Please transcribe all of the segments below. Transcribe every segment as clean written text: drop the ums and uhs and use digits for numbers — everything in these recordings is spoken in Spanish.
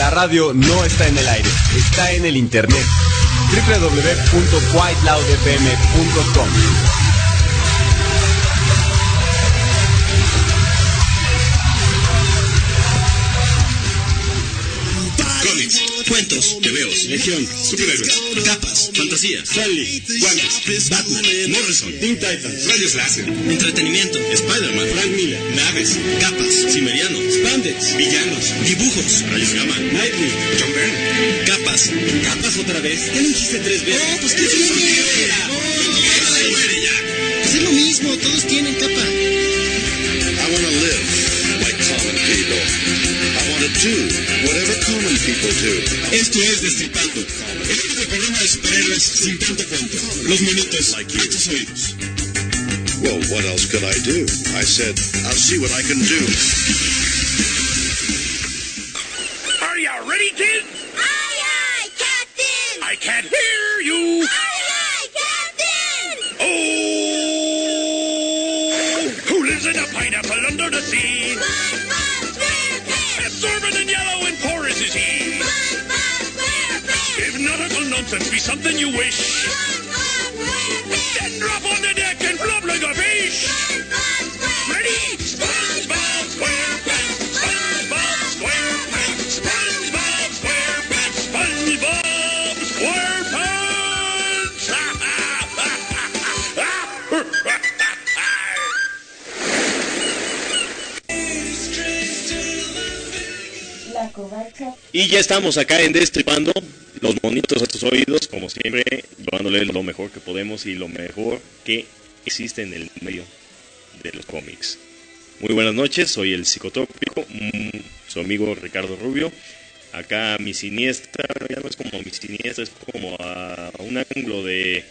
La radio no está en el aire, está en el internet. www.whiteloudfm.com. Cómics, cuentos, tebeos, legión, superhéroes, capas, fantasía, Stanley, guantes, Batman, Morrison, Teen Titans, rayos láser, entretenimiento, Spider-Man, Frank Miller, naves, capas, Cimmeriano, Spandex, villanos, dibujos, rayos gamma, Nightwing, John Byrne, capas, capas otra vvez, ya lo dijiste 3 veces. Oh, pues que sí, pues es lo mismo, todos tienen capa. I wanna live like common people. I wanna do whatever common people do. Esto es Destripando, el único programa de superhéroes sin tanto cuento. Los monitos a tus oídos. Well, what else could I do? I said, I'll see what I can do. Are you ready, kids? Aye, aye, Captain! I can't hear you. Aye, aye, Captain! Oh! Who lives in a pineapple under the sea? SpongeBob SquarePants! Absorbent and yellow and porous is he. SpongeBob SquarePants! If nautical nonsense be something you wish, SpongeBob SquarePants! then drop on the deck and flop like a fish. SpongeBob SquarePants! Ready? SpongeBob SquarePants! SpongeBob SquarePants! SpongeBob SquarePants! SpongeBob SquarePants! La covacha. Y ya estamos acá en Destripando, los monitos a tus oídos, como siempre, llevándole lo mejor que podemos y lo mejor que existe en el medio de los cómics. Muy buenas noches, soy el Psicotrópico, su amigo Ricardo Rubio. Acá mi siniestra, ya no es como mi siniestra, es como a un ángulo de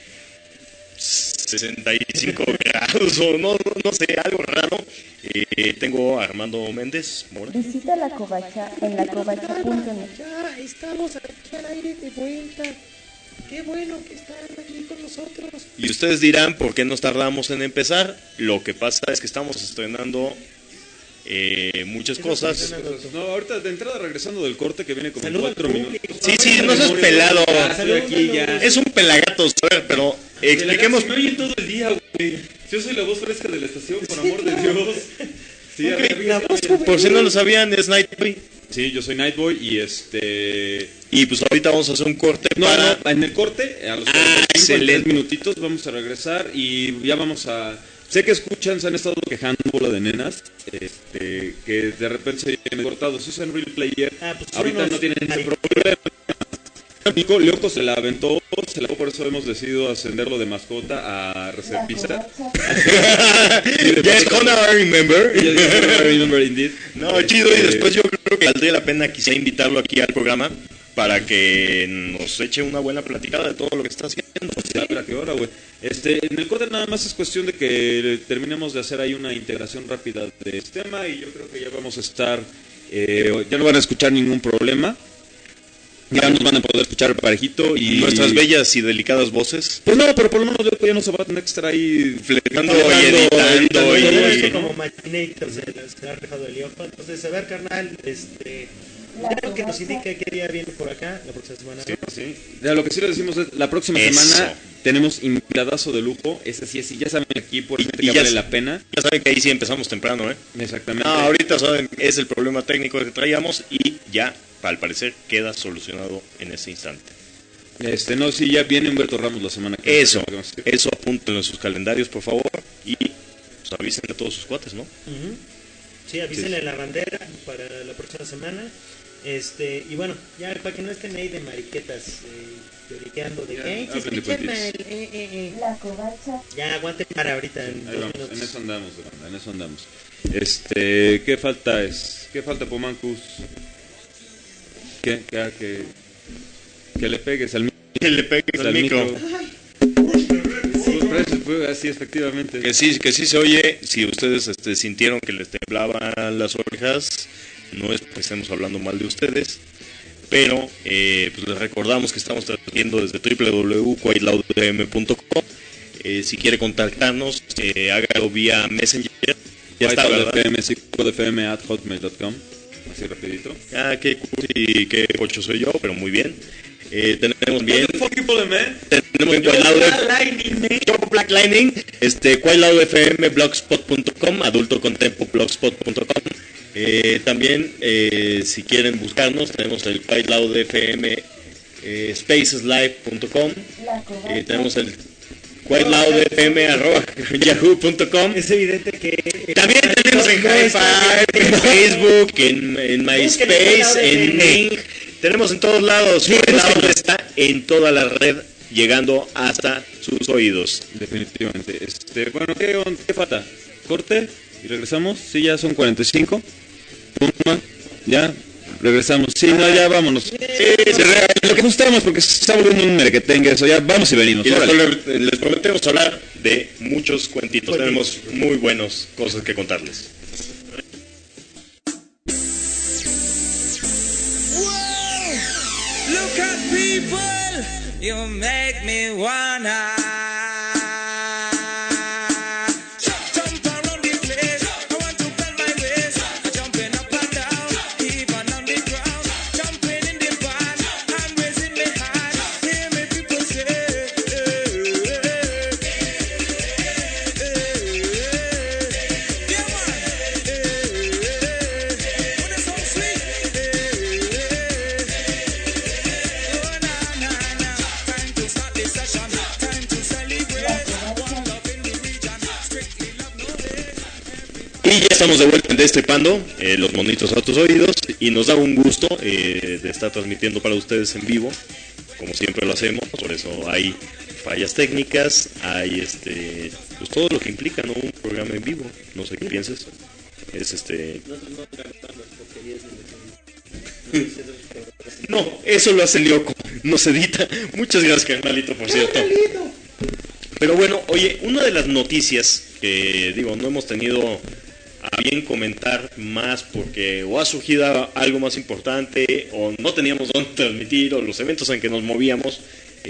65 grados o no sé, algo raro. Tengo a Armando Méndez. Hola. Visita la covacha en lacovacha.net. Ya estamos aquí al aire de vuelta. Qué bueno que están aquí con nosotros. Y ustedes dirán por qué nos tardamos en empezar. Lo que pasa es que estamos estrenando muchas cosas. No, ahorita de entrada regresando del corte que viene como en Saluda 4 al minutos. Sí, no seas pelado. Estoy aquí ya. Es un pelagato, pero expliquemos. Me oyen todo el día, güey. Yo soy la voz fresca de la estación, por amor de Dios. Sí, a ver, Por si no lo sabían, es Nightboy. sí, yo soy Nightboy y Y pues ahorita vamos a hacer un corte No, para... no, en el corte, a los 45, excelente. 3 minutitos vamos a regresar y ya vamos a... Sé que escuchan, se han estado quejando bola de nenas, que de repente se oyen cortados. Si usan Real Player, Pues ahorita unos- no tienen ese problema. Nico Leoco se la aventó, por eso hemos decidido ascenderlo de mascota a reservista. Yes, Connor, I remember. Y ya dije, I remember indeed. No, chido, y después yo creo que valdría la pena quizá invitarlo aquí al programa para que nos eche una buena platicada de todo lo que está haciendo. A ver a qué hora, güey. En el corte nada más es cuestión de que terminemos de hacer ahí una integración rápida de este tema y yo creo que ya vamos a estar, ya no van a escuchar ningún problema. Ya nos van a poder escuchar parejito y Nuestras bellas y delicadas voces. Pues no, pero por lo menos ya no se va a tener que estar ahí Fletando y editando Todo y... esto como Machinators se ha rifado el ojo. Entonces, a ver, carnal, creo que nos indica qué día viene por acá la próxima semana. Sí, sí. Ya, lo que sí les decimos es, la próxima Eso. semana tenemos invitadazo de lujo. Ese sí, ya saben aquí por gente que ya vale s- la pena. Ya saben que ahí sí empezamos temprano, ¿eh? Exactamente. No, ahorita saben, es el problema técnico que traíamos y ya, al parecer, queda solucionado en ese instante. No, sí, ya viene Humberto Ramos la semana que Eso viene. apúntenlo en sus calendarios, por favor, y pues avisen a todos sus cuates, ¿no? Ujú. Sí, avísenle a la bandera para la próxima semana. Y bueno, ya para que no estén ahí de mariquetas, lloriqueando de Ya, que se hablen de escucha cuentis. mal. La covacha. Ya aguanten para ahorita en Ahí 2 vamos, minutos. en eso andamos, banda, en eso andamos. ¿Qué falta ¿Qué falta, Pomancus? Que le pegues al Que le pegues al micro. Fue así, efectivamente. Que sí se oye. Si ustedes sintieron que les temblaban las orejas, no es porque estemos hablando mal de ustedes, pero pues les recordamos que estamos transmitiendo desde www.whiteloudfm.com. Si quiere contactarnos, hágalo vía Messenger. Ya está, ¿verdad? psicodfm@hotmail.com. Así rapidito. Ah, qué cursi, qué pocho soy yo, pero muy bien. Tenemos bien. Tenemos en Black Lightning, Quailado FM, blogspot.com, adultocontempo.blogspot.com. También, si quieren buscarnos, tenemos el Quailado FM, spaceslive.com. Tenemos el quailodofm@yahoo.com. Es evidente que también tenemos en Hi-Fi, en Facebook, en MySpace, en Ning. Tenemos en todos lados. Quailado está en toda la red, llegando hasta sus oídos. Definitivamente. Bueno, ¿qué falta? ¿Corte? ¿Y regresamos? Sí, ya son 45. Puma, ya. Regresamos. Sí, no, ya vámonos. Lo que gustamos porque se está volviendo un merequetengue eso. Ya vamos y venimos. Y les prometemos hablar de muchos cuentitos. Tenemos muy buenas cosas que contarles. Look at people, you make me wanna jump around the place. I want to bend my waist, jumping up and down, even on the ground, jumping in the band and raising my hand. Hear me people say, yeah man, when the song sweet. Y ya estamos de vuelta en Destripando, los monitos a tus oídos, y nos da un gusto de estar transmitiendo para ustedes en vivo, como siempre lo hacemos. Por eso hay fallas técnicas, hay pues todo lo que implica, ¿no? Un programa en vivo. No sé qué piensas. No, eso lo hace Lyoko, no se edita. Muchas gracias, carnalito, por cierto. Pero bueno, oye, una de las noticias que no hemos tenido a bien comentar más porque o ha surgido algo más importante o no teníamos dónde transmitir o los eventos en que nos movíamos,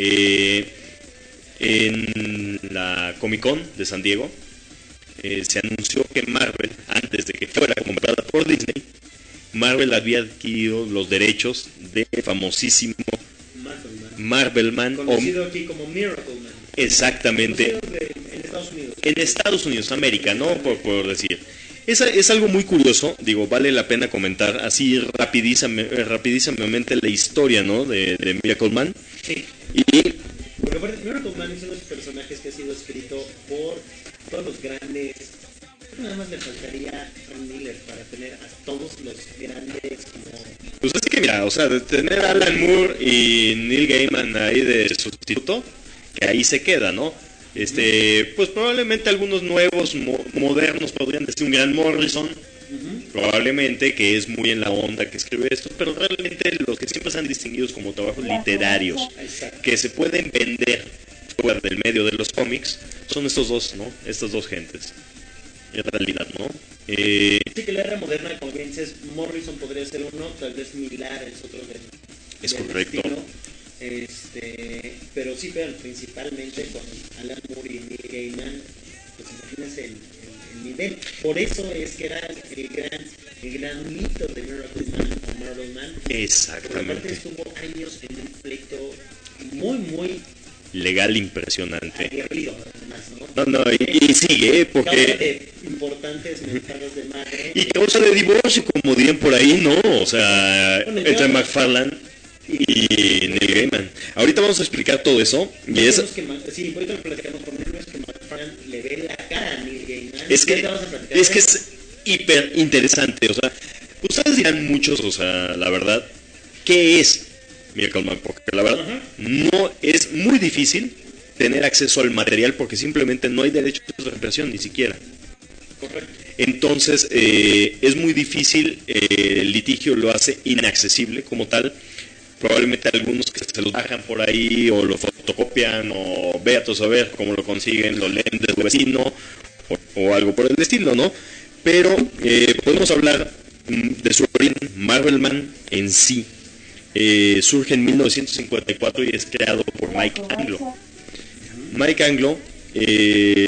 en la Comic Con de San Diego se anunció que Marvel, antes de que fuera comprada por Disney, Marvel había adquirido los derechos de famosísimo Marvelman, conocido aquí como Miracle Man. Exactamente. En Estados Unidos. En Estados Unidos, América, ¿no? Por decir. Es algo muy curioso, vale la pena comentar así rapidísimamente la historia, ¿no? De Miracle Man. Sí. Porque aparte, Miracle Man es uno de los personajes que ha sido escrito por todos los grandes. Nada más le faltaría a Frank Miller para tener a todos los grandes como... Pues es que mira, de tener a Alan Moore y Neil Gaiman ahí de sustituto, que ahí se queda, ¿no? Pues probablemente algunos nuevos, modernos, podrían decir un Grant Morrison, probablemente, que es muy en la onda que escribe esto, pero realmente los que siempre se han distinguido como trabajos literarios, que se pueden vender fuera del medio de los cómics, son estos dos, ¿no? Estas dos gentes, en realidad, ¿no? Sí, que la era moderna, como bien dices, Morrison podría ser uno, tal vez Millar es otro es correcto. Estilo. Pero sí, pero principalmente con Alan Moore y Neil Gaiman, pues imagínense el nivel. Por eso es que era el gran mito de Miracle Man o Marvel Man. Exactamente. Aparte estuvo años en un pleito muy legal impresionante. Aguerrido, además, ¿no? Y sigue, porque... Causa de importantes mentadas de madre. Y causa de divorcio, como dirían por ahí, ¿no? O sea, entre McFarlane y Neil Gaiman. Ahorita vamos a explicar todo eso. Sí, ahorita lo platicamos con él, no es que McFarlane le ve la cara a Neil Gaiman. Es que es hiper interesante, o sea, ustedes dirán muchos, o sea, la verdad, ¿qué es Miracle Man? Porque la verdad, no es muy difícil tener acceso al material porque simplemente no hay derechos de impresión, ni siquiera. Correcto. Entonces, es muy difícil, el litigio lo hace inaccesible como tal. Probablemente algunos que se los bajan por ahí o lo fotocopian o ve a tu saber cómo lo consiguen, lo leen de su vecino o algo por el estilo, ¿no? Pero podemos hablar de su origen. Marvelman en sí surge en 1954 y es creado por Mike Anglo. Mike Anglo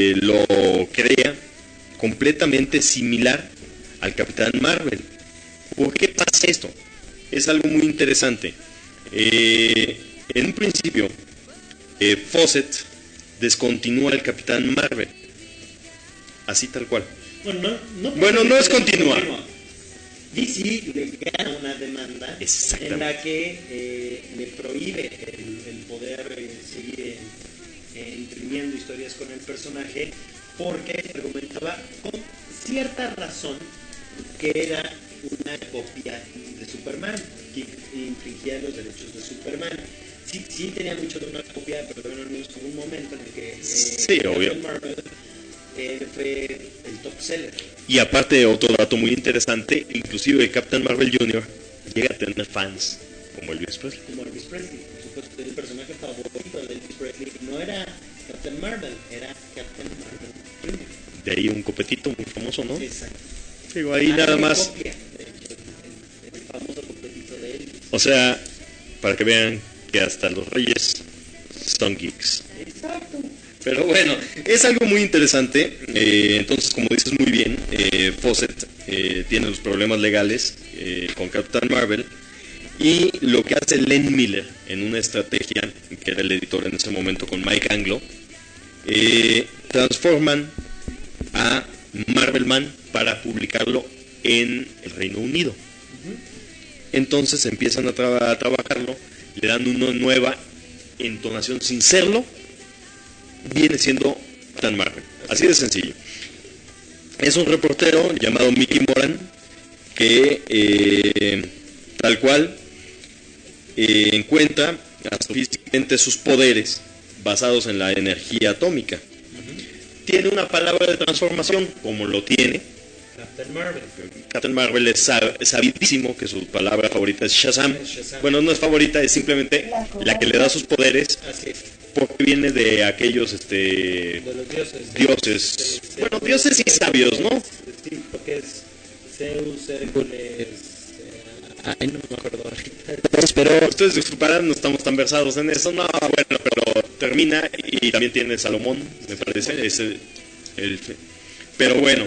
lo crea completamente similar al Capitán Marvel. ¿Por qué pasa esto? Es algo muy interesante. En un principio, Fawcett descontinúa el Capitán Marvel. Así tal cual. Bueno, no es continuar. DC le gana una demanda en la que le prohíbe el poder seguir imprimiendo historias con el personaje, porque argumentaba con cierta razón que era una copia de Superman, que infringía los derechos de Superman. Sí tenía mucho de una copia, pero bueno, hubo un momento en el que obvio. Marvel fue el top seller. Y aparte, otro dato muy interesante, inclusive Captain Marvel Jr. llega a tener fans como Elvis Presley. Como Elvis Presley, por supuesto, el personaje favorito de Elvis Presley no era Captain Marvel, era Captain Marvel Jr. De ahí un copetito muy famoso, ¿no? Exacto. Digo, ahí nada más. Copia, el famoso copetito de Elvis. O sea, para que vean que hasta los reyes son geeks. Exacto. Pero bueno, es algo muy interesante. Entonces, como dices muy bien, Fawcett tiene los problemas legales con Captain Marvel. Y lo que hace Len Miller en una estrategia, que era el editor en ese momento con Mike Anglo, transforman a Marvelman para publicarlo en el Reino Unido. Entonces empiezan a trabajarlo, le dan una nueva entonación sin serlo. Viene siendo Captain Marvel, así de sencillo. Es un reportero llamado Mickey Moran que tal cual encuentra astrofísicamente sus poderes basados en la energía atómica. Tiene una palabra de transformación, como lo tiene Captain Marvel. Captain Marvel es sabidísimo que su palabra favorita es Shazam. Bueno, no es favorita, es simplemente la que le da sus poderes. Así es. Porque viene de aquellos De los dioses. dioses. Bueno, dioses y sabios, ¿no? Sí, porque es Zeus, Hércules. Ay, no me acuerdo ahorita. Pero ustedes disculparán, no estamos tan versados en eso. No, bueno, pero termina y también tiene Salomón, me parece. Es el pero bueno,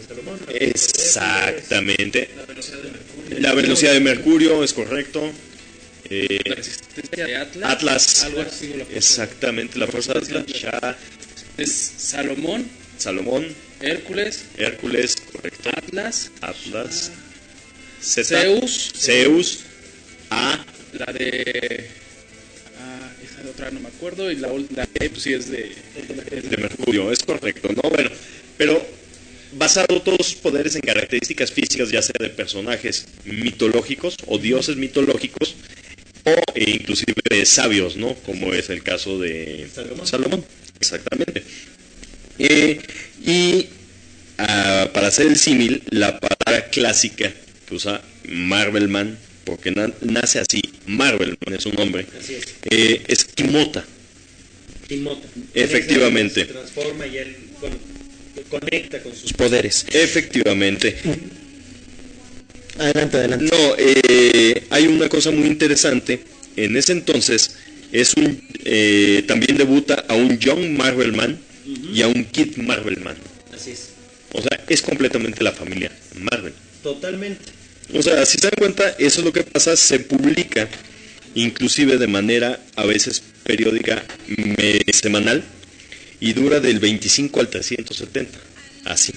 exactamente. La velocidad de Mercurio es correcto. La existencia de Atlas. Algo así, Exactamente, la fuerza de Atlas. Es Salomón. Hércules, correcto. Atlas, Zeus, la de esa otra no me acuerdo, y la E pues sí es de Mercurio, es correcto, ¿no? Bueno, pero basado todos sus poderes en características físicas, ya sea de personajes mitológicos o dioses mitológicos, o inclusive de sabios, ¿no? Como es el caso de Salomón. Exactamente. Para hacer el símil, la palabra clásica que usa Marvelman, porque nace así, Marvelman es un nombre, es Kimota. Efectivamente. Se transforma y él conecta con sus poderes. Efectivamente. Adelante. No, hay una cosa muy interesante. En ese entonces también debuta a un Young Marvelman y a un Kid Marvelman. Así es. O sea, es completamente la familia Marvel. Totalmente. O sea, si se dan cuenta, eso es lo que pasa, se publica inclusive de manera a veces periódica, semanal, y dura del 25 al 370, así.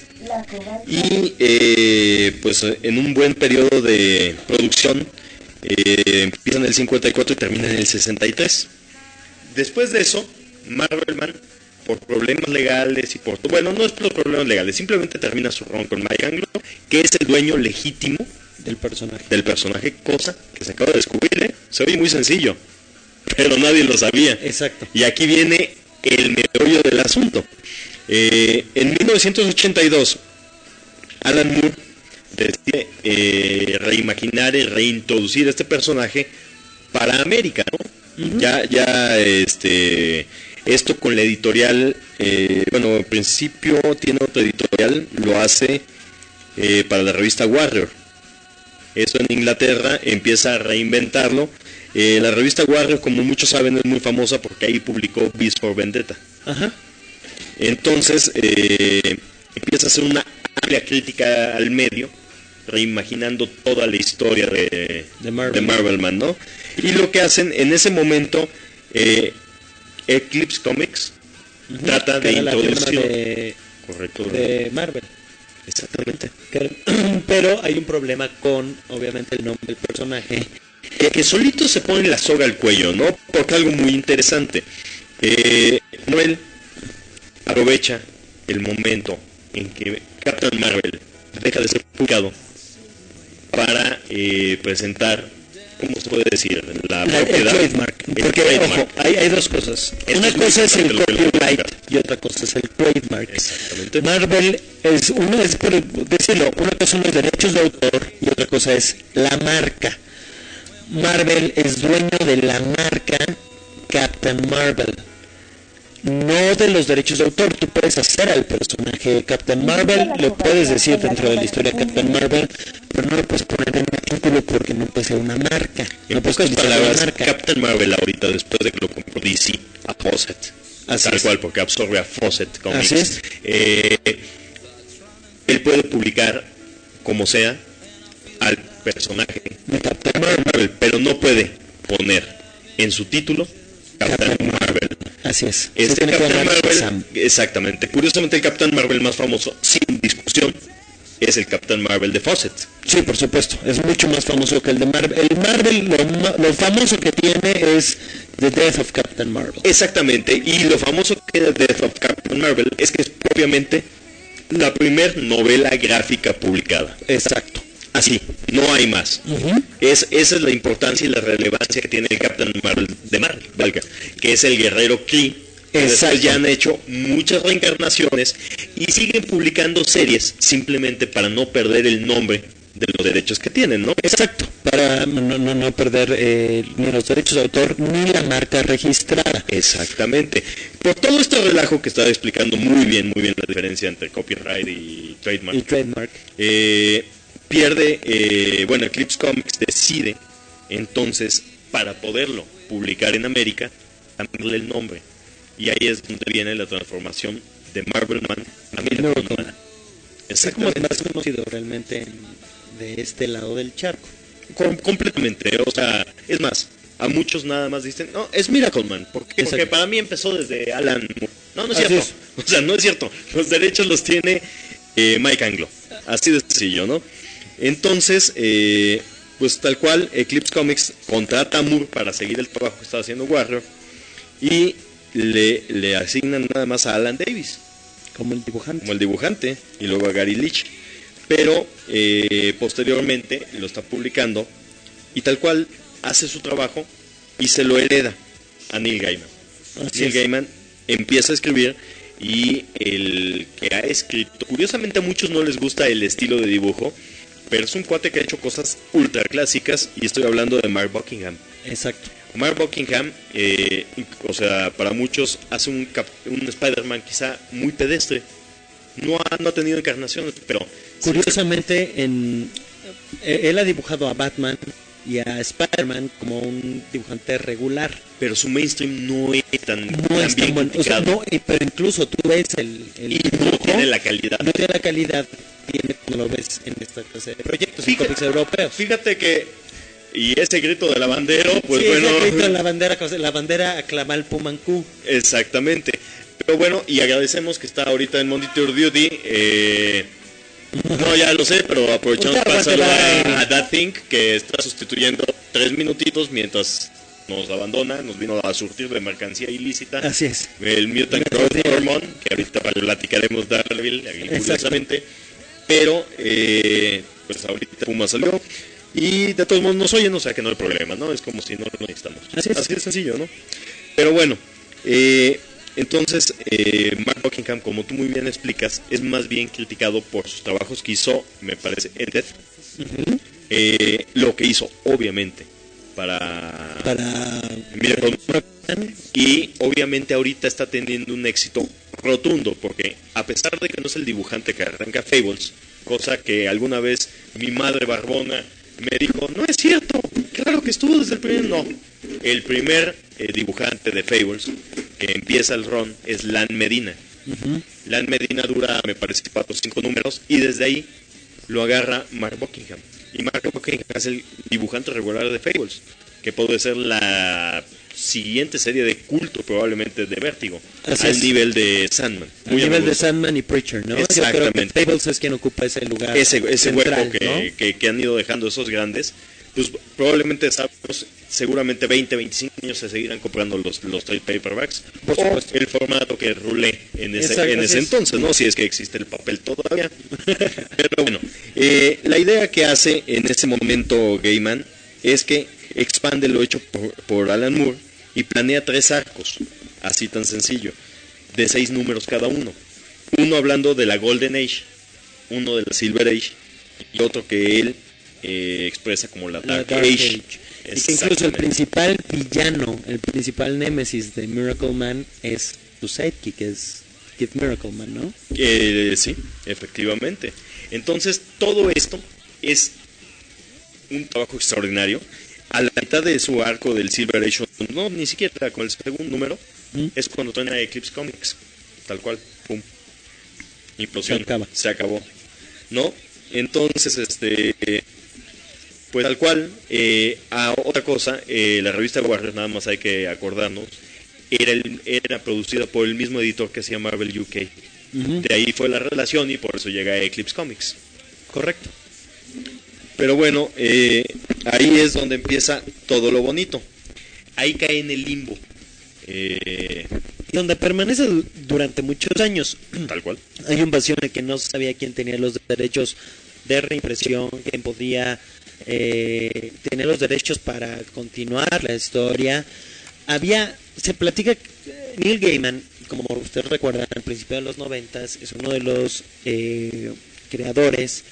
Y pues en un buen periodo de producción, empieza en el 54 y termina en el 63. Después de eso, Marvelman, por problemas legales y bueno, no es por problemas legales, simplemente termina su run con Mike Anglo, que es el dueño legítimo del personaje, cosa que se acaba de descubrir, se oye muy sencillo, pero nadie lo sabía. Exacto. Y aquí viene el meollo del asunto. En 1982, Alan Moore decide reimaginar y reintroducir este personaje para América, ¿no? Esto con la editorial, bueno, en principio tiene otra editorial, lo hace para la revista Warrior. Eso en Inglaterra, empieza a reinventarlo. La revista Warrior, como muchos saben, es muy famosa porque ahí publicó Beast for Vendetta. Ajá. Entonces empieza a hacer una amplia crítica al medio reimaginando toda la historia de Marvel. Marvelman, ¿no? Y lo que hacen en ese momento, Eclipse Comics trata de introducir... Correcto. De Marvel. Exactamente. Pero hay un problema con, obviamente, el nombre del personaje. Que solito se pone la soga al cuello, ¿no? Porque algo muy interesante. Noel aprovecha el momento en que Captain Marvel deja de ser publicado para presentar, ¿cómo se puede decir? La propiedad. El trademark. Porque, ojo, hay dos cosas. Una cosa es el copyright y otra cosa es el trademark. Exactamente. Marvel es por decirlo, una cosa son los derechos de autor y otra cosa es la marca. Marvel es dueño de la marca Captain Marvel, no de los derechos de autor. Tú puedes hacer al personaje Captain Marvel, le puedes decir dentro de la historia Captain Marvel, pero no lo puedes poner en el título porque no puede ser una marca. En pocas palabras, Captain Marvel ahorita, después de que lo compró DC a Fawcett, tal cual, porque absorbe a Fawcett Comics, él puede publicar como sea al personaje de Captain Marvel, pero no puede poner en su título Captain Marvel. Así es. Este Captain Marvel, exactamente. Curiosamente, el Captain Marvel más famoso, sin discusión, es el Captain Marvel de Fawcett. Sí, por supuesto. Es mucho más famoso que el de Marvel. El Marvel, lo famoso que tiene es The Death of Captain Marvel. Exactamente. Y lo famoso que es The Death of Captain Marvel es que es propiamente la primer novela gráfica publicada. Exacto. Así, no hay más. Esa es la importancia y la relevancia que tiene el Captain Marvel de Marvel, valga, que es el guerrero Kree. Después ya han hecho muchas reencarnaciones y siguen publicando series simplemente para no perder el nombre de los derechos que tienen, ¿no? Exacto, para no perder ni los derechos de autor ni la marca registrada. Exactamente. Por todo este relajo que estaba explicando muy bien la diferencia entre copyright y trademark. Pierde, Eclipse Comics decide entonces, para poderlo publicar en América, cambiarle el nombre. Y ahí es donde viene la transformación de Marvelman a Miracle. Es como el más conocido realmente de este lado del charco. Completamente, o sea, es más, a muchos nada más dicen, no, es Miracleman, porque para mí empezó desde Alan Moore. No es cierto, o sea, no es cierto, los derechos los tiene Mike Anglo, así de sencillo, ¿no? Entonces, pues tal cual, Eclipse Comics contrata a Moore para seguir el trabajo que estaba haciendo Warrior y le asignan nada más a Alan Davis como el dibujante y luego a Gary Leach, pero posteriormente lo está publicando y tal cual hace su trabajo y se lo hereda a Neil Gaiman. Neil Gaiman empieza a escribir y el que ha escrito, curiosamente a muchos no les gusta el estilo de dibujo, pero es un cuate que ha hecho cosas ultra clásicas y estoy hablando de Mark Buckingham. Exacto. Mark Buckingham, o sea, para muchos hace un Spider-Man quizá muy pedestre. No ha tenido encarnaciones, pero... Curiosamente, él ha dibujado a Batman y a Spider-Man como un dibujante regular. Pero su mainstream no es tan bien bueno. O sea, pero incluso tú ves el dibujo, no tiene la calidad. No tiene la calidad tiene cuando lo ves en esta clase de proyectos, en cómics europeos. Fíjate que... Y ese grito de lavandero, pues sí, bueno... ese grito de la bandera aclama al Pumancú. Exactamente. Pero bueno, y agradecemos que está ahorita en Monitor Duty. No, ya lo sé, pero aprovechamos para saludar a That Thing, que está sustituyendo 3 minutitos mientras nos abandona, nos vino a surtir de mercancía ilícita. Así es. El Mutant Growth Hormone, que ahorita platicaremos Daredevil, curiosamente. Pero, pues ahorita Puma salió. Y de todos modos nos oyen, o sea que no hay problema, ¿no? Es como si no lo necesitamos. Así de sencillo, ¿no? Pero bueno, entonces Mark Buckingham, como tú muy bien explicas, es más bien criticado por sus trabajos que hizo, me parece, en Death. Lo que hizo, obviamente, para Miracle. Y obviamente ahorita está teniendo un éxito rotundo, porque a pesar de que no es el dibujante que arranca Fables, cosa que alguna vez mi madre barbona me dijo, no es cierto, claro que estuvo desde el primer... No, el primer dibujante de Fables que empieza el run es Lan Medina. Lan Medina dura, me parece, 4 o 5 números y desde ahí lo agarra Mark Buckingham. Y Mark Buckingham es el dibujante regular de Fables, que puede ser la siguiente serie de culto probablemente de Vértigo, Así al es. nivel de Sandman. A nivel de Sandman y Preacher, ¿no? Yo creo que Exactamente. Fables es quien ocupa ese lugar Ese central, hueco ¿no? que han ido dejando esos grandes, pues probablemente seguramente 20, 25 años se seguirán comprando los trade paperbacks, Por o supuesto. el formato que rulé en Exacto, ese así es. entonces, ¿no? Si es que existe el papel todavía. Pero bueno, la idea que hace en ese momento Gaiman es que expande lo hecho por Alan Moore y planea 3 arcos, así tan sencillo, de 6 números cada uno. Uno hablando de la Golden Age, uno de la Silver Age y otro que él expresa como la La Dark Age. Y que incluso el principal villano, el principal némesis de Miracle Man es tu sidekick, es Kid Miracle Man, ¿no? Sí, efectivamente. Entonces todo esto es un trabajo extraordinario. A la mitad de su arco del Silver Age, no, ni siquiera con el segundo número, es cuando traen a Eclipse Comics, tal cual, pum, implosión, se acabó, ¿no? Entonces, pues tal cual, a otra cosa, la revista Warrior, nada más hay que acordarnos, era producida por el mismo editor que hacía Marvel UK. De ahí fue la relación y por eso llega a Eclipse Comics. Correcto. Pero bueno, ahí es donde empieza todo lo bonito. Ahí cae en el limbo. Donde permanece durante muchos años. Tal cual. Hay un vacío en el que no sabía quién tenía los derechos de reimpresión, quién podía tener los derechos para continuar la historia. Se platica que Neil Gaiman, como usted recuerda, al principio de los 90s, es uno de los creadores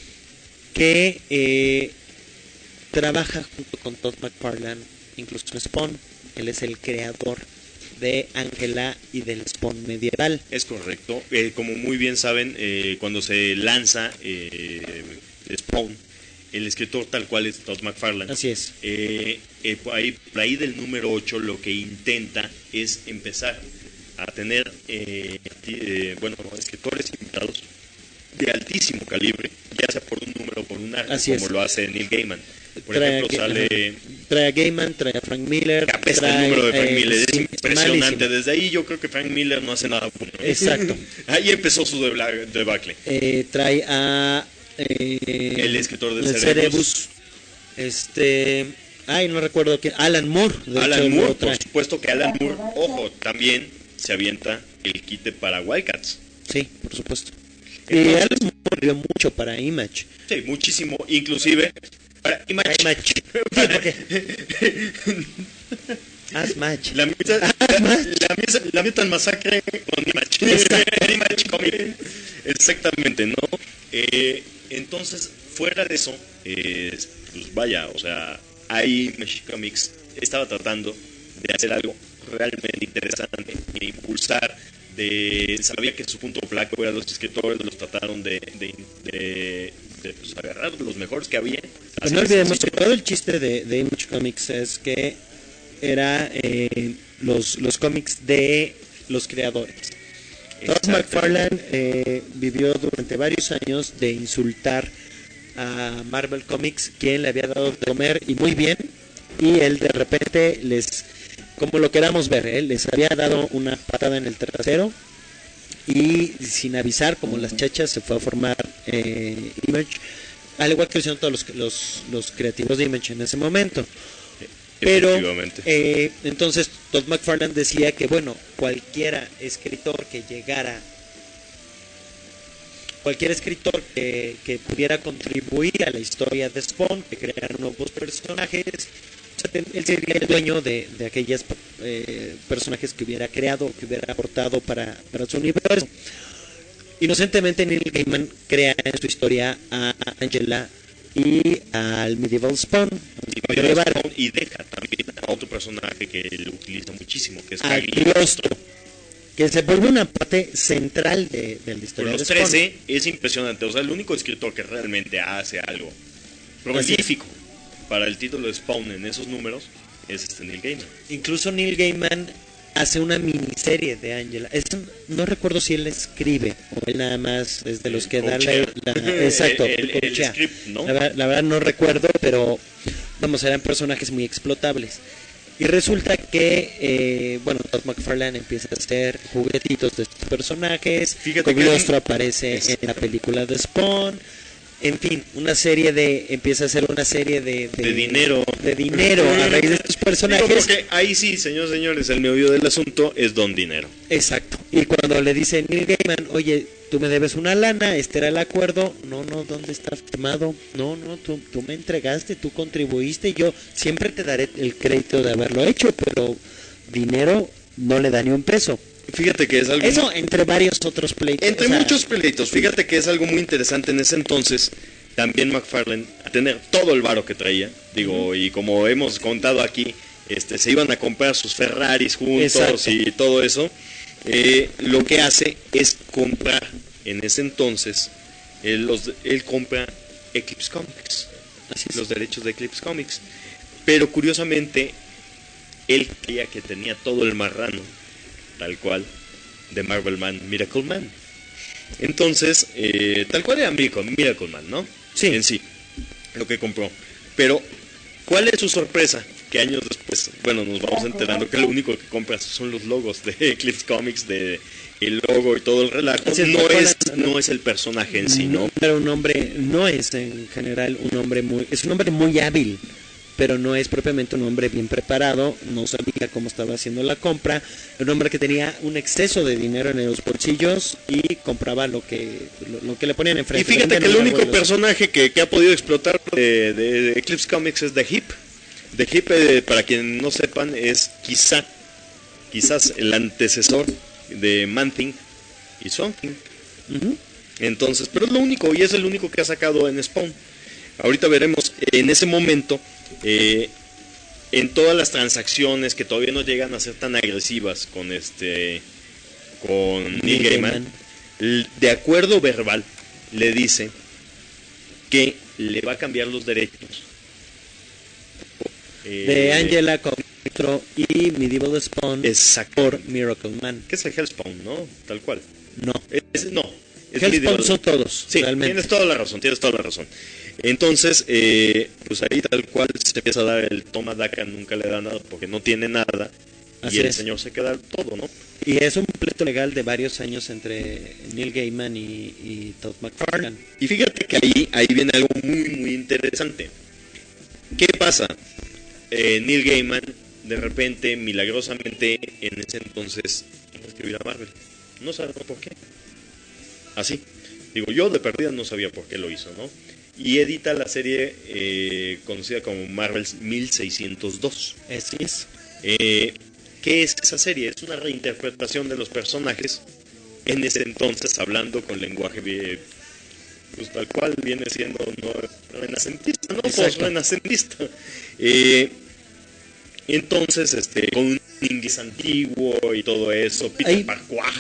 que trabaja junto con Todd McFarlane, incluso en Spawn. Él es el creador de Angela y del Spawn medieval. Es correcto. Como muy bien saben, cuando se lanza Spawn, el escritor tal cual es Todd McFarlane. Así es. Por ahí del número 8 lo que intenta es empezar a tener escritores invitados de altísimo calibre, ya sea por un número o por un arco, como lo hace Neil Gaiman. Por ejemplo, trae a Gaiman, trae a Frank Miller. Apesta el número de Frank Miller, es impresionante. Malísimo. Desde ahí yo creo que Frank Miller no hace nada bueno. Exacto. Ahí empezó su debacle. Trae a el escritor del Cerebus. No recuerdo quién. Alan Moore. Alan Moore, por supuesto que Alan Moore, ojo, también se avienta el quite para Wildcats. Sí, por supuesto. Alan Moore dio mucho para Image. Sí, muchísimo, inclusive para Image. Match. La Mutant Masacre con Image. Image Comic. Exactamente, ¿no? Entonces, fuera de eso, pues vaya, o sea, ahí Image Comics estaba tratando de hacer algo realmente interesante, de impulsar, sabía que su punto flaco era los escritores, los trataron de pues, agarrar los mejores que había. Pues no olvidemos que todo el chiste de Image Comics es que era los cómics de los creadores. Todd McFarlane vivió durante varios años de insultar a Marvel Comics, quien le había dado de comer y muy bien, y él de repente como lo queramos ver, les había dado una patada en el trasero y sin avisar, como las chachas, se fue a formar Image, al igual que lo hicieron todos los creativos de Image en ese momento. Pero entonces Todd McFarlane decía que cualquier escritor que pudiera contribuir a la historia de Spawn, que creara nuevos personajes, él sería el dueño de aquellos personajes que hubiera creado, que hubiera aportado para su universo. Inocentemente Neil Gaiman crea en su historia a Angela y al Medieval Spawn, y deja también a otro personaje que lo utiliza muchísimo, que es Cagliostro, que se vuelve una parte central de la historia. Por los 13 es impresionante, o sea, el único escritor que realmente hace algo prolífico para el título de Spawn en esos números es Neil Gaiman. Incluso Neil Gaiman hace una miniserie de Angela. No recuerdo si él escribe o él nada más es de los que da exacto, el script, ¿no? La verdad no recuerdo, pero vamos, eran personajes muy explotables. Y resulta que, Todd McFarlane empieza a hacer juguetitos de estos personajes. Cogliostro aparece en la película de Spawn. En fin, empieza a hacer una serie de dinero. De dinero a raíz de estos personajes. Digo, porque ahí sí, señores, el meollo del asunto es don dinero. Exacto. Y cuando le dice Neil Gaiman, oye, tú me debes una lana, este era el acuerdo. No, ¿dónde está firmado? No, tú me entregaste, tú contribuiste, yo siempre te daré el crédito de haberlo hecho, pero dinero no le da ni un peso. Fíjate que es algo... Eso entre varios otros pleitos. Entre muchos pleitos. Fíjate que es algo muy interesante en ese entonces. También McFarlane, a tener todo el varo que traía, y como hemos contado aquí, se iban a comprar sus Ferraris juntos. Exacto. Y todo eso. Lo que hace es comprar, en ese entonces, él compra Eclipse Comics. Los derechos de Eclipse Comics. Pero curiosamente, él creía que tenía todo el marrano, tal cual, de Marvel Man, Miracle Man. Entonces, tal cual era Miracle Man, ¿no? Sí. En sí, lo que compró. Pero, ¿cuál es su sorpresa? Que años después, nos vamos enterando que lo único que compra son los logos de Eclipse Comics, de el logo y todo el relato. No es el personaje en sí, ¿no? Pero un hombre, no es en general un hombre es un hombre muy hábil, pero no es propiamente un hombre bien preparado, no sabía cómo estaba haciendo la compra, un hombre que tenía un exceso de dinero en los bolsillos y compraba lo que le ponían enfrente. Y fíjate que el único personaje que ha podido explotar de Eclipse Comics es The Hip. The Hip, para quien no sepan, es quizás el antecesor de Man-Thing y Swamp-Thing. Entonces, pero es lo único, y es el único que ha sacado en Spawn. Ahorita veremos en ese momento, en todas las transacciones que todavía no llegan a ser tan agresivas con Neil Gaiman, de acuerdo verbal le dice que le va a cambiar los derechos de Angela, Cogliostro y Medieval Spawn por Miracle Man, que es el Hellspawn, ¿no? Tal cual. No, Hellspawn son todos. Sí, realmente. tienes toda la razón. Entonces, pues ahí tal cual se empieza a dar el toma daca, nunca le da nada porque no tiene nada. Así y el es. señor se queda todo, ¿no? Y es un pleito legal de varios años entre Neil Gaiman y Todd McFarlane. Y fíjate que ahí viene algo muy, muy interesante. ¿Qué pasa? Neil Gaiman, de repente, milagrosamente, en ese entonces, escribir a Marvel. No sabía por qué. Así. Digo, yo de perdida no sabía por qué lo hizo, ¿no? Y edita la serie conocida como Marvel's 1602. Así es. ¿Qué es esa serie? Es una reinterpretación de los personajes en ese entonces, hablando con lenguaje pues tal cual viene siendo renacentista, ¿no? Post-renacentista. Entonces, con un inglés antiguo y todo eso, Peter Parquaj.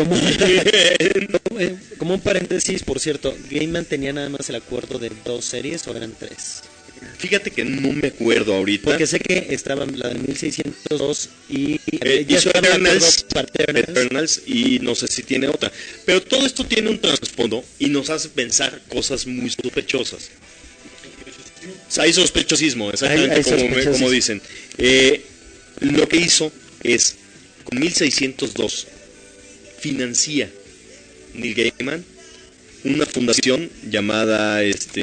Como un paréntesis, por cierto, Gaiman tenía nada más el acuerdo de 2 series o eran 3. Fíjate que no me acuerdo ahorita. Porque sé que estaba la de 1602 y hizo Eternals y no sé si tiene otra. Pero todo esto tiene un trasfondo y nos hace pensar cosas muy sospechosas. Hay sospechosismo, exactamente como dicen. Lo que hizo es, con 1602, financia Neil Gaiman una fundación llamada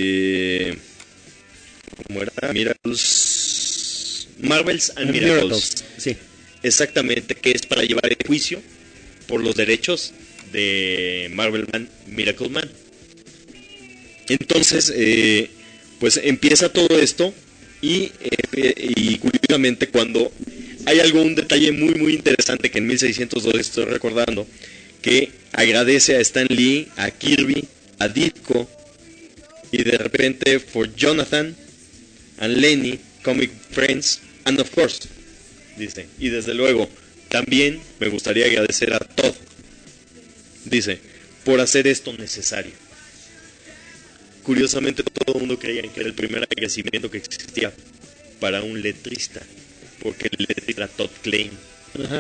¿cómo era? Marvels and Miracles. Sí. Exactamente, que es para llevar el juicio por los derechos de Marvel Man, Miracle Man. Entonces, pues empieza todo esto y curiosamente cuando hay un detalle muy muy interesante que en 1602 estoy recordando, que agradece a Stan Lee, a Kirby, a Ditko y de repente for Jonathan and Lenny, Comic Friends, and of course, dice, y desde luego, también me gustaría agradecer a Todd, dice, por hacer esto necesario. Curiosamente, todo el mundo creía que era el primer agradecimiento que existía para un letrista, porque el letrista era Todd Klein. Ajá.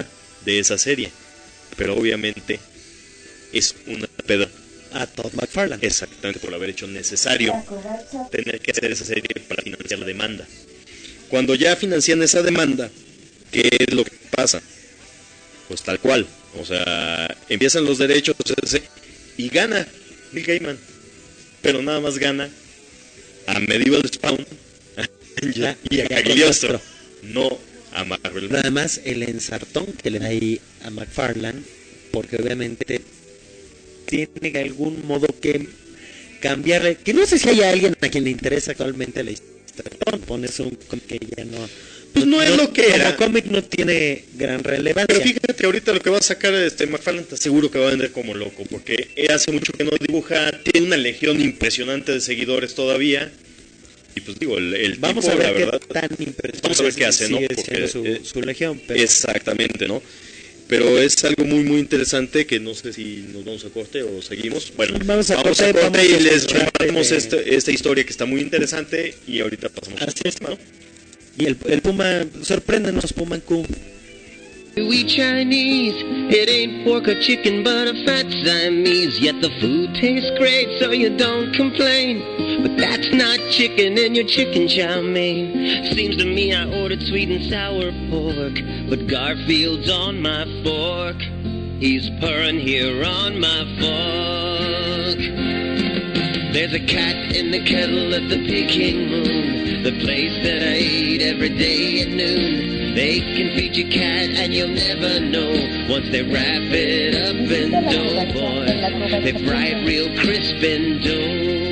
de esa serie. Pero obviamente es una pedra A Todd McFarlane. exactamente por haber hecho necesario La Covacha tener que hacer esa serie para financiar la demanda. Cuando ya financian esa demanda, ¿qué es lo que pasa? Pues tal cual, o sea, empiezan los derechos y gana Neil Gaiman, pero nada más gana a Medieval Spawn y a Cagliostro, no a Marvel. Pero además el ensartón que le da ahí a McFarlane, porque obviamente tiene de algún modo que cambiarle, que no sé si hay alguien a quien le interesa actualmente la historia, pones un cómic que ya no, Pues no es lo que como era. cómic no tiene gran relevancia. Pero fíjate que ahorita lo que va a sacar McFarlane, te aseguro que va a vender como loco, porque hace mucho que no dibuja, tiene una legión impresionante de seguidores todavía. Y pues digo, el Vamos tipo, a ver la qué verdad, tan impresionante vamos a ver qué hace, ¿no? sigue Porque, siendo su legión, pero exactamente, ¿no? Pero es algo muy muy interesante que no sé si nos vamos a corte o seguimos. Bueno, Vamos a corte, vamos y a les escuchar, repartimos esta historia que está muy interesante y ahorita pasamos Así al es. tema, ¿no? y el Puma, sorpréndenos Puma Q. We Chinese, it ain't pork or chicken but a fat Siamese. Yet the food tastes great so you don't complain. But that's not chicken in your chicken chow mein. Seems to me I ordered sweet and sour pork, but Garfield's on my fork. He's purring here on my fork. There's a cat in the kettle at the Peking Moon, the place that I eat every day at noon. They can feed you cat and you'll never know. Once they wrap it up in dough, boy, they fry it real crisp in dough.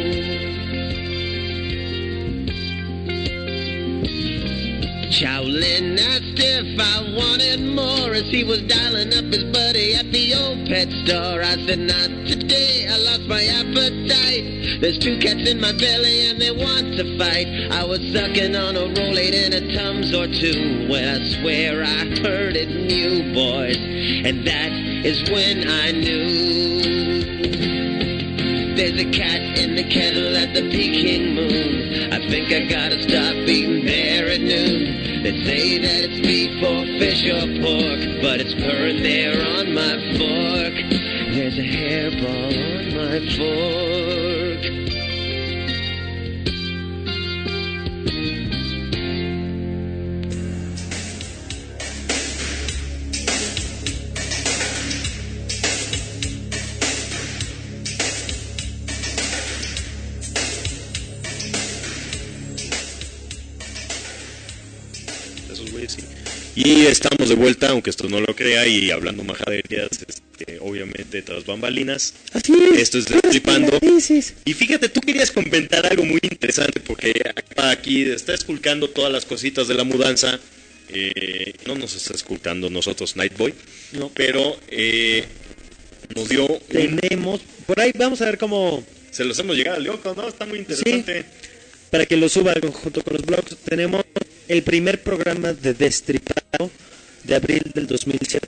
Chowlin asked if I wanted more as he was dialing up his buddy at the old pet store. I said, not today, I lost my appetite. There's two cats in my belly and they want to fight. I was sucking on a Rolade and a Tums or two when I swear I heard it new, boys. And that is when I knew. There's a cat in the kettle at the Peking Moon. I think I gotta stop eating there at noon. They say that it's meat for fish or pork, but it's purring there on my fork. There's a hairball on my fork. Esos güeyes, sí. Y estamos de vuelta, aunque esto no lo crea, y hablando majaderías, obviamente tras bambalinas. Así es. Esto es Destripando. Y fíjate, tú querías comentar algo muy interesante, porque aquí está esculcando todas las cositas de la mudanza. No nos está esculcando nosotros Nightboy, No. pero nos dio Tenemos, por ahí vamos a ver cómo, se los hemos llegado al loco, ¿no? Está muy interesante. para que lo suba junto con los blogs, tenemos el primer programa de Destripado de abril del 2007.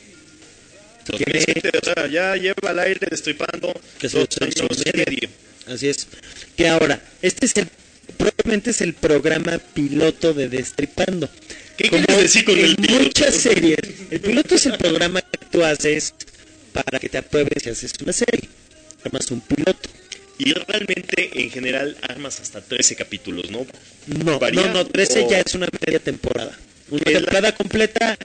2007, o sea, ya lleva al aire Destripando Que 2 son años y medio. medio. Así es. Que ahora, probablemente es el programa piloto de Destripando. ¿Qué Como quieres decir con en el piloto? muchas series, el piloto es el programa que tú haces para que te apruebes si haces una serie. Armas un piloto. Y realmente, en general, armas hasta 13 capítulos, ¿no? No, ¿Varía? no, 13 ¿O ya es una media temporada. Una es la temporada completa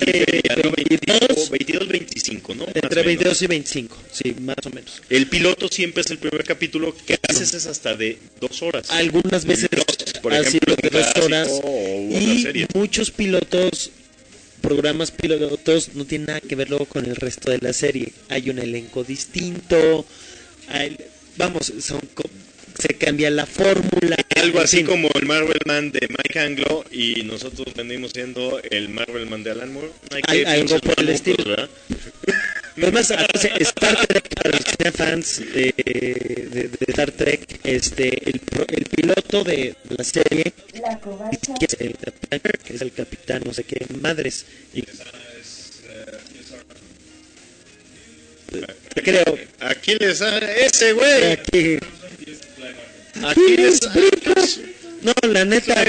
22, 25, ¿no? entre Más o menos. 22 y 25, sí, más o menos. El piloto siempre es el primer capítulo, que a veces es hasta de 2 horas. Algunas veces Por ha ejemplo, sido de un 2 horas. clásico o otra Y serie. muchos pilotos, programas pilotos, no tienen nada que ver luego con el resto de la serie. Hay un elenco distinto, se cambia la fórmula. Algo en así fin. como el Marvel Man de Mike Anglo y nosotros venimos siendo el Marvel Man de Alan Moore. Hay algo pinches por el mamucos, estilo. ¿verdad? Además, Star Trek, para los que sean fans de Star Trek, el piloto de la serie La Covacha, que es el capitán, que es el capitán no sé qué madres, y creo Aquí les ese güey. aquí Aquí les no, la neta,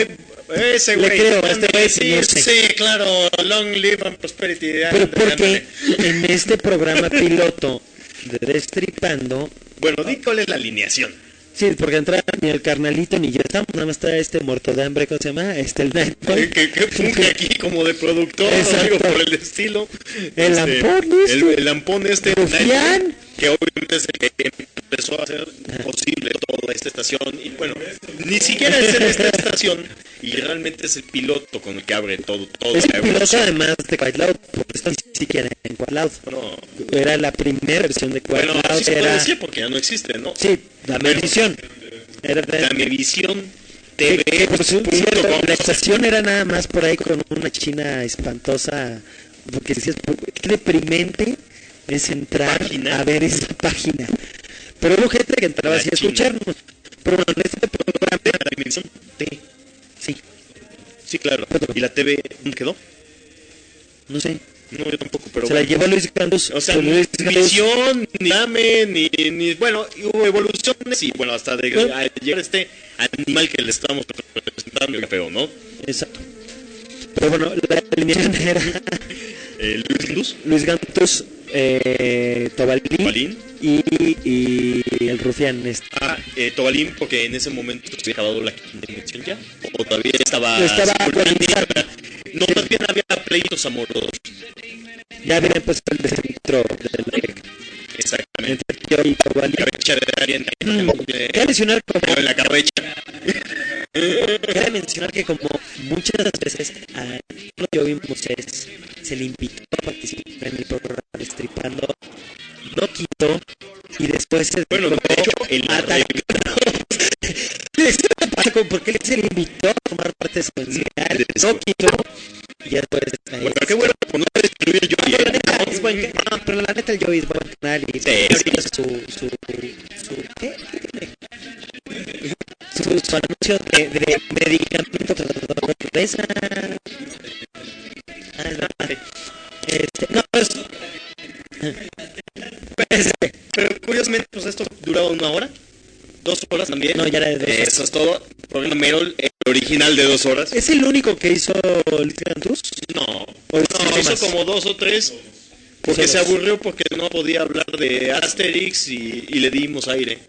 Ese Le güey. creo, este güey sí, no sé. sí, claro. Long live and prosperity. Pero porque en este programa piloto de Destripando, Bueno, di cuál es la alineación. sí, porque entra ni el carnalito ni yo estamos, nada más está este muerto de hambre, ¿cómo se llama? El Nightboy. Que funge aquí como de productor, Exacto. algo por el estilo. El lampón este. El lampón este. Rufián. Que obviamente es el que empezó a hacer posible toda esta estación. Y bueno, ni siquiera es en esta estación. Y realmente es el piloto con el que abre todo. Es el la piloto evolución. además de Quiet Loud, porque esto ni siquiera en Quiet Loud. No. Era la primera versión de Quiet Bueno, Loud. sí se puede Era, decir porque ya no existe, ¿no? sí, la medición. Era de, La Mevisión que, TV. por cierto, la estación era nada más por ahí con una china espantosa, porque decías, qué deprimente es entrar Página. a ver esa página. Pero hubo gente que entraba La así a china. escucharnos. Pero bueno, en este programa, La Mevisión TV. sí, Sí, claro. ¿Y la TV dónde quedó? no sé, No, yo tampoco, pero se la bueno. llevó Luis Gandus. O sea, pero ni Luis Gandus- visión, ni dame, ni bueno, hubo evoluciones y bueno, hasta de a llegar a este animal que le estamos presentando, qué feo, ¿no? Exacto. Pero bueno, la alineación era Luis Luz, Luis Gandus, Tobalín Tobalín. y el rufián este. Tobalín, porque en ese momento se había acabado la quinta dimensión ya, o todavía estaba Estaba no, más bien había pleitos amorosos. Ya viene pues el centro del Exactamente. entre yo y Tobalín. Cabeza de alguien, Cabe mencionar como la cabeza. Cabe mencionar que como muchas veces a lo que vimos se le invitó a participar en el programa Destripando, no quitó y después se Bueno, de hecho, el ¿por qué se le invitó a formar parte esencial? No quitó y ya después bueno, qué bueno por no destruir el Joey. pero la neta es buen no, pero la neta el Joey es buen canal y ahorita su ¿qué? Su anuncio de medicamento tratador de pobreza. No, pero curiosamente, pues esto duraba 1 hora, 2 horas también. No, ya era de 2 horas. Eso es todo. Programa Merol, el original de 2 horas. ¿Es el único que hizo Luis Gandus? No, ¿O no, hizo más? como 2 o 3. Porque Solo se dos. aburrió porque no podía hablar de Asterix y le dimos aire.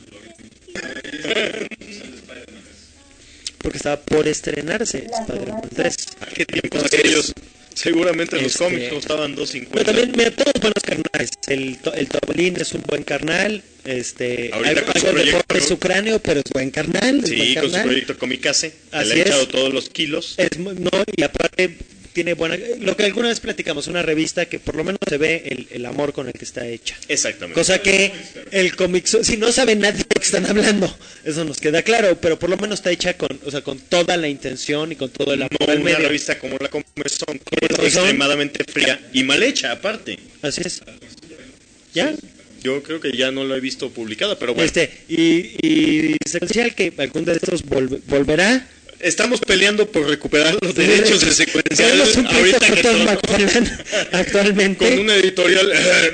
Porque estaba por estrenarse Spider-Man 3. ¿A qué tiempos aquellos? Seguramente los Este, cómics costaban Pero 2.50. también, mira, todos buenos carnales. El Tobalín es un buen carnal. Ahorita con su algo de proyecto, de su cráneo, pero es buen carnal. Es Sí, buen con su carnal. proyecto Comicase. Así Le ha es. echado todos los kilos. No, y aparte tiene buena... Lo que alguna vez platicamos, una revista que por lo menos se ve el amor con el que está hecha. Exactamente. Cosa que el cómic, si no sabe nadie de lo que están hablando, eso nos queda claro, pero por lo menos está hecha con toda la intención y con todo el amor No al una medio. revista como la Comezón, que Como es la Comezón. extremadamente fría y mal hecha, aparte. Así es. ¿Ya? Yo creo que ya no la he visto publicada, pero bueno. Y secuencial que algún de estos volverá. Estamos peleando por recuperar los derechos de secuencial. Tenemos un pleito Ahorita con que Tom todo- McFarlane actualmente. con una editorial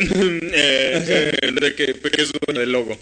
de que es el logo.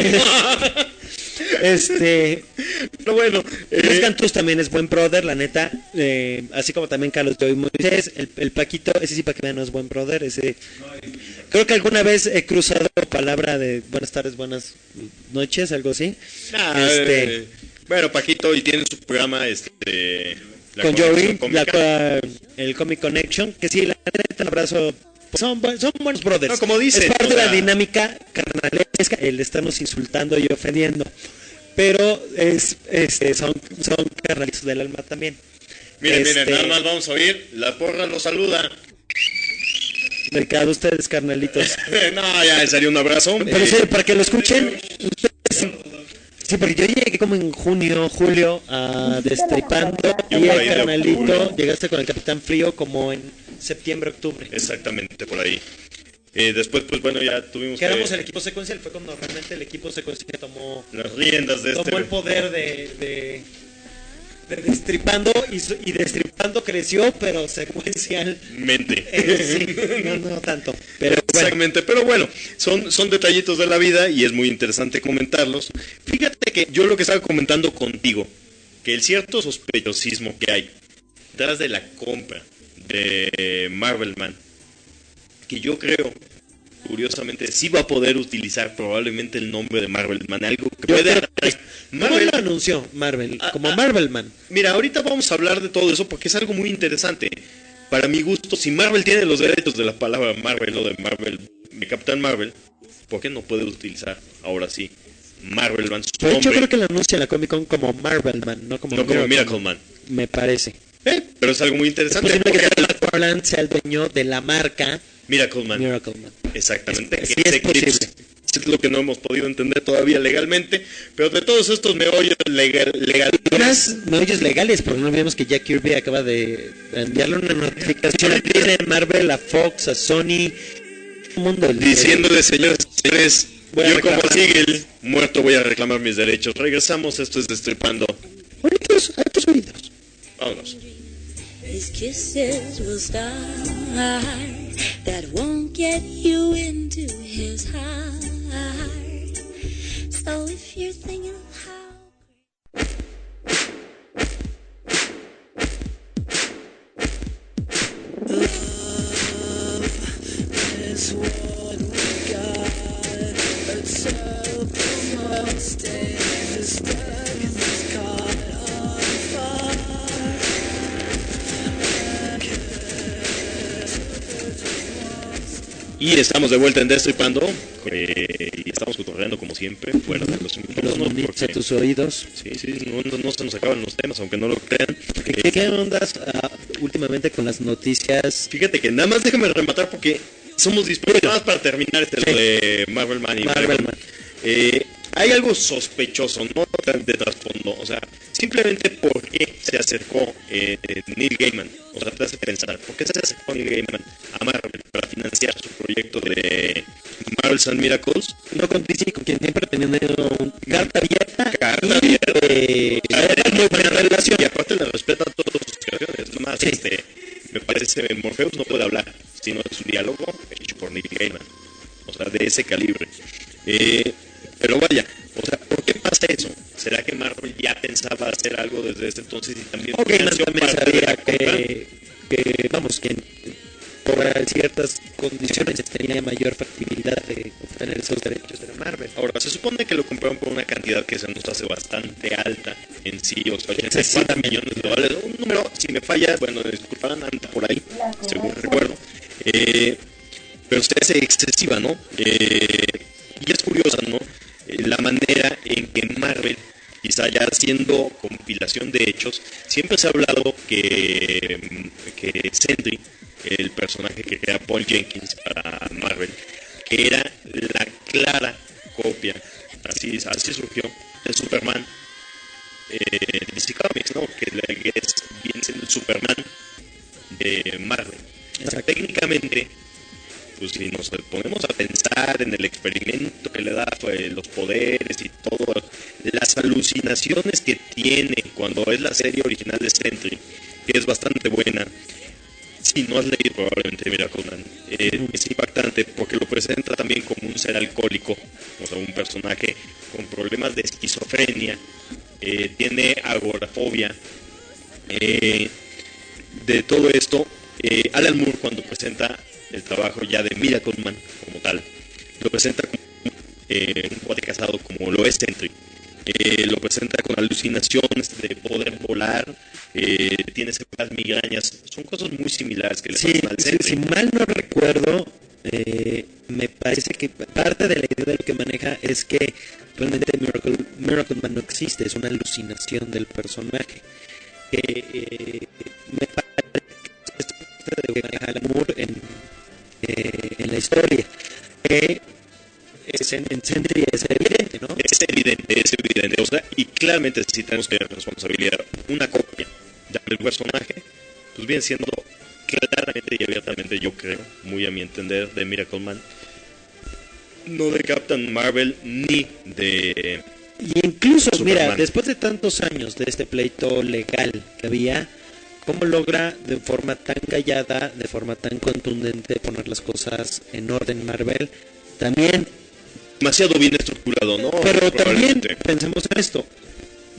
Pero bueno, Luis Gandus también es buen brother, la neta, así como también Carlos Joey Moisés, el Paquito, ese sí para que vean no es buen brother, ese creo que alguna vez he cruzado palabra de buenas tardes, buenas noches, algo así. Bueno, Paquito y tiene su programa la con Conexión Joey, Cómica. el Comic Connection, que sí, la neta, un abrazo. Son buenos brothers. No, como dicen, es parte o de la sea- dinámica carnalesca, el estarnos insultando y ofendiendo. Pero son carnalitos del alma también. Miren, nada más vamos a oír. La porra los saluda. De cada ustedes, carnalitos. No, ya, en serio, un abrazo. Pero en serio, para que lo escuchen. Sí, porque yo llegué como en julio, a Destripando. Yo Y por el ahí de carnalito, octubre. llegaste con el Capitán Frío como en septiembre, octubre. Exactamente, por ahí. Después, pues bueno, ya tuvimos Que éramos el equipo secuencial, fue cuando realmente el equipo secuencial tomó las riendas de el poder de Destripando y Destripando creció, pero secuencialmente. Sí, no tanto. Pero exactamente, pero bueno, son detallitos de la vida y es muy interesante comentarlos. Fíjate que yo lo que estaba comentando contigo, que el cierto sospechosismo que hay detrás de la compra de Marvelman, que yo creo, curiosamente, sí va a poder utilizar probablemente el nombre de Marvelman, algo que puede... ¿Cómo lo anunció Marvel? Como Marvelman. Mira, ahorita vamos a hablar de todo eso porque es algo muy interesante. Para mi gusto, si Marvel tiene los derechos de la palabra Marvel o de Marvel, de Capitán Marvel, ¿por qué no puede utilizar ahora sí Marvelman? De hecho, creo que lo anuncia en la Comic Con como Marvelman, no como Miracleman. Me parece. Pero es algo muy interesante. Es posible que McFarlane sea el dueño de la marca Miracleman. Exactamente. Sí, es posible. Es lo que no hemos podido entender todavía legalmente, pero de todos estos meollos meollos legales, porque no olvidemos que Jack Kirby acaba de enviarle una notificación a Disney, Marvel, a Fox, a Sony, mundo diciéndole, señores, yo como Sigel muerto voy a reclamar mis derechos. Regresamos, esto es Destripando. Bonitos, altos oídos. Vámonos. His kisses will start that won't get you into his heart. So if you're thinking of how is what we got, but so must stay stuck in this caught on fire. Y estamos de vuelta en Destripando. Y estamos cotorreando como siempre, fuera de los micrófonos. Porque... tus oídos. Sí, no se nos acaban los temas, aunque no lo crean. ¿Qué ondas últimamente con las noticias? Fíjate que nada más déjame rematar porque somos dispuestos para terminar de Marvelman y Marvelman. Hay algo sospechoso, no de trasfondo, o sea, simplemente por qué se acercó Neil Gaiman, o sea, te hace pensar, ¿por qué se acercó Neil Gaiman a Marvel para financiar su proyecto de Marvel's and Miracles? No con DC, con quien siempre teniendo carta abierta. Muy buena relación. Y aparte le respeta a todas sus creaciones, nomás, me parece, Morpheus no puede hablar, sino es un diálogo hecho por Neil Gaiman, o sea, de ese calibre. Pero vaya, o sea, ¿por qué pasa eso? ¿Será que Marvel ya pensaba hacer algo desde ese entonces y también sabía que por ciertas condiciones tenía mayor factibilidad de obtener esos derechos de la Marvel? Ahora, se supone que lo compraron por una cantidad que se nos hace bastante alta en sí, o sea, 84 millones de dólares. Un número, si me falla, bueno, disculparán, anda por ahí, según recuerdo. Pero se hace excesiva, ¿no? Y es curiosa, ¿no? La manera en que Marvel, quizá ya haciendo compilación de hechos, siempre se ha hablado que Sentry, el personaje que crea Paul Jenkins para Marvel, que era la clara copia, así surgió, de Superman de DC Comics, ¿no? Que es bien siendo el Superman de Marvel. O sea, técnicamente, pues si nos ponemos a pensar en el experimento que le da los poderes y todas las alucinaciones que tiene cuando es la serie original de Sentry, que es bastante buena, si no has leído probablemente Miracleman, es impactante porque lo presenta también como un ser alcohólico, o sea, un personaje con problemas de esquizofrenia, tiene agorafobia, de todo esto. Alan Moore, cuando presenta el trabajo ya de Miracleman como tal, lo presenta como un cuate casado como lo es Sentry, lo presenta con alucinaciones de poder volar, tiene severas migrañas, son cosas muy similares que le pasan al Sentry. Si mal no recuerdo, me parece que parte de la idea de lo que maneja es que realmente Miracleman no existe, es una alucinación del personaje. Me parece que es de lo que maneja Alan Moore en la historia, que en Sentry es evidente, ¿no? Es evidente, o sea, y claramente si tenemos que responsabilizar una copia del personaje, pues viene siendo claramente y abiertamente, yo creo, muy a mi entender, de Miracleman, no de Captain Marvel ni de... Y incluso, Superman. Mira, después de tantos años de este pleito legal que había, ¿cómo logra de forma tan callada, de forma tan contundente poner las cosas en orden Marvel? También... Demasiado bien estructurado, ¿no? Pero también pensemos en esto.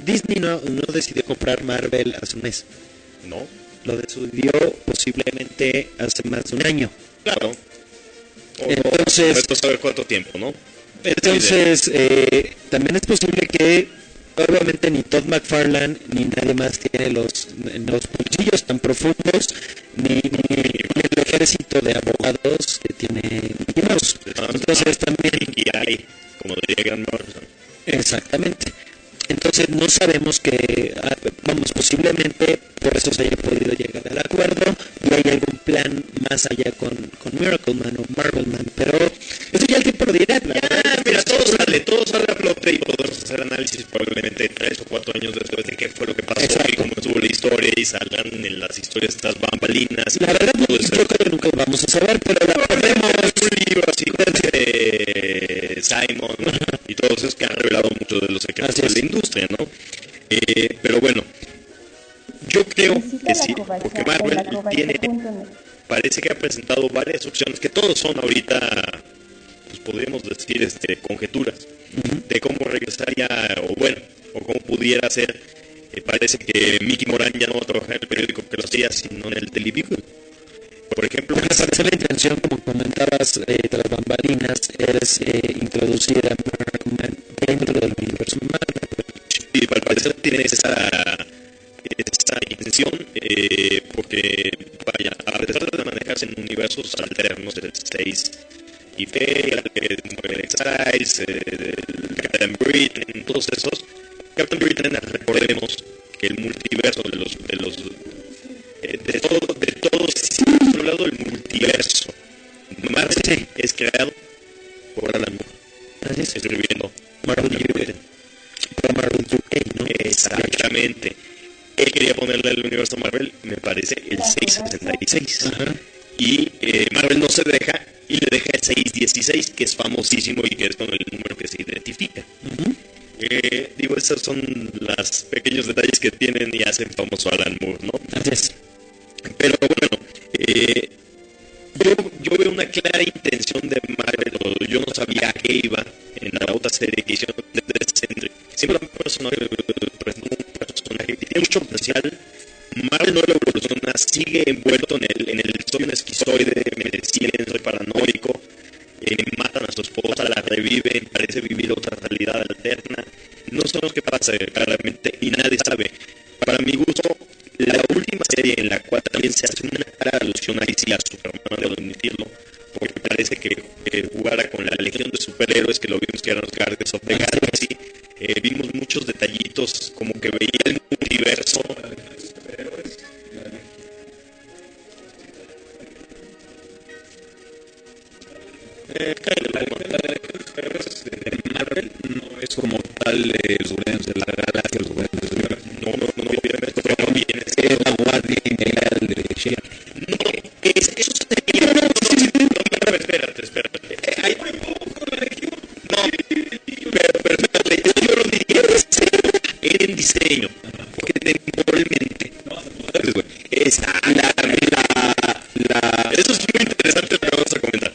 Disney no decidió comprar Marvel hace un mes. No. Lo decidió posiblemente hace más de un año. Claro. Entonces, Vete a saber cuánto tiempo, ¿no? Entonces, también es posible que, obviamente, ni Todd McFarlane ni nadie más tiene los bolsillos tan profundos, ni el ejército de abogados que tiene Mickey Mouse. Entonces, también. Y hay, como diría Grant Morrison. Exactamente. Entonces, no sabemos que, vamos, posiblemente por eso se haya podido llegar al acuerdo y hay algún plan más allá con Miracle Man o Marvel Man, pero eso ya el tiempo lo dirá. Mira, todo sale a flote y podemos hacer análisis probablemente 3 o 4 años después de qué fue lo que pasó. Exacto. Y cómo estuvo la historia y salgan en las historias estas bambalinas. La verdad, yo creo que nunca lo vamos a saber, pero podemos un libro así de Simon y todos esos que han revelado mucho de los secretos de la industria, ¿no? Pero bueno, yo creo que sí, porque Marvel parece que ha presentado varias opciones que todos son ahorita, pues podríamos decir, conjeturas de cómo regresaría o cómo pudiera ser. Parece que Mickey Moran ya no va a trabajar en el periódico que lo hacía, sino en el Television. Por ejemplo, me parece la intención, como comentabas, de las bambalinas, es introducir a Marvel dentro del universo Marvel. Sí, al parecer tiene esa intención, porque, vaya, a pesar de manejarse en universos alternos, el 6 y el X-Size, el Captain Britain, todos esos, Captain Britain, recordemos que el multiverso de todos, por un lado, el multiverso Marvel es creado por Alan Moore, escribiendo Marvel UK, ¿no? Exactamente. Él quería ponerle al universo Marvel, me parece, el 666. Y Marvel no se deja y le deja el 616, que es famosísimo y que es con el número que se identifica. Digo, esos son los pequeños detalles que tienen y hacen famoso a Alan Moore, ¿no? Así es. Pero bueno, yo veo una clara intención de Marvel, o yo no sabía a qué iba en la otra serie que hicieron de Century. Siempre un personaje que tiene mucho potencial. Marvel no lo evoluciona, sigue envuelto en el soy un esquizoide, me deciden, soy paranoico, matan a su esposa, la reviven, parece vivir otra realidad alterna. No sabemos qué pasa claramente y nadie sabe. Para mi gusto, la última serie en la cual también se hace una clara alusión ahí sí a Superman, debo admitirlo, porque parece que jugara con la legión de superhéroes que lo vimos que eran los Guardians of the Galaxy. Vimos muchos detallitos como que veía el multiverso. De Marvel no es como tal los Guardianes de la Galaxia, los Guardianes del Universo. No, obviamente, es la Guardia Imperial de Shield. No, eso sería... No, espérate. Hay muy poco de Legión. No, pero espérate, yo lo diría en diseño, porque temporalmente está eso es muy interesante lo que vamos a comentar.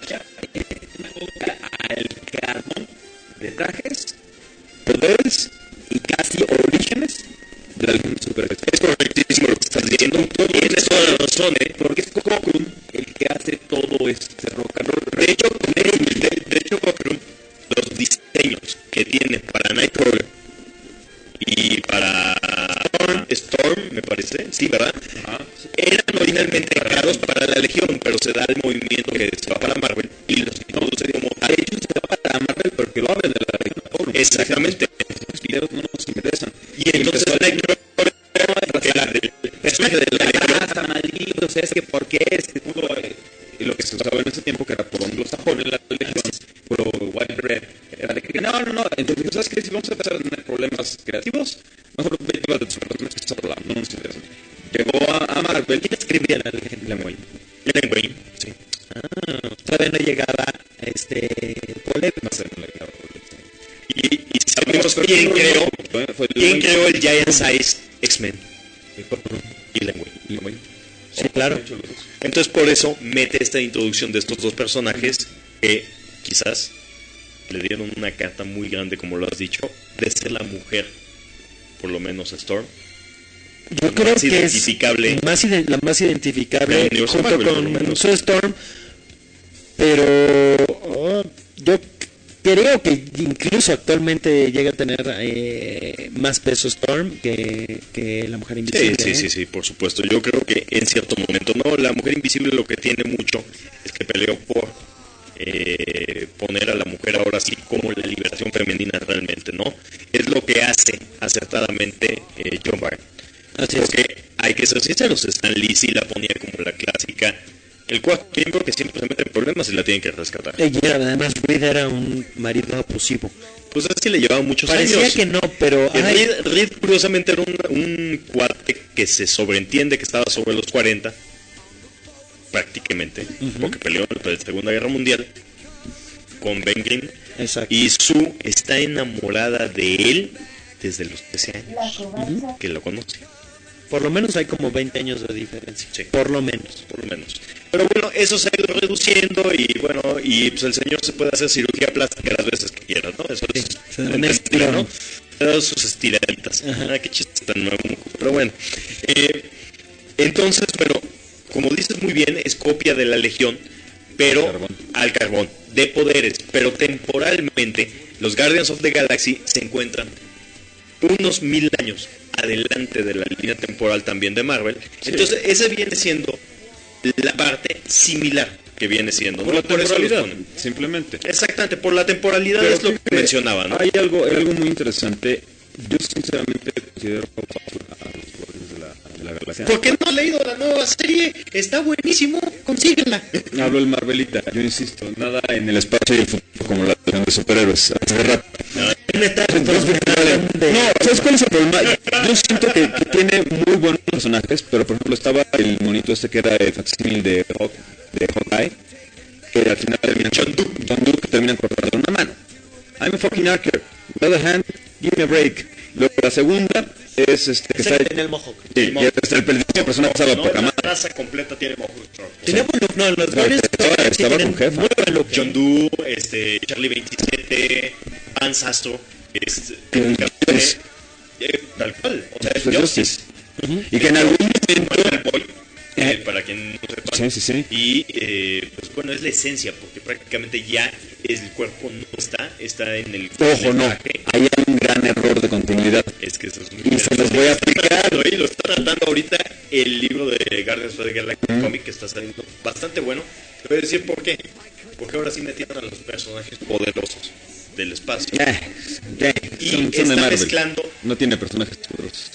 Al canon de trajes, poderes y casi orígenes de la Legión de Superhéroes. Es correctísimo lo que estás diciendo. Tienes toda la razón, porque es Cockrum el que hace todo este rock and roll. De hecho, Cockrum, los diseños que tiene para Nightcrawler y para Storm, me parece, sí, ¿verdad? Eran originalmente creados para la Legión, pero se da el movimiento que se va para Marvel y los introduce como tal. De hecho, se va para Marvel porque lo hablan de la Legión. Exactamente. Los videos no nos interesan. Y entonces Nightcrawler, el personaje de la Legión está maldito, es que porque y lo que se usaba en ese tiempo que era por anglosajón en la Legión, por White Red, era de que no, entonces ¿sabes qué? Si vamos a empezar a tener problemas creativos, mejor vete a los personajes que estás hablando, no nos interesa. Llegó a Marvel. ¿Quién escribía la Legión? Len Wein, sí. Todavía no llegaba Paul y sabemos quién creó el Giant Size X-Men. Y Len Wein. Sí, claro. Entonces por eso mete esta introducción de estos dos personajes que quizás le dieron una carta muy grande, como lo has dicho, de ser la mujer por lo menos Storm. Yo creo más que identificable. es la más identificable Del universo junto Marvel, por lo con menos. Sue Storm, pero yo creo que incluso actualmente llega a tener más peso Storm que la Mujer Invisible. Sí, por supuesto. Yo creo que en cierto momento, no, la Mujer Invisible lo que tiene mucho es que peleó por poner a la mujer ahora sí como la liberación femenina realmente, ¿no? Es lo que hace acertadamente John Byrne. Porque hay que ser sinceros, Stan Lee sí la ponía como la clásica, el cuarto miembro que siempre se mete en problemas y la tienen que rescatar. Y además Reed era un marido abusivo. Pues es que le llevaba muchos Parecía años. que no, pero Reed curiosamente era un cuate que se sobreentiende que estaba sobre los 40, prácticamente, porque peleó en la Segunda Guerra Mundial con Ben Grimm. Exacto. Y Sue está enamorada de él desde los 13 años que lo conoce. Por lo menos hay como 20 años de diferencia. Sí. Por lo menos. Pero bueno, eso se ha ido reduciendo y bueno, y pues el señor se puede hacer cirugía plástica las veces que quiera, ¿no? Eso es entendible, ¿no? Pero sus estiraditas. Qué chiste tan nuevo. Pero bueno. Entonces, bueno, como dices muy bien, es copia de la Legión, pero al carbón, de poderes, pero temporalmente los Guardians of the Galaxy se encuentran unos 1000 años adelante de la línea temporal también de Marvel. Entonces ese viene siendo la parte similar que viene siendo, por ¿no? la temporalidad, Por eso simplemente. Exactamente, por la temporalidad. Pero es lo que mencionaba, ¿no? Hay algo muy interesante. Yo sinceramente considero a los Guardianes de la Galaxia. ¿Por qué no has leído la nueva serie? Está buenísimo, consíguela. Hablo el Marvelita, yo insisto, nada en el espacio y el futuro como la Legión de Superhéroes. Hace rato. No, ¿sabes cuál es el problema? Yo siento que tiene muy buenos personajes, pero por ejemplo estaba el monito este que era el facsímil de Hawkeye, que al final termina John Duke, que termina cortando una mano. I'm a fucking archer. On the other hand, give me a break. Luego la segunda es que está en el Mohawk. Sí, el personaje estaba por la raza completa tiene Mohawk. Tiene buen look, no, los Guardians estaba con jefa. John Doe, Charlie 27, Van Sastro, tal cual, o sea, es Justice. Y que en algún momento para quien no sepa, y pues bueno, es la esencia, porque prácticamente ya el cuerpo no está en el ojo, no, hay un gran error de continuidad, es que eso es muy y se los voy a explicar. Lo está tratando ahorita el libro de Guardians of the Galaxy Comic, que está saliendo bastante bueno. Te voy a decir por qué, porque ahora sí metieron a los personajes poderosos del espacio y son está de Marvel. mezclando, no tiene personajes poderosos.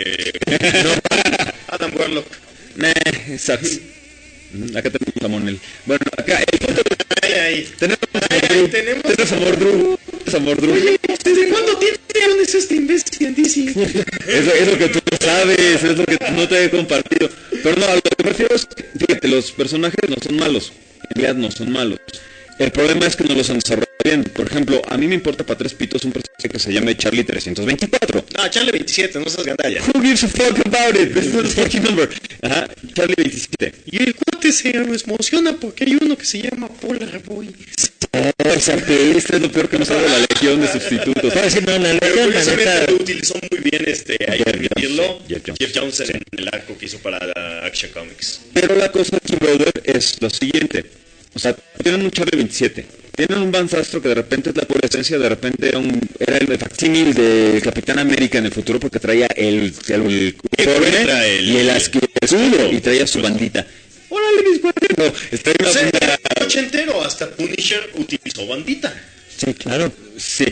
Adam Warlock. Exacto. Acá tenemos a Monel. Bueno, acá el punto tenemos a Mordru. Oye, ¿desde cuándo tienes este imbécil en DC? Es lo que tú sabes, es lo que no te he compartido. Pero no, a lo que me refiero es que, fíjate, los personajes no son malos. En realidad no son malos. El problema es que no los han desarrollado bien. Por ejemplo, a mí me importa para tres pitos un personaje que se llame Charlie 324. No, Charlie 27, no seas gandalla. Who gives a fuck about it? This is the fucking number. Ajá, Charlie 27. Y el cuate se emociona porque hay uno que se llama Polar Boy. Esa peste es lo peor que nos ha dado la Legión de sustitutos. Pero curiosamente lo utilizó muy bien, hay que admitirlo, Jeff Jones en el arco que hizo para Action Comics. Pero la cosa aquí, brother, es lo siguiente. O sea, tienen un Charlie 27, tienen un Van Sastro que de repente es la pura esencia, de repente era el facsímil de Capitán América en el futuro porque traía el uniforme y el escudo y traía su bandita. ¡Órale, mis cuadernos! Está en la el ochentero, hasta Punisher utilizó bandita. Sí, claro. Sí.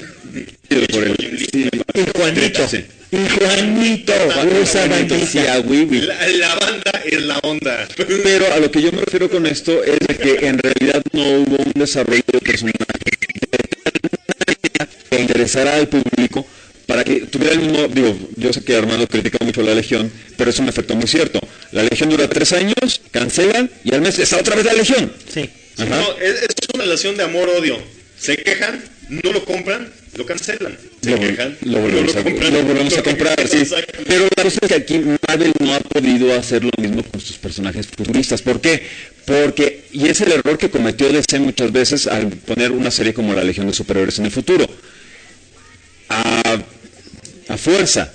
Y Juanito. Y Juanito usa bandita. La banda es la onda. Pero a lo que yo me refiero con esto es de que en realidad no hubo un desarrollo de personaje que interesara al público para que tuviera el mismo, yo sé que Armando critica mucho a la Legión, pero es un efecto muy cierto. La Legión dura 3 años, cancelan y al mes está otra vez la Legión. Sí. No, es una relación de amor-odio. Se quejan, no lo compran, lo cancelan. Se quejan, lo volvemos a comprar, sí. Pero la cosa es que aquí Marvel no ha podido hacer lo mismo con sus personajes futuristas. ¿Por qué? Porque, y es el error que cometió DC muchas veces al poner una serie como la Legión de Superhéroes en el futuro. A a fuerza,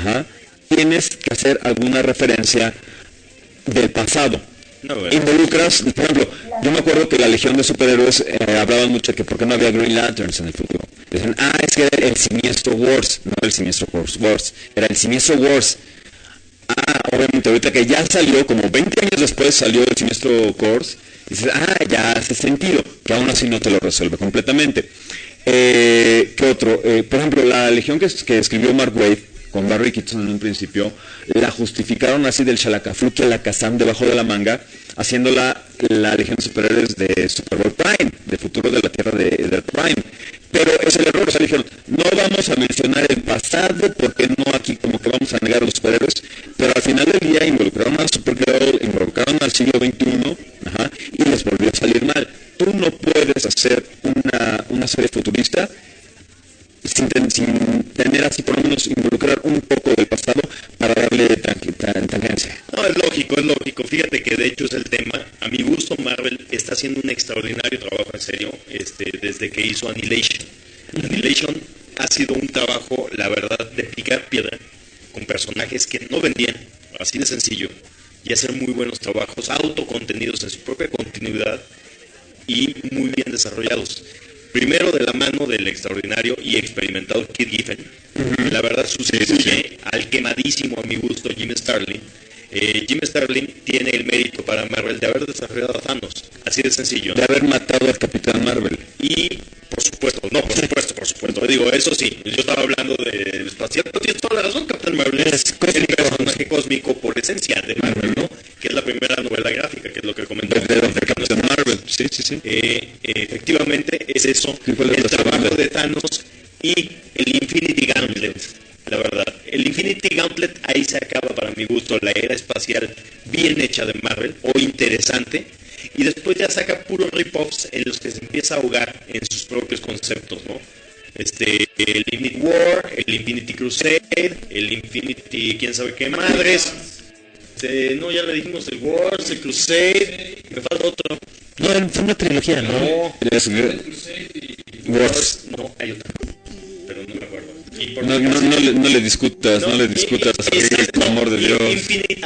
tienes que hacer alguna referencia del pasado. Involucras, por ejemplo, yo me acuerdo que la Legión de Superhéroes hablaban mucho de que por qué no había Green Lanterns en el futuro. Decían, es que era el Siniestro Wars, no el Siniestro Wars, era el Siniestro Wars. Obviamente ahorita que ya salió, como 20 años después salió el Siniestro Wars, dices, ya hace sentido, que aún así no te lo resuelve completamente. ¿Qué otro? Por ejemplo, la Legión que escribió Mark Waid con Barry Kitson en un principio, la justificaron así del Shalakafluki a la Kazam debajo de la manga, haciéndola la Legión de Superhéroes de Superboy Prime, de Futuro de la Tierra de Prime. Pero es el error, o sea, dijeron, no vamos a mencionar el pasado, porque no aquí como que vamos a negar a los superhéroes, pero al final del día involucraron a Supergirl, involucraron al siglo XXI, y les volvió a salir mal. Tú no puedes hacer una serie futurista sin tener así por lo menos involucrar un poco del pasado para darle tangencia. No, es lógico. Fíjate que de hecho es el tema. A mi gusto Marvel está haciendo un extraordinario trabajo, en serio, desde que hizo Annihilation. Annihilation ha sido un trabajo, la verdad, de picar piedra con personajes que no vendían, así de sencillo, y hacer muy buenos trabajos autocontenidos en su propia continuidad y muy bien desarrollados. Primero de la mano del extraordinario y experimentado Kid Giffen, la verdad sustituye al quemadísimo, a mi gusto, Jim Starlin. Jim Starlin tiene el mérito para Marvel de haber desarrollado a Thanos, así de sencillo. De haber matado al Capitán Marvel. Y, por supuesto, digo, eso sí, yo estaba hablando del espacial, pero tienes toda la razón, Capitán Marvel es el personaje cósmico por esencia de Marvel, ¿no? Que es la primera novela gráfica, que es lo que comentamos. De Capitán Marvel, sí. Efectivamente, es eso, el trabajo de Thanos y el Infinity Gauntlet. La verdad, el Infinity Gauntlet ahí se acaba para mi gusto la era espacial bien hecha de Marvel, o interesante, y después ya saca puros rip-offs en los que se empieza a ahogar en sus propios conceptos, ¿no? El Infinity War, el Infinity Crusade, el Infinity quién sabe qué madres. No, ya le dijimos el Wars, el Crusade, me falta otro. No, fue una trilogía, ¿no? Wars. No, hay otro, pero no me acuerdo. No le discutas, por amor de Dios. Infinite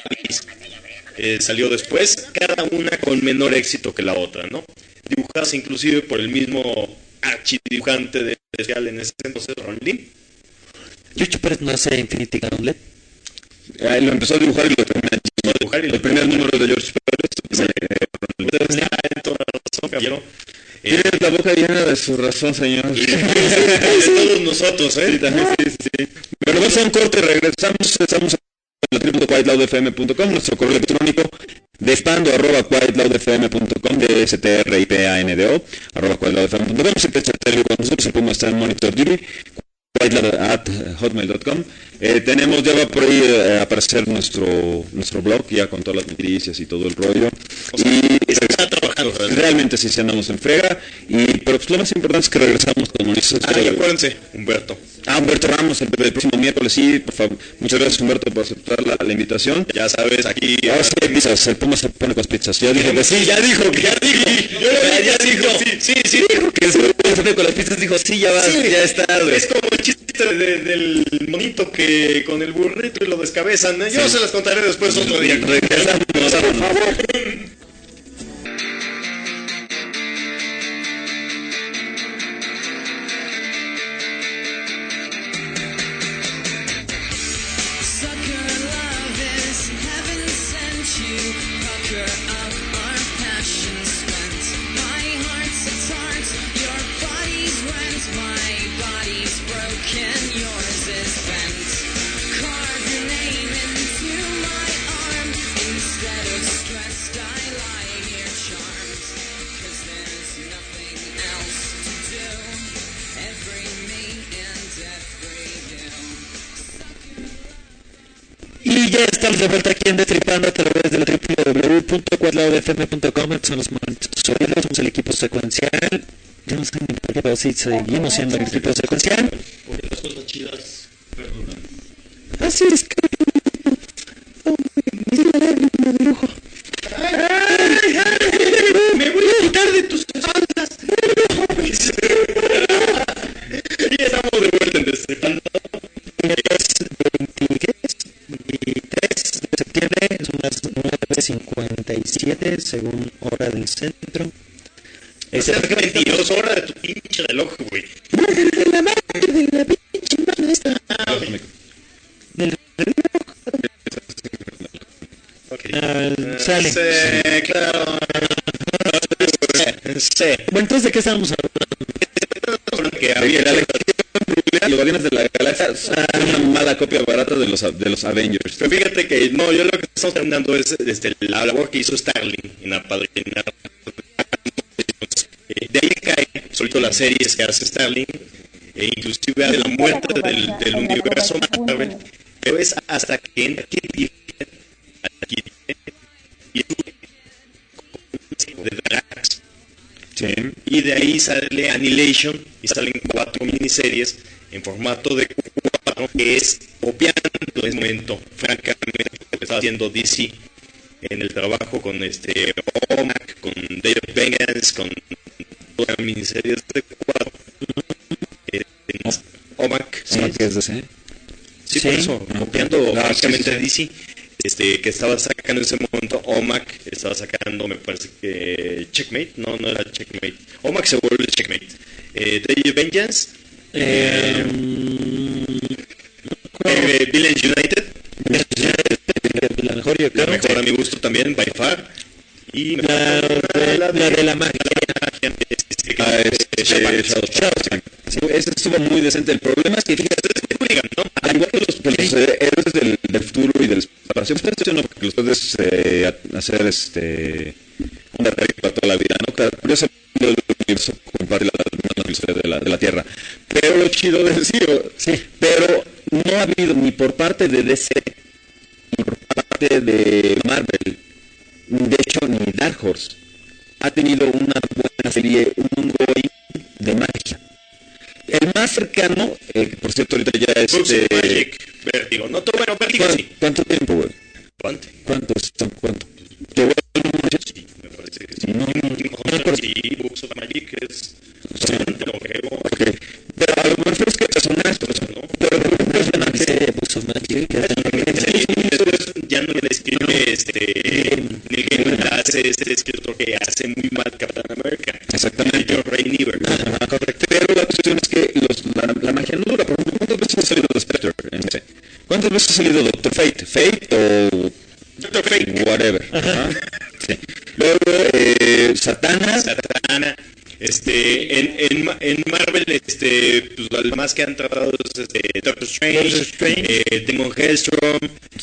Abyss salió después, cada una con menor éxito que la otra, ¿no? Dibujadas inclusive por el mismo archidibujante de especial en ese entonces, Ron Lim. George Pérez no hace Infinity Gauntlet. Lo empezó a dibujar y lo terminó a dibujar. El primer número de George Pérez. Está en toda razón, caballero. Tienes la boca llena de su razón, señor. De todos nosotros, Sí, también, sí. Pero vamos a un corte, regresamos. Estamos en la www.quietloudfm.com, nuestro correo electrónico despando @quietloudfm.com, de stripando @quietloudfm.com. Se te echa con nosotros, el Puma está en Monitor Duty, quietloud@hotmail.com. Tenemos, ya va por ahí a aparecer nuestro blog, ya con todas las noticias y todo el rollo. Y está trabajando. Realmente sí se andamos en frega. Pero pues lo más importante es que regresamos con noticias. Y acuérdense, Humberto Ramos, el próximo miércoles, sí, por favor. Muchas gracias, Humberto, por aceptar la invitación. Ya sabes, aquí... Ahora sí hay pizzas, el Puma se pone con las pizzas. Ya dijo que sí, ya dijo. Sí, dijo que se pone con las pizzas, dijo, sí, ya va, ya está. Es como el chiste del monito que con el burrito y lo descabezan. Yo se las contaré después otro día. Regresamos, por favor. Y ya estamos de vuelta aquí en Destripando a través de la www.quietloudfm.com. Estos son los momentos sólidos, somos el equipo secuencial. Yo no sé ni por qué, pero sí seguimos siendo el equipo secuencial. Porque las cosas chidas perdonan. Así es que... de lujo. Me voy a quitar de tus espaldas. Y estamos de vuelta en Destripando. Y 9:37 según hora del centro. Qué mentiroso, hora de tu pinche reloj, güey. De la pinche mano esta. Del reloj. Sale. Sí, claro. Sí. Bueno, entonces, ¿de qué estábamos hablando? Que había los Guardianes de la Galaxia son una mala copia barata de los Avengers. Pero fíjate que no, yo lo que estamos terminando es la labor que hizo Starling en apadrinar. De ahí cae solito las series que hace Starling, e inclusive hace la muerte del universo Marvel, pero es hasta que entra Kid de Drax. Sí. Y de ahí sale Annihilation y salen 4 miniseries en formato de 4, que es copiando en ese momento francamente lo que estaba haciendo DC en el trabajo con OMAC, con Day of Vengeance, con todas las miniseries de 4. OMAC, ¿Qué es ese? sí, por eso, copiando francamente a DC. Que estaba sacando en ese momento OMAC, estaba sacando, me parece que Checkmate, no era Checkmate, OMAC se vuelve Checkmate, Day of Vengeance, Villains United, la mejor, yo creo. la mejor a mi gusto también, by far, y la de la magia. Ese estuvo muy decente. El problema es que, fíjate, ¿no? Al igual que los héroes del futuro y del espacio, no, porque los puedes hacer una regla para toda la vida, ¿no? Cada curioso el universo comparte la historia de la Tierra. Pero lo chido de pero no ha habido ni por parte de DC ni por parte de Marvel, de hecho ni Dark Horse ha tenido una buena serie, un ongoing de magia. El más cercano, por cierto, ahorita ya es Magic, Vértigo, no, bueno, Vértigo sí. ¿Cuánto tiempo, güey? ¿Cuánto? ¿Cuánto? ¿Te voy a dar un número? Sí, me parece que sí. Sí, Books of Magic es bastante longevo. Ok, pero a lo mejor es que personajes, ¿no? Pero por ejemplo, es una serie Books of Magic ya no le escribe Neil Gaiman, hace escritor que hace muy mal Captain America. Exactamente. John Ray-Niebuhr. Correcto. Pero la cuestión es que la magia no dura. Por ejemplo, ¿cuántas veces ha salido Spectre? ¿Cuántas veces ha salido Doctor Fate? ¿Fate o Doctor Fate? Whatever. Sí. Luego, Satana. En Marvel, pues lo más que han tratado es Doctor Strange, Demon Hellstrom,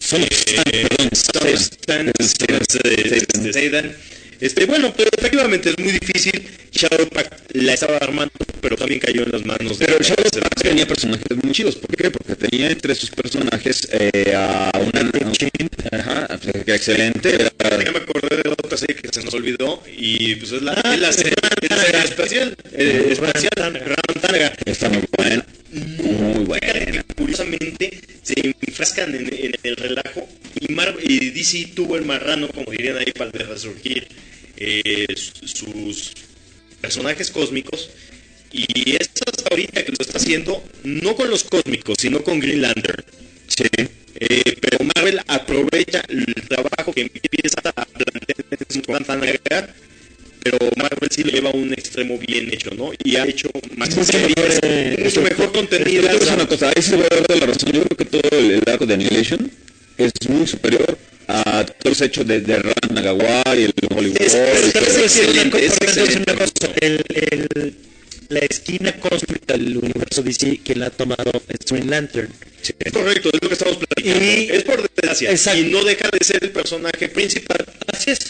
Satan. Bueno, pero efectivamente es muy difícil. Shadowpact la estaba armando, pero también cayó en las manos de... Pero Shadowpact tenía personajes muy chidos. ¿Por qué? Porque tenía entre sus personajes a una... excelente. Ya me acordé de otra serie que se nos olvidó, y pues es la serie espacial, Ram Tanaga. Está muy buena. Muy buena. Curiosamente se enfrascan en el relajo, y DC tuvo el marrano, como dirían ahí, para resurgir sus personajes cósmicos, y es hasta ahorita que lo está haciendo no con los cósmicos, sino con Green Lantern. Sí. Pero Marvel aprovecha el trabajo que empieza a plantear, pero Marvel sí lo lleva a un extremo bien hecho, ¿no? Y ha hecho más mucho mejor contenido. Es una cosa, ahí se va a dar la razón. Yo creo que todo el arco de Annihilation es muy superior a todo el hecho de Ram Nagawar y el Hollywood. Es una cosa, la esquina cósmica del universo DC que la ha tomado es Green Lantern. Sí, es correcto, es lo que estamos platicando. Es por desgracia. Exacto. Y no deja de ser el personaje principal. Así es.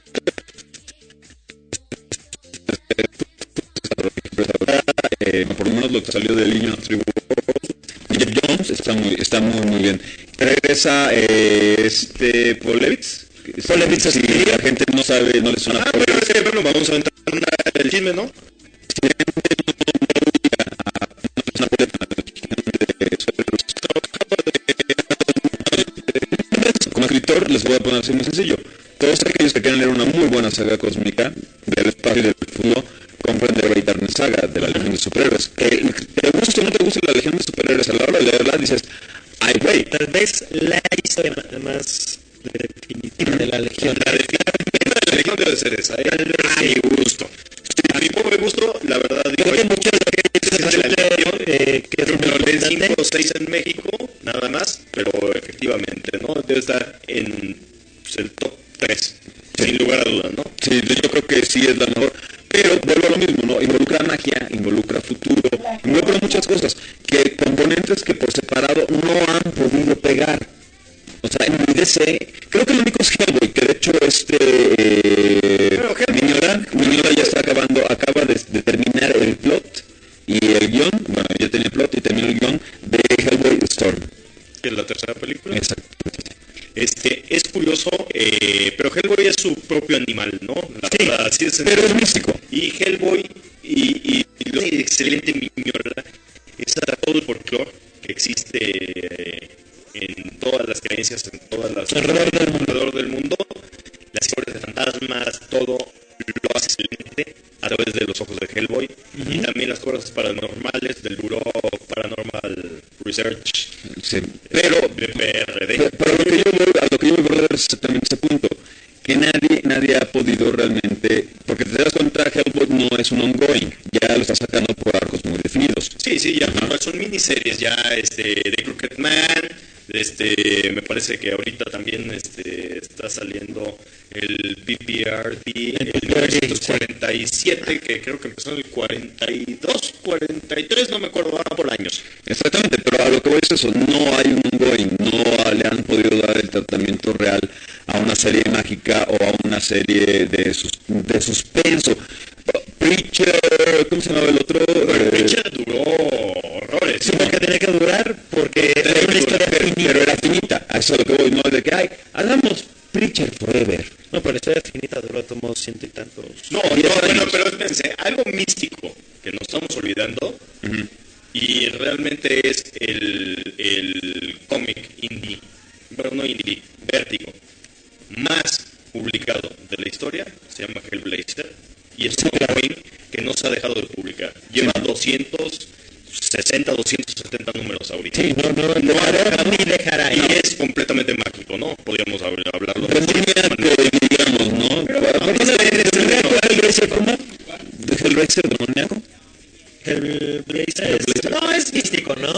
Por lo menos lo que salió del Legion of True World, Jeff Jones está muy bien. Regresa Paul Levitz. Si la gente no sabe, no le suena. Bueno, vamos a entrar en el chisme, ¿no? Como escritor les voy a poner así muy sencillo. Todos aquellos que quieran leer una muy buena saga cósmica del espacio y del futuro, compren The Great Darkness Saga de la Legión de Superhéroes. ¿Te gusta o no te gusta la Legión de Superhéroes? A la hora de leerla dices, ay güey, tal vez la historia más definitiva de la Legión. La definitiva la Legión debe ser esa, a mi gusto. A mi pobre gusto, la verdad, digo, hay muchas de la Legión, creo que lo leen 5 o 6 en México, nada más, pero efectivamente, ¿no? Debe estar en pues, el top 3, sin lugar a dudas, ¿no? Sí, yo creo que sí es la mejor. Pero vuelvo a lo mismo, ¿no? Involucra magia, involucra futuro, involucra muchas cosas, que componentes que por separado no han podido pegar. O sea, en DC, creo que el único es Hellboy, que de hecho Miñola ya está acaba de terminar el plot y el guión, bueno, ya tenía el plot y terminó el guión de Hellboy Storm. Que es la tercera película. Exacto. Es curioso, pero Hellboy es su propio animal, ¿no? La verdad, así es, pero es místico. Y Hellboy y lo excelente Miñola es a todo el folclore que existe en todas las creencias, en todas las alrededor del mundo, las historias de fantasmas, todo lo hace excelente a través de los ojos de Hellboy y también las cosas paranormales del Bureau Paranormal Research. Sí. Pero a lo que yo voy a ver es exactamente ese punto, que nadie ha podido realmente, porque te das cuenta, Hellboy no es un ongoing, ya lo está sacando por arcos muy definidos. Sí, ya son miniseries, ya The Crooked Man, me parece que ahorita también está saliendo el BPRD, el 1947, que creo que empezó en el 42, 43, no me acuerdo, va por años. Exactamente, pero a lo que voy es eso, no hay un ongoing, no le han podido dar el tratamiento real a una serie mágica o a una serie de suspenso. Preacher, ¿cómo se llamaba el otro? Preacher duró horrores. Sí, porque tenía que durar, porque era una historia finita. Pero era finita, a eso es lo que voy, no de que hagamos Preacher Forever. No, pero la historia finita duró como 100 y tantos. No, pero espérense, algo místico que nos estamos olvidando, y realmente es el cómic indie, bueno, no indie, Vértigo, más publicado de la historia, se llama Hellblazer, y es un cómic que no se ha dejado de publicar. Lleva 260, 270 números ahorita. Sí, no ni dejará. Y es completamente mágico, ¿no? Podríamos hablarlo. Digamos, ¿no? ¿Hellblazer cómo? ¿Hellblazer demoníaco? Hellblazer. No, es místico, ¿no?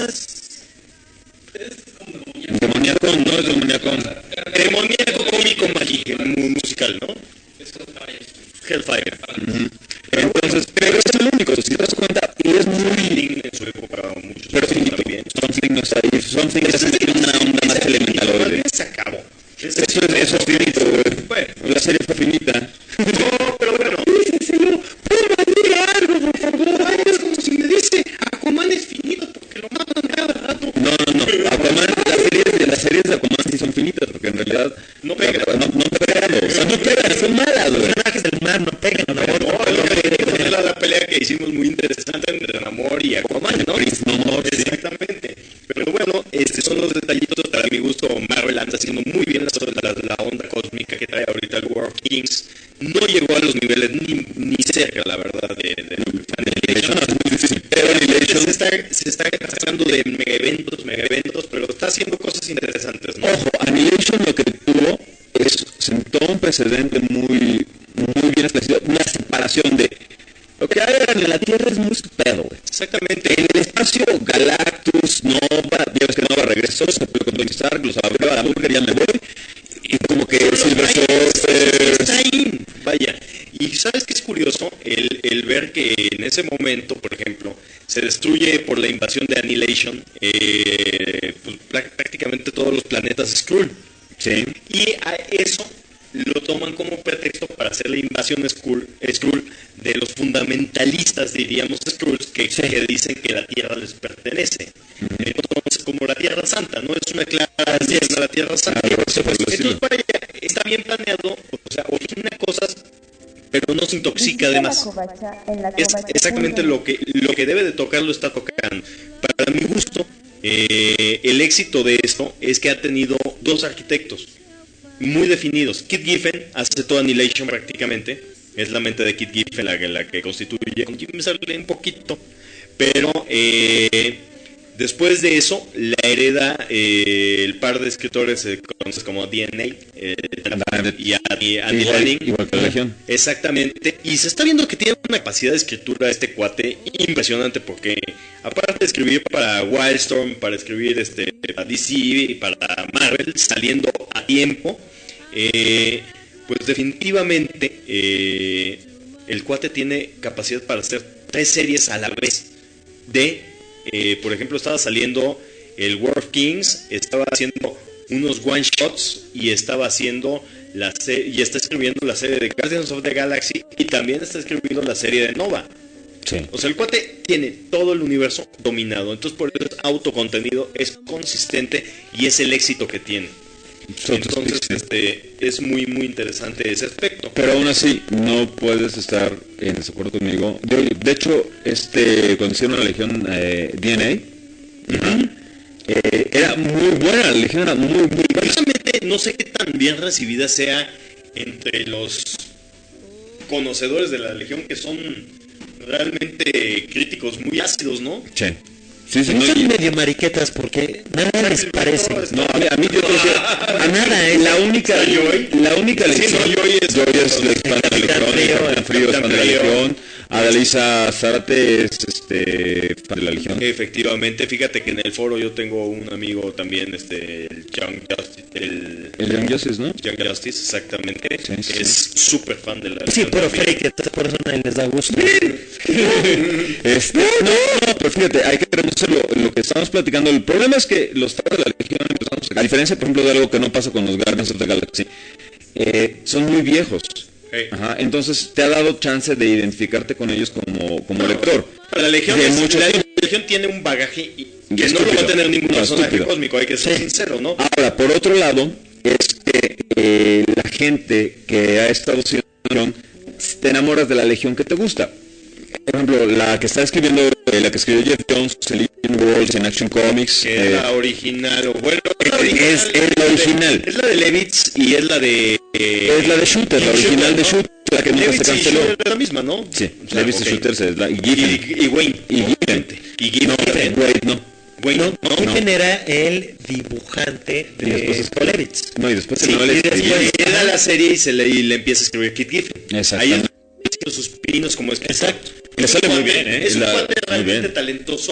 Demoníaco, no es demoníaco. Demoníaco cómico mágico, musical, ¿no? Hellfire. Entonces, pero es el único, si te das cuenta, y es muy... en su época, muchos pero finito, Something no está ahí, Something es una onda más elemental. Se acabó. Eso es finito, güey. La serie está finita. No, pero bueno. Algo, por favor. Es como si me dice, Aquaman es finito porque lo matan cada rato. No. Aquaman, las series de Aquaman sí son finitas, porque en realidad no pegan. No pegan, o sea, no pegan, son malas, güey. Los personajes del mar no pegan, no, la pelea que hicimos muy interesante entre Namor y Aquaman, ¿no? Exactamente. Pero bueno, son los detallitos. Para mi gusto, Marvel anda haciendo muy bien la onda cósmica que trae ahorita el War of Kings. No llegó a los niveles ni cerca, la verdad, de Annihilation. Es muy difícil, pero Annihilation se está sacando de mega eventos, pero está haciendo cosas interesantes, ¿no? Ojo, Annihilation lo que tuvo sentó un precedente muy bien establecido, una separación de lo que hagan en la Tierra es muy pedo, güey. Exactamente. En el espacio, Galactus, Nova, ya ves que Nova regresó, se fue con Tony Stark, los abrió a la mujer, ya me voy. Y como que Silver Surfer está ahí, vaya. Y ¿sabes qué es curioso? El ver que en ese momento, por ejemplo, se destruye por la invasión de Annihilation pues, prácticamente todos los planetas Skrull. Sí. Y a eso lo toman como pretexto para hacer la invasión Skrull de los fundamentalistas, diríamos, Skrulls, que dicen que la Tierra les pertenece. Entonces, como la Tierra Santa, ¿no? Es una clara a la Tierra Santa. Entonces, vaya, está bien planeado, o sea, origina cosas, pero no se intoxica además. Es exactamente lo que debe de tocar, lo está tocando. Para mi gusto, el éxito de esto es que ha tenido dos arquitectos muy definidos. Kit Giffen hace toda Annihilation prácticamente, es la mente de Kit Giffen la que constituye. Con Jim sale un poquito, pero Después de eso, la hereda el par de escritores conocidos como DNA y Andy Lanning. Igual que la Legión. Exactamente. Y se está viendo que tiene una capacidad de escritura este cuate impresionante, porque aparte de escribir para Wildstorm, para escribir para DC y para Marvel, saliendo a tiempo, pues definitivamente el cuate tiene capacidad para hacer 3 series a la vez por ejemplo, estaba saliendo el War of Kings, estaba haciendo unos one shots y estaba haciendo y está escribiendo la serie de Guardians of the Galaxy y también está escribiendo la serie de Nova. Sí. O sea, el cuate tiene todo el universo dominado, entonces por eso es autocontenido, es consistente y es el éxito que tiene. Entonces, es muy muy interesante ese aspecto. Pero aún así, no puedes estar en desacuerdo conmigo. De hecho, cuando hicieron la Legión DNA, era muy buena, la Legión era muy buena. Curiosamente, no sé qué tan bien recibida sea entre los conocedores de la Legión, que son realmente críticos muy ácidos, ¿no? Sí. Son medio mariquetas porque nada les parece. No, a mí yo creo que a nada la única lección Joy es fan de la Legión, Capitán Frío es fan de la Legión, Adalisa Zárate es fan de la Legión. Efectivamente, fíjate que en el foro yo tengo un amigo también, el Young Justice, el Young Justice, ¿no? Young Justice, exactamente, sí. Es súper fan de la Legión. Sí, pero fake, por eso nadie les da gusto. No, pero fíjate, hay que reconocer lo que estamos platicando. El problema es que los fans de la Legión, a diferencia, por ejemplo, de algo que no pasa con los Guardians of the Galaxy, son muy viejos. Hey. Ajá, entonces te ha dado chance de identificarte con ellos como lector. La Legión, Legión tiene un bagaje que no lo va a tener ningún personaje cósmico, hay que ser sincero, ¿no? Ahora, por otro lado, es que la gente que ha estado siendo Legión, te enamoras de la Legión que te gusta. Por ejemplo, la que está escribiendo, la que escribió Jeff Jones, Selene Worlds en Action Comics. Que es la original, o bueno, es la original. Es la de Levitz y es la de... es la de Shooter, la original de Shooter, la que nunca se canceló. Es la misma, ¿no? Sí, Levitz y Shooter es la... Y Wayne. Y Giffen. Giffen era el dibujante de Levitz. No, y después era la serie y le empieza a escribir Kit Giffen. Exacto. Ahí es sus pinos como es. Exacto. Le sale muy bien, Es un cuate realmente talentoso.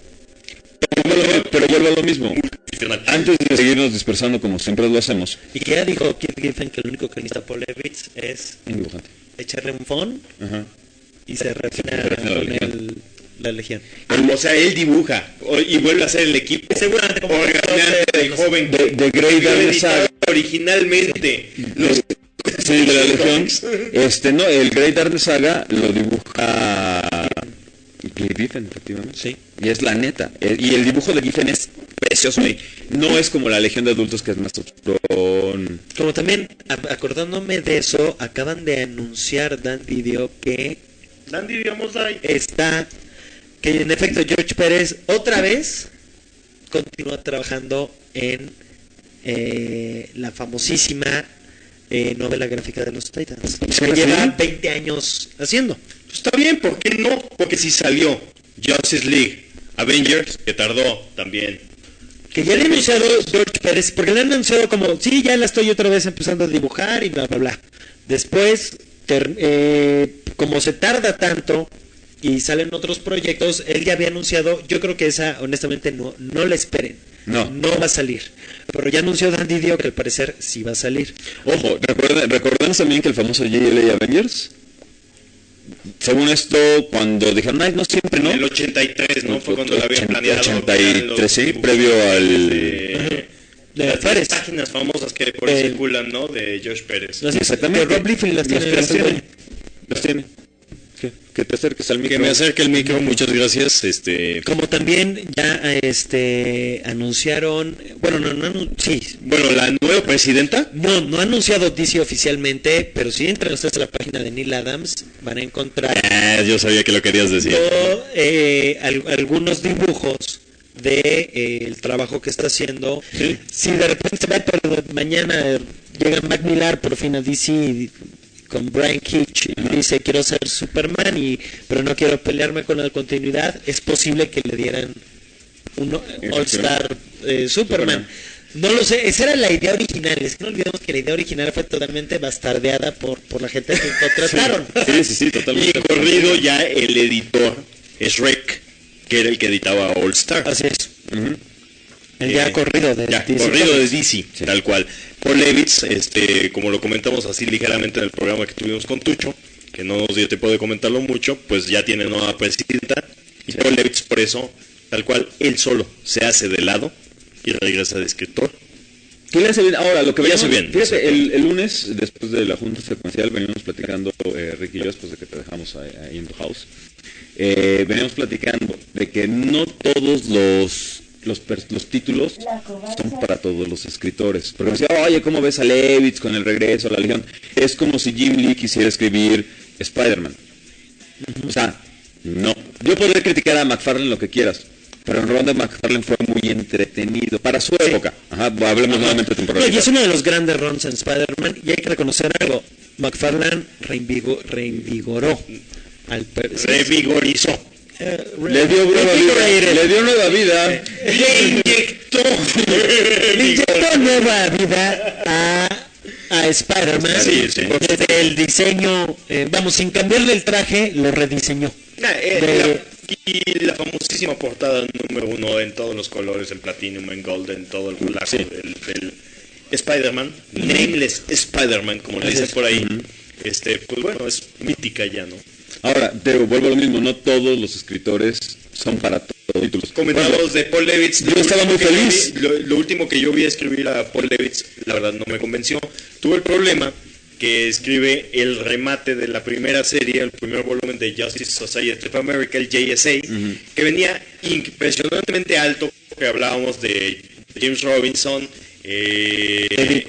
Pero vuelvo a lo mismo. Antes de seguirnos dispersando como siempre lo hacemos. Y que ya dijo Kit Giffen que lo único que necesita por Levitz es echarle un phone y se refina con la Legión. O sea, él dibuja y vuelve a hacer el equipo. Seguramente como el joven de Grey Dark Saga originalmente. Sí, de la Legión. No, el Grey Dark Saga lo dibuja Giffen, efectivamente. Sí. Y es la neta. Y el dibujo de Giffen es precioso. No es como la Legión de Adultos, que es más oscuro. Como también, acordándome de eso, acaban de anunciar Dan Didio que está, que en efecto George Pérez otra vez continúa trabajando en la famosísima novela gráfica de los Titans, que lleva 20 años haciendo. Está bien, ¿por qué no? Porque si salió Justice League, Avengers, que tardó también. Que ya le ha anunciado George Pérez, porque le han anunciado como, sí, ya la estoy otra vez empezando a dibujar y bla, bla, bla. Después, como se tarda tanto y salen otros proyectos, él ya había anunciado, yo creo que esa, honestamente, no la esperen. No va a salir. Pero ya anunció Dan Didio que al parecer sí va a salir. Ojo, ¿recuerdan también que el famoso JLA Avengers? Según esto, cuando dijeron, ay, no siempre, ¿no? En el 83, ¿no? Fue cuando lo habían planeado. 83, sí, previo al... las páginas famosas que por ahí circulan, ¿no? De George Pérez. Exactamente. Rob Liefeld las tiene. Que te acerques al micro. Que me acerque el micro, muchas gracias. Como también ya anunciaron, bueno, sí. Bueno, la nueva presidenta. No ha anunciado DC oficialmente, pero si entran ustedes a la página de Neil Adams, van a encontrar... yo sabía que lo querías decir. Algunos dibujos de el trabajo que está haciendo. ¿Sí? Si de repente mañana llega Mac Millar por fin a DC con Brian Kitch y dice quiero ser Superman pero no quiero pelearme con la continuidad, es posible que le dieran un All-Star Superman. No lo sé, esa era la idea original. Es que no olvidemos que la idea original fue totalmente bastardeada por la gente que contrataron. Sí, totalmente. Y corrido ya el editor es Rick, que era el que editaba All Star. Así es. El ya corrido de DC. Corrido de DC, sí. Tal cual. Paul Levitz, como lo comentamos así ligeramente en el programa que tuvimos con Tucho, que no nos dio tiempo de comentarlo mucho, pues ya tiene nueva presidenta. Y Paul Levitz, por eso, tal cual, él solo se hace de lado y regresa de escritor. ¿Qué le hace bien? Ahora, lo que veíamos bien. Fíjate, el lunes, después de la junta secuencial, veníamos platicando, Rick y yo, después de que te dejamos ahí en tu house, veníamos platicando de que no todos los títulos son para todos los escritores. Porque decía, oye, ¿cómo ves a Levitz con el regreso a la Legión? Es como si Jim Lee quisiera escribir Spider-Man. O sea, no. Yo podría criticar a McFarlane lo que quieras, pero en Ron de McFarlane fue muy entretenido para su época. Hablemos nuevamente de temporada. Y es uno de los grandes runs en Spider-Man, y hay que reconocer algo. McFarlane reinvigoró al revigorizó. Le dio nueva vida. Le inyectó nueva vida a Spider-Man. Sí. Desde el diseño, sin cambiarle el traje, lo rediseñó. Y la famosísima portada número 1 en todos los colores, en platinum, en gold, en todo el largo del Spider-Man, Nameless Spider-Man, como le dicen por ahí, pues bueno, es mítica ya, ¿no? Ahora, vuelvo a lo mismo, no todos los escritores son para todos títulos. Comentados de Paul Levitz. Yo estaba muy feliz. Lo último que yo vi escribir a Paul Levitz, la verdad no me convenció. Tuve el problema que escribe el remate de la primera serie, el primer volumen de Justice Society of America, el JSA, que venía impresionantemente alto, que hablábamos de James Robinson, David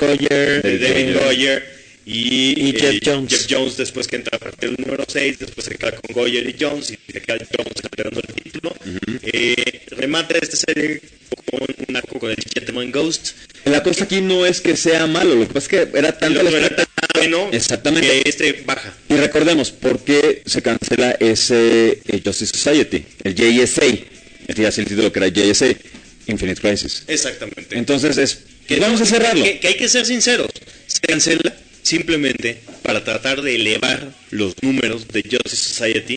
Goyer y Jeff Jones. Jeff Jones, después que entra a partir del número 6, después se queda con Goyer y Jones, y se queda Jones esperando el título. Remata esta serie con un arco con el Gentleman Ghost. La cosa aquí no es que sea malo, lo que pasa es que era tanto bueno, exactamente, que baja. Y recordemos por qué se cancela ese Justice Society, el JSA, ya el título que era JSA, Infinite Crisis. Exactamente. Entonces vamos a cerrarlo. Que hay que ser sinceros, se cancela simplemente para tratar de elevar los números de Justice Society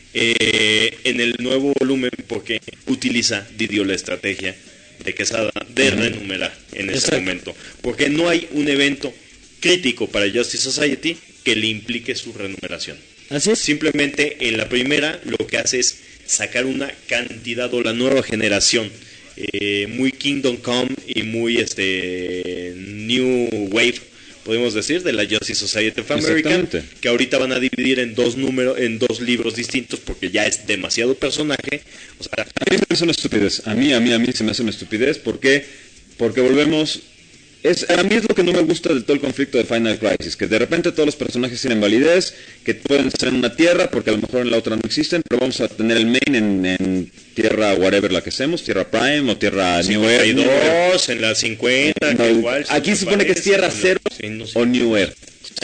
en el nuevo volumen, porque dio la estrategia de Quesada de renumerar en ese momento, porque no hay un evento crítico para Justice Society que le implique su renumeración. Así es. Simplemente en la primera lo que hace es sacar una cantidad, o la nueva generación, muy Kingdom Come y muy New Wave, podemos decir, de la Justice Society of America, que ahorita van a dividir en dos libros distintos, porque ya es demasiado personaje. O sea, a mí se me hace una estupidez. A mí se me hace una estupidez. Porque volvemos. A mí es lo que no me gusta de todo el conflicto de Final Crisis, que de repente todos los personajes tienen validez, que pueden ser en una tierra, porque a lo mejor en la otra no existen, pero vamos a tener el main en tierra whatever la que seamos, tierra Prime o tierra New Air. En la 50, no, igual. Aquí se supone que es tierra cero o New Air.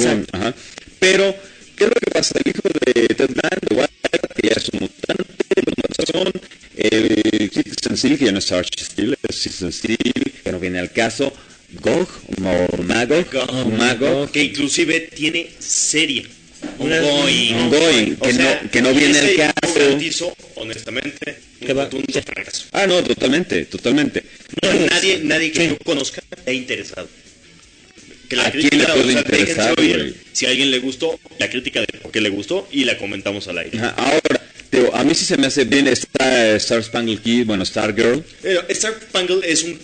Pero, ¿qué es lo que pasa? El hijo de Ted Grant, de Wildcat, que ya es un mutante, son el Citizen Steel, que ya no es Arch Steel, es Citizen Steel, que no viene al caso. Magog, que inclusive tiene serie ongoing, que no viene al caso. Garantizo, honestamente, un fracaso. No, totalmente. Nadie que yo conozca ha interesado. Que la ¿A quién le puede interesar? Si a alguien le gustó, la crítica de por qué le gustó, y la comentamos al aire. Ahora, a mí sí se me hace bien Star Spangled Kid, Stargirl. Star Spangled es un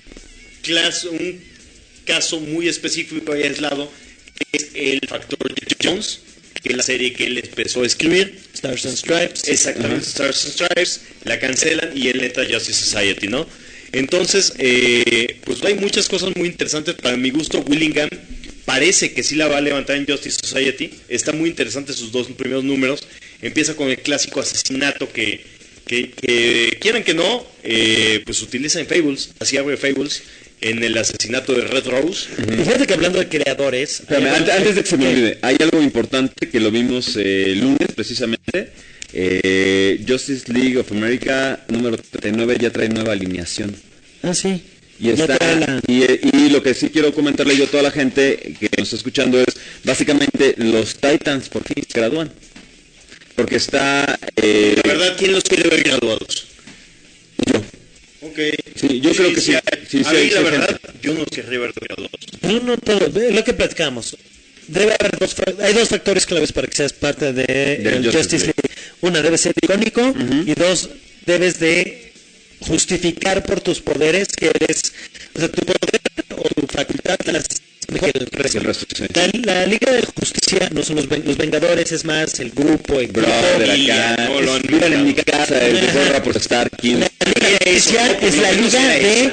caso muy específico y aislado, que es el factor Jeff Jones, que es la serie que él empezó a escribir, Stars and Stripes. Exactamente, Stars and Stripes, la cancelan y él entra a Justice Society, ¿no? Entonces, pues hay muchas cosas muy interesantes. Para mi gusto, Willingham parece que sí la va a levantar en Justice Society. Está muy interesante sus dos primeros números. Empieza con el clásico asesinato que quieran que no, pues utiliza en Fables, así abre Fables, en el asesinato de Red Rose. Fíjate que hablando de creadores... Antes de que se me olvide, hay algo importante que lo vimos el lunes precisamente. Justice League of America número 39 ya trae nueva alineación. Ah, sí. Y Ya está, trae la- y lo que sí quiero comentarle yo a toda la gente que nos está escuchando es básicamente los Titans por fin se gradúan. Porque está... La verdad, ¿quién los quiere ver graduados? Yo. Ok. Sí, yo creo que sí. Sí, a sí, mí, sí, la hay verdad, yo no los querría ver graduados. No todo, lo que platicamos. Debe haber hay dos factores claves para que seas parte de el Justice League. Una, debe ser icónico, y dos, debes de justificar por tus poderes que eres, o sea, tu poder o tu facultad las mejor que el resto. Sí. La Liga de Justicia no son los Vengadores, es más el grupo, el Brother, acá, vivan en mi casa, el de Zorra por estar aquí. La Liga de Justicia es la liga de...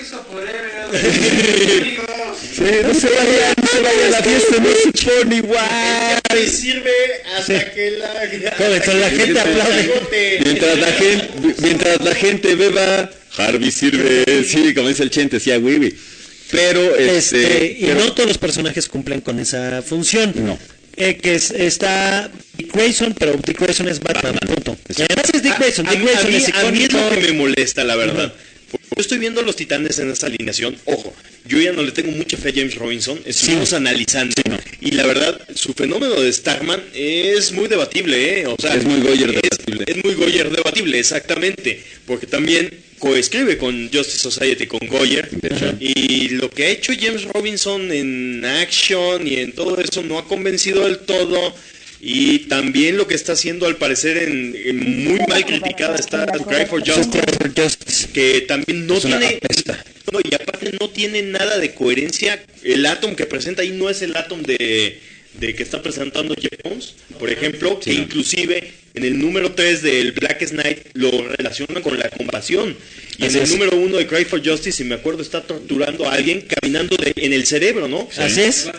Sí, no se vaya a la fiesta, no se pone igual. Me sirve hasta que la gente aplaude. Mientras la gente beba, Harvey sirve, sí, como dice el Chente, sí, a Wiwi. Pero, y no todos los personajes cumplen con esa función. No. Está Dick Grayson, pero Dick Grayson es Batman, punto. Y además es Dick Grayson, A mí es es lo icónico. que me molesta, la verdad. Yo estoy viendo a los Titanes en esa alineación. Ojo, yo ya no le tengo mucha fe a James Robinson. Estuvimos analizando. Y la verdad, su fenómeno de Starman es muy debatible, ¿eh? O sea, es muy Goyer debatible. Es muy Goyer debatible, exactamente. Porque también coescribe con Justice Society, con Goyer. Y lo que ha hecho James Robinson en Action y en todo eso no ha convencido del todo. Y también lo que está haciendo, al parecer, en muy mal criticada está Cry for Justice, que también no tiene, no, y aparte no tiene nada de coherencia. El Atom que presenta ahí no es el Atom de que está presentando Jeff Jones, por ejemplo, que inclusive en el número 3 del Black Knight lo relacionan con la compasión. Y en el número 1 de Cry for Justice, si me acuerdo, está torturando a alguien caminando en el cerebro, ¿no? Así es.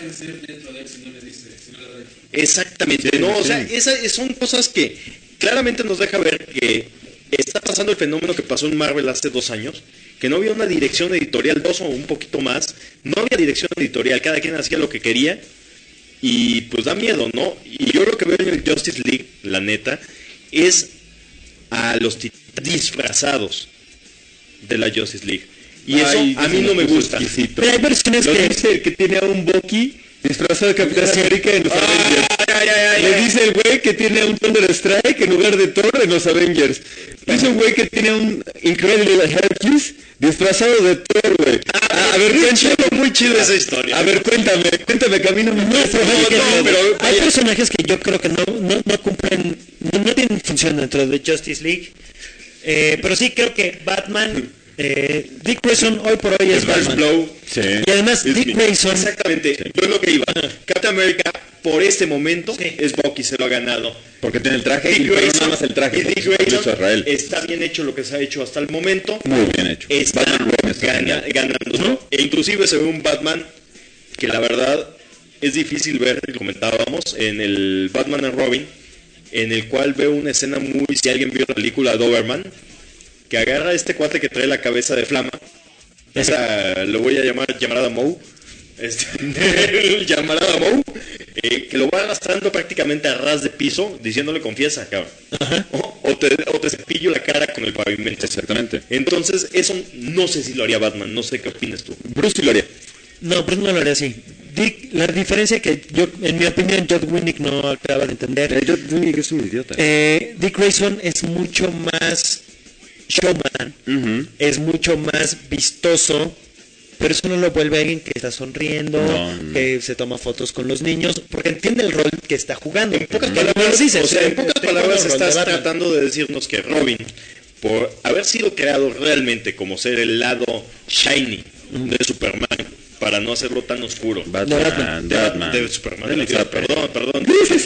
Exactamente, no, o sea, son cosas que claramente nos deja ver que está pasando el fenómeno que pasó en Marvel hace 2 años, que no había una dirección editorial, 2 o un poquito más, no había dirección editorial, cada quien hacía lo que quería, y pues da miedo, ¿no? Y yo lo que veo en el Justice League, la neta, es a los titanes disfrazados de la Justice League, y eso a mí no me gusta. Pero hay versiones que dice el que tiene a un Bucky disfrazado de Capitán América en los Avengers. Le dice el güey que tiene un Thunder Strike en lugar de Thor en los Avengers. Dice un güey que tiene un Incredible Hercules disfrazado de Thor, güey. A ver, muy chido esa historia. A ver, cuéntame que a mí no me pero hay personajes que yo creo que no cumplen, no tienen función dentro de Justice League. Pero sí creo que Batman, Dick Grayson hoy por hoy es Batman. Sí. Y además Dick Grayson, exactamente, yo es lo que iba. Captain America por este momento es Bucky, se lo ha ganado. Porque tiene el traje y pero nada más el traje. Y Dick Grayson está bien hecho lo que se ha hecho hasta el momento. Muy bien hecho. Está ganando. E inclusive se ve un Batman que la verdad es difícil ver, y comentábamos, en el Batman and Robin, en el cual veo una escena muy, si alguien vio la película Doberman, que agarra a este cuate que trae la cabeza de flama, lo voy a llamar Llamarada Moe, Llamarada Moe, que lo va arrastrando prácticamente a ras de piso, diciéndole confiesa, cabrón, o te cepillo la cara con el pavimento. Exactamente. Entonces, eso no sé si lo haría Batman, no sé qué opinas tú. Bruce sí lo haría. No, Bruce no lo haría así. La diferencia que yo, en mi opinión, Judd Winnick no acaba de entender. Judd Winnick es un idiota. Dick Grayson es mucho más showman, es mucho más vistoso, pero eso no lo vuelve a alguien que está sonriendo, que se toma fotos con los niños, porque entiende el rol que está jugando. En pocas palabras, en pocas palabras estás tratando de decirnos que Robin, por haber sido creado realmente como ser el lado shiny de Superman, para no hacerlo tan oscuro. Batman. De Superman. Perdón.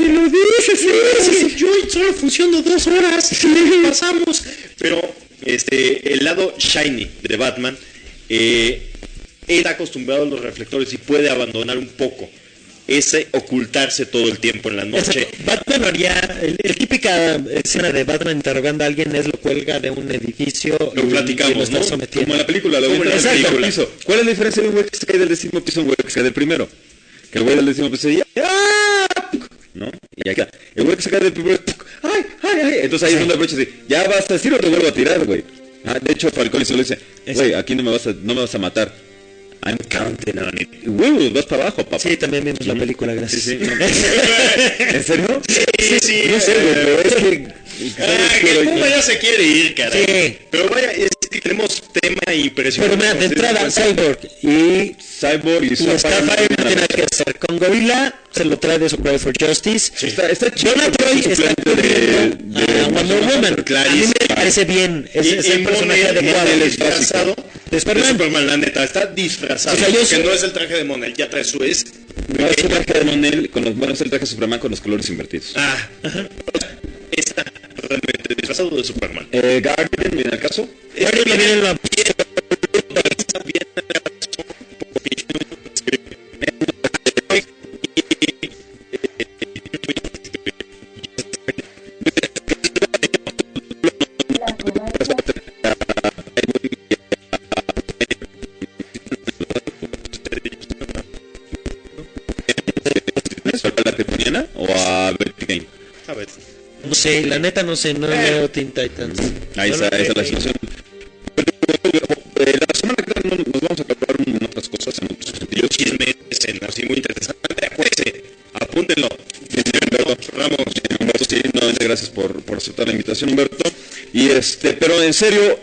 Dícese. Yo solo funciono 2 horas. Pasamos. Pero el lado shiny de Batman está acostumbrado a los reflectores y puede abandonar un poco ese ocultarse todo el tiempo en la noche. Batman haría el típica escena de Batman interrogando a alguien, es lo cuelga de un edificio. Lo platicamos, ¿no? Como en la película, piso. ¿Cuál es la diferencia de un güey que se cae del 10º piso a un güey que se cae del primero? Que el güey del 10º piso dice, ¿no? Y acá, el güey que se cae del primer, ¡ay, ay, ay! Entonces ahí es donde Brocha dice, ya basta, si no te vuelvo a tirar, güey. De hecho, Falcone se lo dice, güey, aquí no me vas a matar. I'm counting on it. Güey, vas para abajo, papá. Sí, también vimos la película, gracias. Sí, sí. ¿En serio? Sí. No sé, güey, pero es que... que Puma ya se quiere ir, caray. Sí. Pero vaya, es que tenemos tema impresionante. Pero mira, de entrada, Cyborg y Starfire no tiene nada que hacer. Con Gorilla se lo trae de su Cry for Justice. Está chido. Donna Troy está de Wonder Woman. A mí me parece bien. Es el personaje adecuado. Monel es disfrazado de Superman. La neta, está disfrazado. O sea, que no es el traje de Monel, ya trae su es. No es el traje de Monel, es el traje de Superman con los colores invertidos. Está realmente disfrazado de Superman. Guardian, ¿viene al caso? Guardian viene el ¿A la Kryptoniana o a Betty Game? A ver. No sé, la neta no sé, no veo Teen Titans. Ahí está la situación. La semana que viene nos vamos a aclarar en otras cosas, en otros sentidos. Chismes, así muy interesante. Acuérdense, apúntenlo. Humberto, sí, nuevamente gracias por aceptar la invitación, Humberto. Y pero en serio,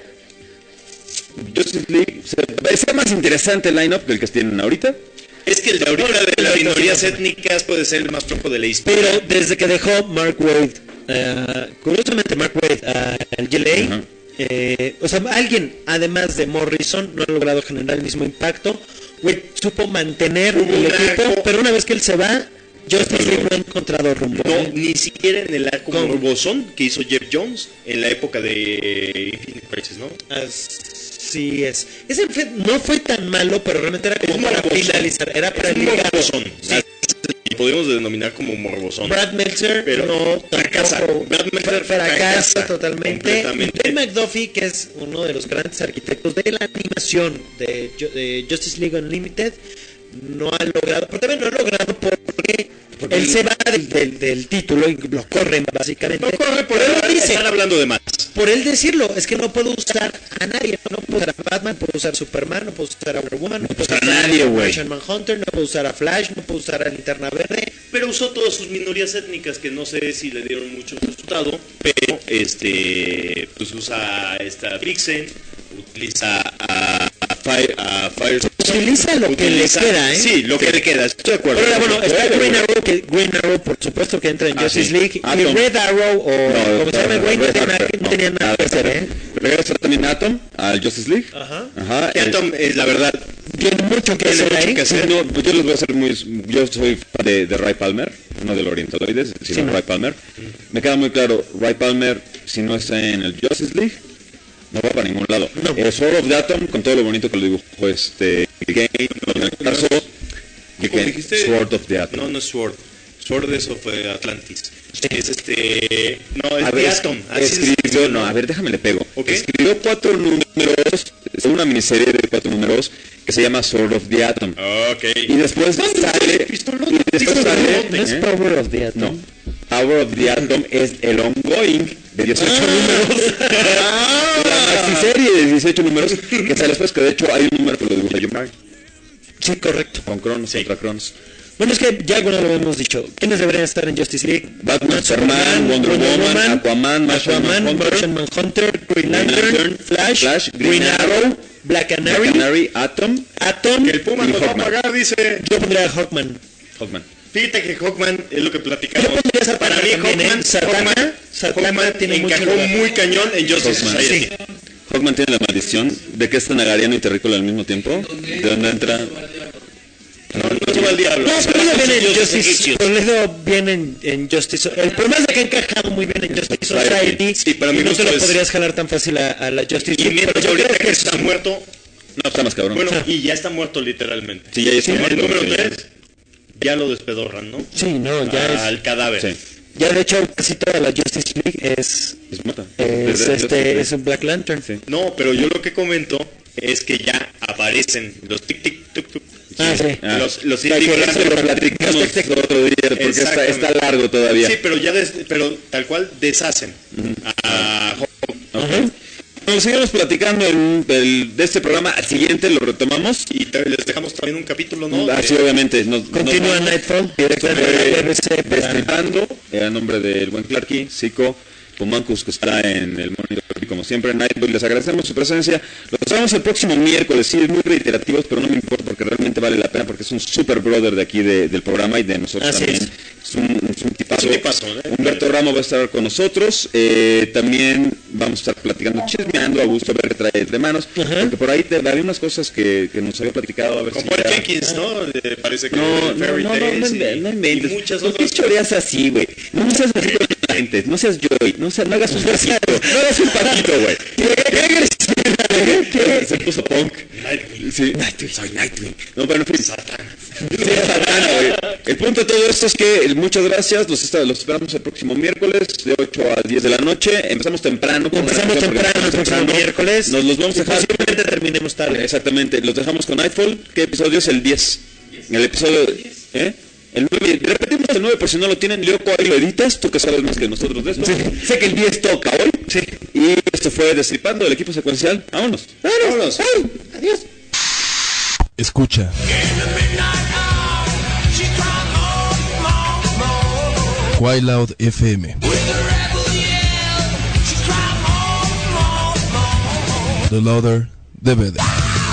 Justice League está más interesante el line-up que el que tienen ahorita. Es que el de ahorita de las minorías étnicas puede ser el más flojo de la historia. Pero desde que dejó Mark Waid, curiosamente Mark Waid al GLA, o sea, alguien además de Morrison no ha logrado generar el mismo impacto. Waid supo mantener el equipo, pero una vez que él se va, Justice League no ha encontrado rumbo. No, ni siquiera en el arco morbosón que hizo Jeff Jones en la época de Infinite Crisis, ¿no? Así es. Ese no fue tan malo, pero realmente era como para finalizar, era para el morbosón. Sí. Y podemos denominar como morbosón. Brad Meltzer pero no fracasa. Brad Meltzer fracasa totalmente. Ben McDuffie, que es uno de los grandes arquitectos de la animación de Justice League Unlimited, no ha logrado, pero también no ha logrado porque él se va del título y lo corren básicamente. No corre por él, están hablando de más. Por él decirlo, es que no puedo usar a nadie, no puedo usar a Batman, no puedo usar a Superman, no puedo usar a Wonder Woman, no puedo usar a nadie, güey. Manhunter, no puedo usar a Flash, no puedo usar a Linterna Verde. Pero usó todas sus minorías étnicas que no sé si le dieron mucho resultado, pero pues usa esta Vixen, utiliza a Fire, utiliza lo que le queda, Sí, lo que le queda, estoy de acuerdo. Pero bueno, está Green Arrow, por supuesto que entra en Justice League, y Red Arrow, o como se llama, güey, no tenía nada que hacer, Regresa también Atom al Justice League. Ajá. Atom es la verdad. Tiene mucho que hacer ahí. No, pues yo les voy a hacer yo soy fan de Ray Palmer, no del Orientaloides, sino Ray Palmer. Me queda muy claro, Ray Palmer, si no está en el Justice League, no va para ningún lado. Sword of the Atom, con todo lo bonito que lo dibujó Game, en el caso Sword of the Atom. No es Sword. Sword es of Atlantis. Es no, es The Atom. Escribió, a ver, déjame le pego. Escribió 4 números, una miniserie de 4 números que se llama Sword of the Atom. Y después sale... No es Power of the Atom. No. Power of the Atom es el ongoing de 18 números. La miniserie de 18 números que sale después, que de hecho hay un número que lo dibuja John Byrne. Sí, correcto. Con Cronos, contra Cronos. Bueno, es que ya alguna lo hemos dicho. ¿Quiénes deberían estar en Justice League? Batman, Superman, Wonder Woman, Aquaman, Martian Manhunter, Green Lantern, Flash, Green Arrow, Black Canary, Atom, que el Puma nos va a pagar, dice. Yo pondría a Hawkman. Fíjate que Hawkman es lo que platicamos. Para mí Hawkman encajó muy cañón en Justice Society. Hawkman tiene la maldición de que es tanagariano y terrícola al mismo tiempo. ¿De dónde entra? No se va al diablo. No, Toledo viene en Justice. Toledo viene en Justice. El problema es de que ha encajado muy bien en Justice Society. Sí, pero no te lo podrías jalar tan fácil a la Justice. Y mientras ahorita que está muerto. No, está más cabrón. Bueno, y ya está muerto literalmente. Sí, ya está muerto. El número 3 ya lo despedorran, ¿no? Sí, no, ya es. Al cadáver. Sí. Ya de hecho casi toda la Justice League es muerta. Es un Black Lantern. Sí. No, pero yo lo que comento es que ya aparecen los tic tic tuk tuk. Sí. Los Eso lo platicamos otro día porque está largo todavía. Sí, pero ya pero tal cual deshacen a Hulk. Bueno, seguimos platicando de este programa. Al siguiente lo retomamos. Y les dejamos también un capítulo, ¿no? Sí, obviamente. Continúa Nightfall, directamente de la BBC. Destripando, a nombre del buen Clarky, Zico, Pumancus, que está en el monitor, y como siempre, Nightfall. Les agradecemos su presencia. Los vemos el próximo miércoles. Sí, es muy reiterativos, pero no me importa porque realmente vale la pena, porque es un super brother de aquí del programa y de nosotros también. Es un tipazo. Humberto Ramos va a estar con nosotros. También vamos a estar platicando, chismeando a gusto, a ver qué trae entre manos. Porque por ahí había unas cosas que nos había platicado. A ver como el Jenkins, ¿no? Parece que no inventes. Muchas otras. ¿Por qué choreas así, güey? No seas así con la gente. No seas Joy. No hagas un versito. No hagas un patito, güey. ¿Qué? Se puso punk. Sí. Nightwing. Soy Nightwing. No, pero en fin. Satana, güey. El punto de todo esto es que muchas gracias. Los esperamos el próximo miércoles de 8 a 10 de la noche. Empezamos temprano el próximo miércoles. Nos los vamos a dejar. Posiblemente terminemos tarde. Exactamente. Los dejamos con Nightfall. ¿Qué episodio es? El 10. El episodio... El 9, repetimos el 9 por si no lo tienen. Lyoko, ahí lo editas, tú que sabes más que nosotros de esto. Sí. Sé que el 10 toca hoy. Sí. Y esto fue Destripando, el equipo secuencial. Vámonos. Adiós. Escucha. Wild FM. The Louder, the Better.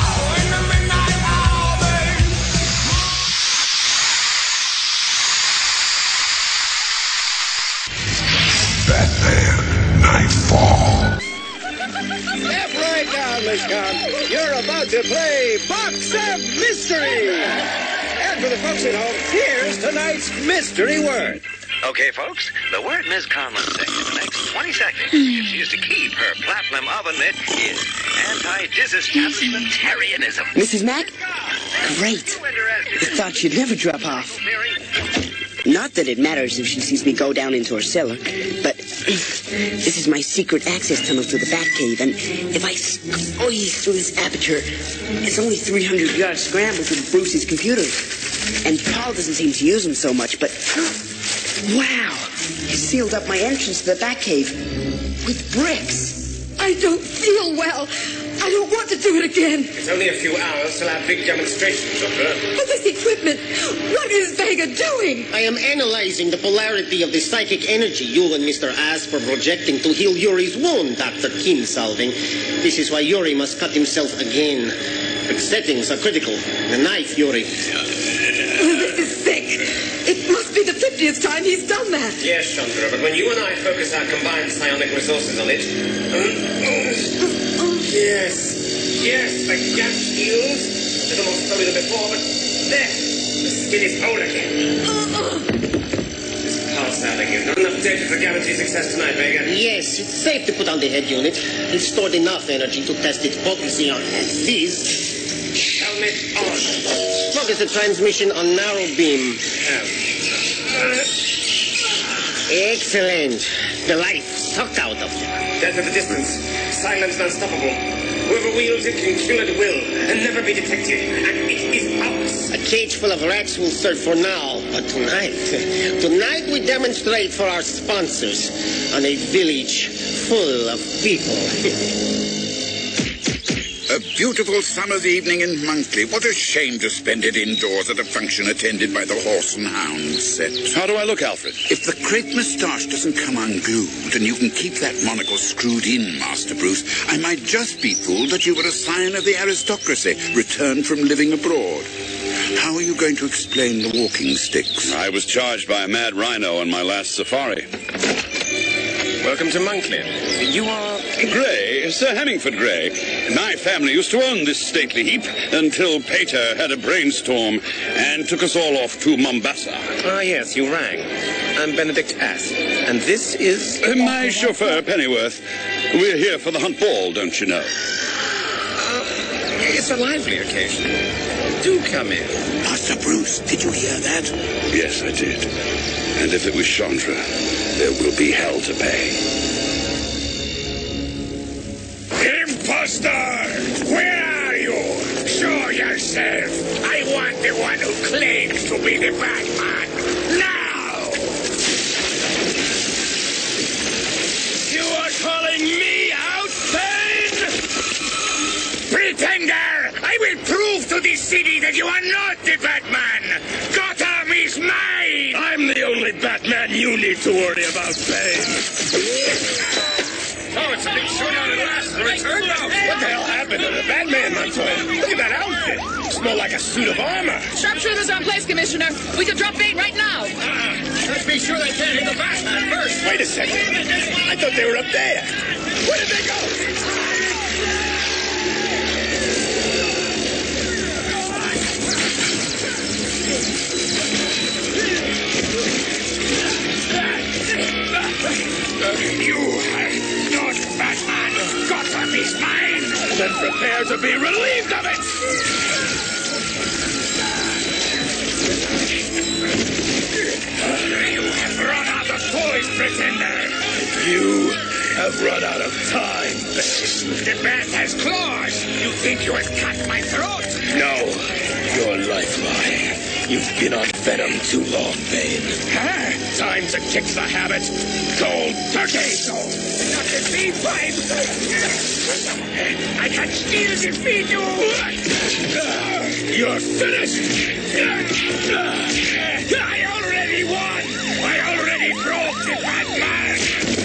Batman Nightfall. Step right down, Miss Khan. You're about to play Box of Mystery. And for the folks at home, here's tonight's mystery word. Okay, folks, the word Ms. Conlon said in the next 20 seconds, if she is to keep her platinum oven mitt, is anti-disestablishmentarianism. Mrs. Mack? Great. I thought she'd never drop off. Not that it matters if she sees me go down into her cellar, but this is my secret access tunnel to the Batcave, and if I squeeze through this aperture, it's only 300 yards scramble to Bruce's computer. And Paul doesn't seem to use them so much, but wow! He sealed up my entrance to the Batcave with bricks. I don't feel well. I don't want to do it again. It's only a few hours till our big demonstration, Doctor. But this equipment, what is Vega doing? I am analyzing the polarity of the psychic energy you and Mr. Asp are projecting to heal Yuri's wound, Dr. Kinsolving. This is why Yuri must cut himself again. The settings are critical. The knife, Yuri. This is sick. It must be the 50th time he's done that. Yes, Chandra, but when you and I focus our combined psionic resources on it... Yes, the gap heals. A little more slowly than before, but there. The skin is whole again. Just pass out again. Not enough data to guarantee success tonight, Vega. Yes, it's safe to put on the head unit. It's stored enough energy to test its potency on these. Helmet on. Focus the transmission on narrow beam. Excellent. The life sucked out of you. Death at a distance. Silence unstoppable. Whoever wields it can kill at will and never be detected. And it is ours. A cage full of rats will serve for now. But tonight we demonstrate for our sponsors on a village full of people. A beautiful summer's evening in Monkley. What a shame to spend it indoors at a function attended by the Horse and Hound set. How do I look, Alfred? If the crepe moustache doesn't come unglued and you can keep that monocle screwed in, Master Bruce, I might just be fooled that you were a scion of the aristocracy, returned from living abroad. How are you going to explain the walking sticks? I was charged by a mad rhino on my last safari. Welcome to Monkley. You are... Grey, Sir Hemmingford Grey. My family used to own this stately heap until Pater had a brainstorm and took us all off to Mombasa. Ah, yes, you rang. I'm Benedict Asp, and this is... my chauffeur, Pennyworth. We're here for the hunt ball, don't you know? It's a lively occasion. Do come in. Master Bruce, did you hear that? Yes, I did. And if it was Chandra, there will be hell to pay. Imposter! Where are you? Show yourself! I want one who claims to be the Batman. Now! You are calling me out, Bane? Pretender! I will prove to this city that you are not the Batman! Gotham is mine! I'm the only Batman you need to worry about, Bane. Oh, it's a big showdown at last. The return now. What the hell happened to the Batman, Montoya? Look at that outfit. It's more like a suit of armor. Sharpshooters are in place, Commissioner. We can drop Bane right now. Let's be sure they can't hit the Batman first. Wait a second. I thought they were up there. Where did they go? You are not Batman. Gotham is mine. Then prepare to be relieved of it. You have run out of toys, Pretender. You have run out of time, Bane. The bat has claws. You think you have cut my throat? No, your lifeline. You've been on Venom too long, Bane. Huh? Time to kick the habit. Cold turkey. Not defeat Bane. I can still defeat you. You're finished. I already won. I already broke the Batman.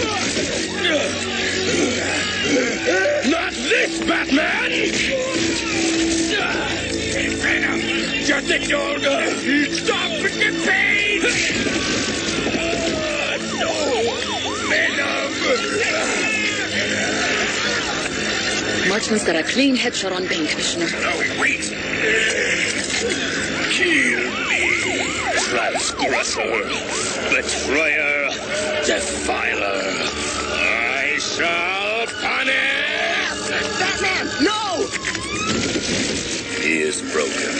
Not this Batman. Venom, just ignore the... Stop with the pain! No! Venom! Martin's got a clean headshot on Bane, Commissioner. No, wait! Kill me! Transgressor! Betrayer! Defiler! I shall punish! Batman, no! He is broken.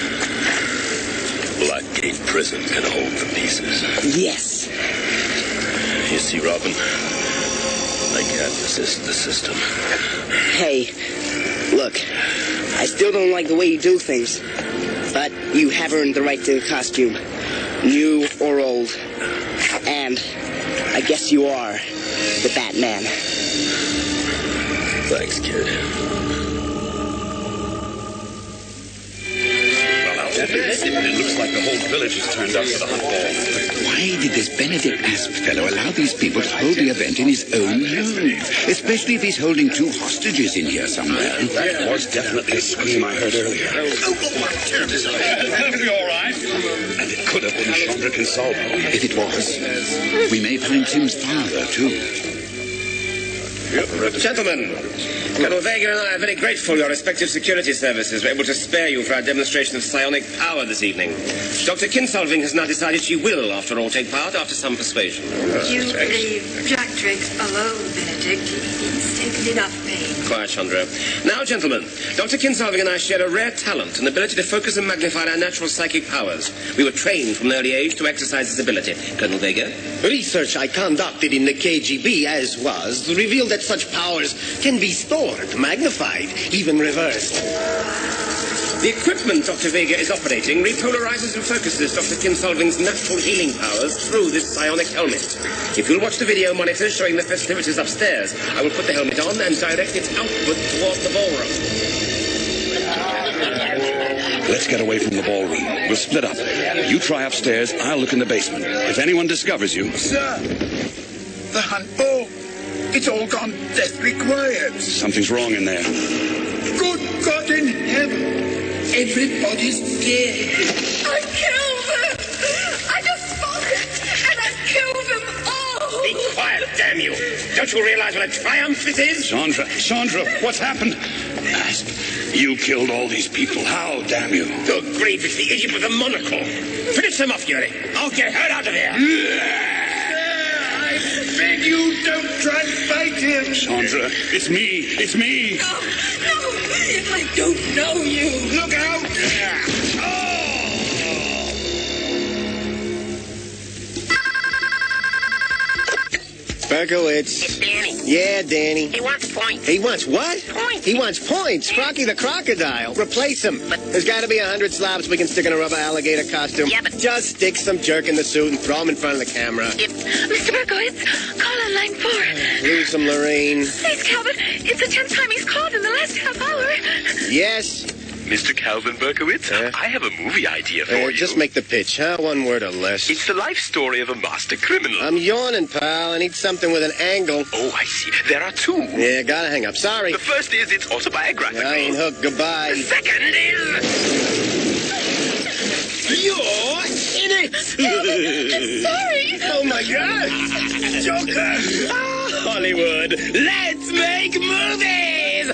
Blackgate Prison can hold the pieces. Yes. You see, Robin, I can't resist the system. Hey, look, I still don't like the way you do things, but you have earned the right to a costume, new or old. And I guess you are the Batman. Thanks, kid. It looks like the whole village has turned up for the hunt ball. Why did this Benedict Asp fellow allow these people to hold the event in his own home? Especially if he's holding 2 hostages in here somewhere. That was definitely a scream I heard earlier. That'll be all right. And it could have been Chandra Kinsolving. If it was, we may find Tim's father, too. Gentlemen, Colonel Vega and I are very grateful your respective security services were able to spare you for our demonstration of psionic power this evening. Dr. Kinsolving has now decided she will, after all, take part after some persuasion. You leave Jack Drake alone, Benedict. He's taken enough pain. Quiet, Chandra. Now, gentlemen, Dr. Kinsolving and I share a rare talent, an ability to focus and magnify our natural psychic powers. We were trained from an early age to exercise this ability. Colonel Vega? Research I conducted in the KGB, as was, revealed that such powers can be stored, magnified, even reversed. The equipment Dr. Vega is operating repolarizes and focuses Dr. Kinsolving's natural healing powers through this psionic helmet. If you'll watch the video monitors showing the festivities upstairs, I will put the helmet on and direct its output toward the ballroom. Let's get away from the ballroom. We'll split up. You try upstairs, I'll look in the basement. If anyone discovers you... Sir, the hunt ball. It's all gone deathly quiet. Something's wrong in there. Good God in heaven. Everybody's dead. I killed them! I just spotted, and I killed them all! Be quiet, damn you! Don't you realize what a triumph this is? Chandra, what's happened? Asp, you killed all these people. How, damn you? Good grief, it's the idiot with the monocle. Finish them off, Yuri. I'll get her out of here. I beg you, don't try to fight him. Chandra, it's me. No, I don't know you. Look out! Berkowitz. It's Danny. Yeah, Danny. He wants points. He wants what? Points. He wants points. Crocky the crocodile. Replace him. There's got to be 100 slobs we can stick in a rubber alligator costume. Yeah, but... Just stick some jerk in the suit and throw him in front of the camera. Mr. Berkowitz, call on line 4. Lose some, Lorraine. Please, Calvin. It's the 10th time he's called in the last half hour. Yes? Mr. Calvin Berkowitz, I have a movie idea for you. Just make the pitch, huh? One word or less. It's the life story of a master criminal. I'm yawning, pal. I need something with an angle. Oh, I see. There are two. Yeah, gotta hang up. Sorry. The first is it's autobiographical. I ain't hooked. Goodbye. The second is... You're in it! I'm sorry. Oh, my God! Joker! Ah, Hollywood, let's make movies!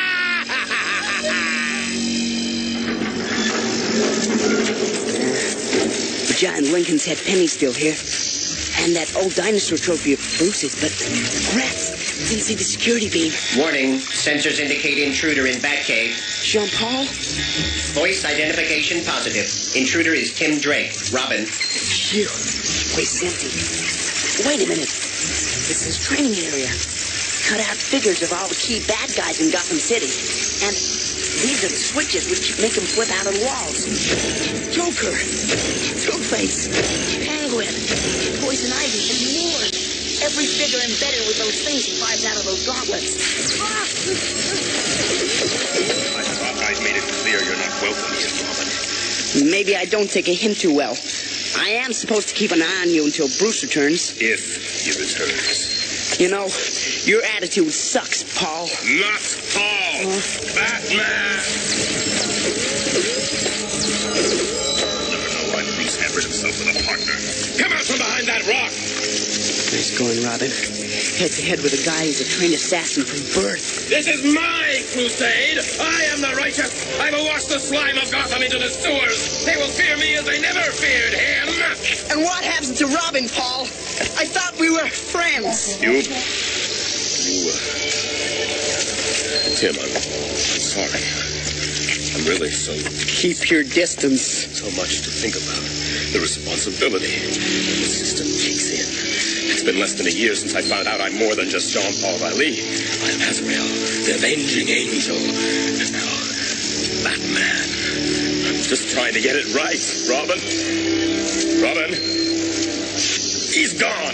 John Lincoln's had Penny still here. And that old dinosaur trophy of Bruce's, but rats didn't see the security beam. Warning. Sensors indicate intruder in Batcave. Jean-Paul? Voice identification positive. Intruder is Tim Drake. Robin. Phew. Place is empty. Wait a minute. This is training area. Cut out figures of all the key bad guys in Gotham City. And these are the switches which make them flip out of the walls. Joker. Two-Face. Penguin. Poison Ivy. And more. Every figure embedded with those things he fires out of those gauntlets. I thought I made it clear you're not welcome here, Robin. Maybe I don't take a hint too well. I am supposed to keep an eye on you until Bruce returns. If he returns. You know, your attitude sucks, Paul. Not Paul. Batman. Never know why Bruce hampered himself with a partner. Come out from behind that rock. Nice going, Robin. Head to head with a guy who's a trained assassin from birth. This is my crusade. I am the righteous. I will wash the slime of Gotham into the sewers. They will fear me as they never feared him. And what happens to Robin, Paul? I thought we were friends. Tim, I'm sorry. I'm really so... Keep your distance. So much to think about. The responsibility. The system kicks in. It's been less than a year since I found out I'm more than just Jean-Paul Riley. I'm Azrael, the avenging angel. And now, Batman. I'm just trying to get it right, Robin. Robin. He's gone.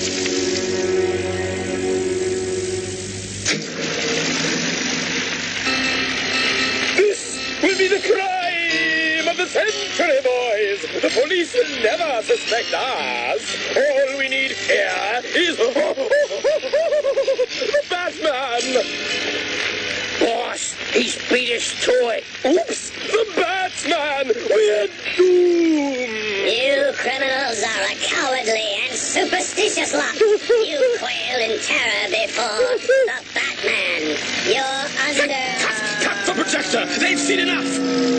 This will be the crime of the century, boys. The police will never suspect us. All we need here is the Batman. Boss, he's beat us to it. Oops, the Batman. We're doomed. You criminals are a cowardly and superstitious lot. You quail in terror before the Batman. You're under... Cut the projector. They've seen enough.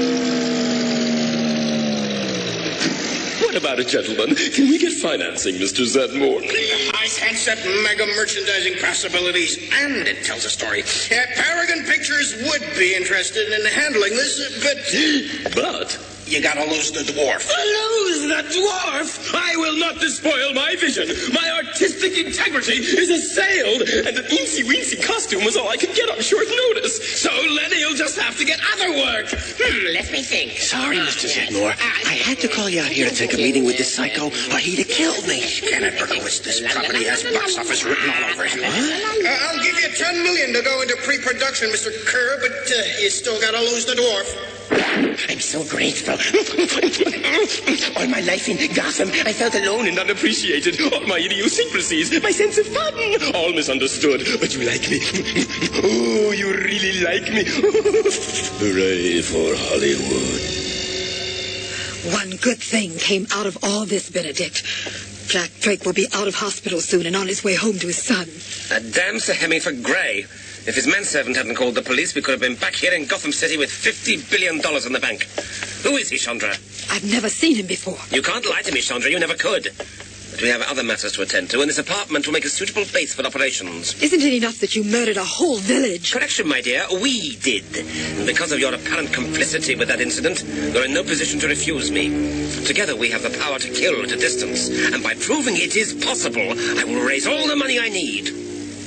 What about it, gentlemen? Can we get financing, Mr. Zedmore? I sense that mega merchandising possibilities, and it tells a story. Paragon Pictures would be interested in handling this, But... you gotta lose the dwarf. Lose the dwarf? I will not despoil my vision. My artistic integrity is assailed, and an eensy-weensy costume was all I could get on short notice. So Lenny'll just have to get other work. Let me think. Sorry, Mr. Zedmore. I had to call you out here to take a meeting with this psycho, or he'd have killed me. Kenneth Berkowitz, this property has box office written all over it. I'll give you $10 million to go into pre-production, Mr. Kerr, but you still gotta lose the dwarf. I'm so grateful. All my life in Gotham, I felt alone and unappreciated. All my idiosyncrasies, my sense of fun, all misunderstood. But you like me. Oh, you really like me. Hooray for Hollywood. One good thing came out of all this, Benedict. Jack Drake will be out of hospital soon and on his way home to his son. Damn Sir Hemingford Grey. If his manservant hadn't called the police, we could have been back here in Gotham City with $50 billion in the bank. Who is he, Chandra? I've never seen him before. You can't lie to me, Chandra. You never could. But we have other matters to attend to, and this apartment will make a suitable base for operations. Isn't it enough that you murdered a whole village? Correction, my dear. We did. And because of your apparent complicity with that incident, you're in no position to refuse me. Together we have the power to kill at a distance. And by proving it is possible, I will raise all the money I need.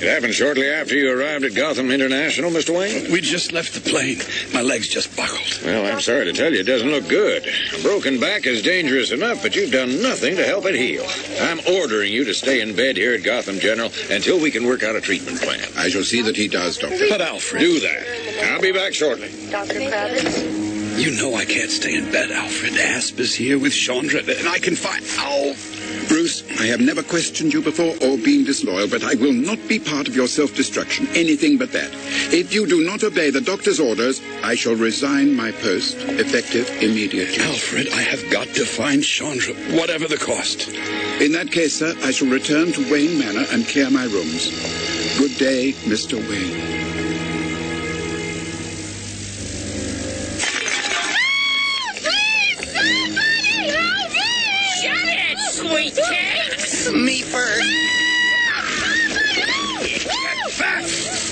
It happened shortly after you arrived at Gotham International, Mr. Wayne? We just left the plane. My legs just buckled. Well, I'm sorry to tell you, it doesn't look good. A broken back is dangerous enough, but you've done nothing to help it heal. I'm ordering you to stay in bed here at Gotham General until we can work out a treatment plan. I shall see that he does, Doctor. But Alfred... Do that. I'll be back shortly. Dr. Kravitz? You know I can't stay in bed, Alfred. Asp is here with Chandra, and I can find... Ow! Bruce, I have never questioned you before or been disloyal, but I will not be part of your self-destruction. Anything but that. If you do not obey the doctor's orders, I shall resign my post, effective immediately. Alfred, I have got to find Chandra, whatever the cost. In that case, sir, I shall return to Wayne Manor and clear my rooms. Good day, Mr. Wayne. Sweet cakes! Me first! Fat!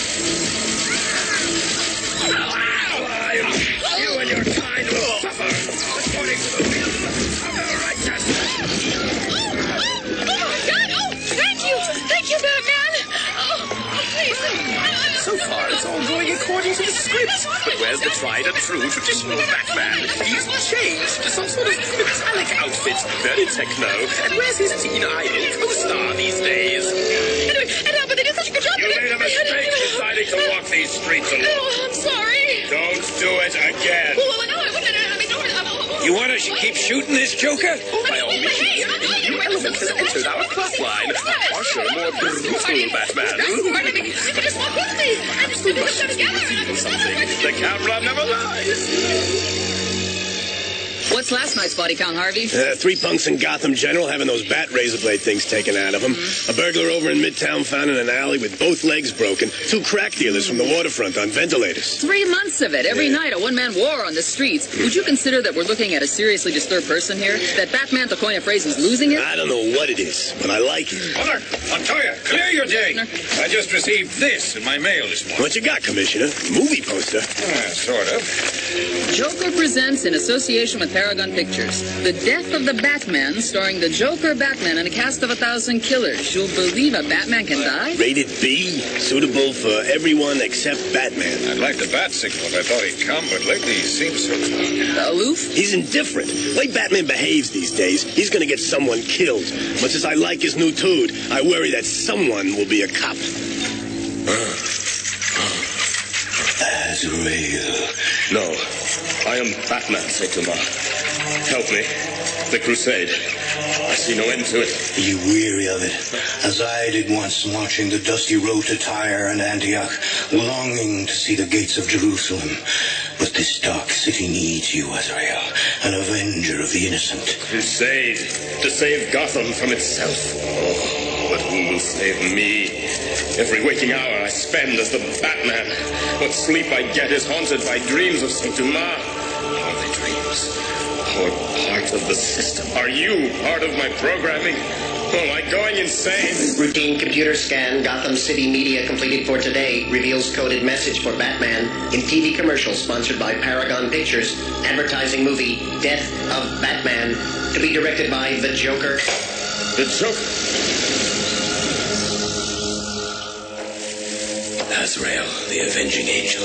You and your kind will suffer according to the will of the righteous. Oh, my God! Oh, thank you! Thank you, Batman! Oh, please. So far, it's all going according to the script. But where's the tried and true traditional Batman? He's changed to some sort of metallic outfit, very techno. And where's his teen idol co-star these days? Anyway, but they did such a good job. You made a mistake deciding to walk these streets alone. Oh, I'm sorry. Don't do it again. Well, no, I wouldn't. I mean, no. You want to keep shooting this Joker? By all means, a new element has entered our plot line. A harsher, more brutal Batman. You can just walk with me. I'm just going to put them together. Something. The camera never lies. What's last night's body count, Harvey? 3 punks in Gotham General having those bat razor blade things taken out of them. A burglar over in Midtown found in an alley with both legs broken. 2 crack dealers from the waterfront on ventilators. 3 months of it. Every night, a one-man war on the streets. Would you consider that we're looking at a seriously disturbed person here? That Batman, to coin a phrase, is losing it? I don't know what it is, but I like it. Hold on. Montoya, clear your day. I just received this in my mail this morning. What you got, Commissioner? Movie poster? Sort of. Joker presents in association with Paragon Pictures. The Death of the Batman, starring the Joker Batman and a cast of 1,000 killers. You'll believe a Batman can die? Rated B, suitable for everyone except Batman. I'd like the bat signal if I thought he'd come, but lately he seems so aloof? He's indifferent. The way Batman behaves these days, he's gonna get someone killed. Much as I like his new dude, I worry that someone will be a cop. Azrael. No, I am Batman, Saitama. Help me. The crusade. I see no end to it. Are you weary of it? As I did once, marching the dusty road to Tyre and Antioch, longing to see the gates of Jerusalem. But this dark city needs you, Azrael, an avenger of the innocent. Crusade to save Gotham from itself. Oh, but who will save me? Every waking hour I spend as the Batman. What sleep I get is haunted by dreams of Saint Dumas. Are they dreams? Or part of the system? Are you part of my programming? Oh, am I going insane? Routine computer scan, Gotham City media completed for today, reveals coded message for Batman in TV commercial sponsored by Paragon Pictures, advertising movie Death of Batman, to be directed by The Joker. The Joker? Azrael, the avenging angel.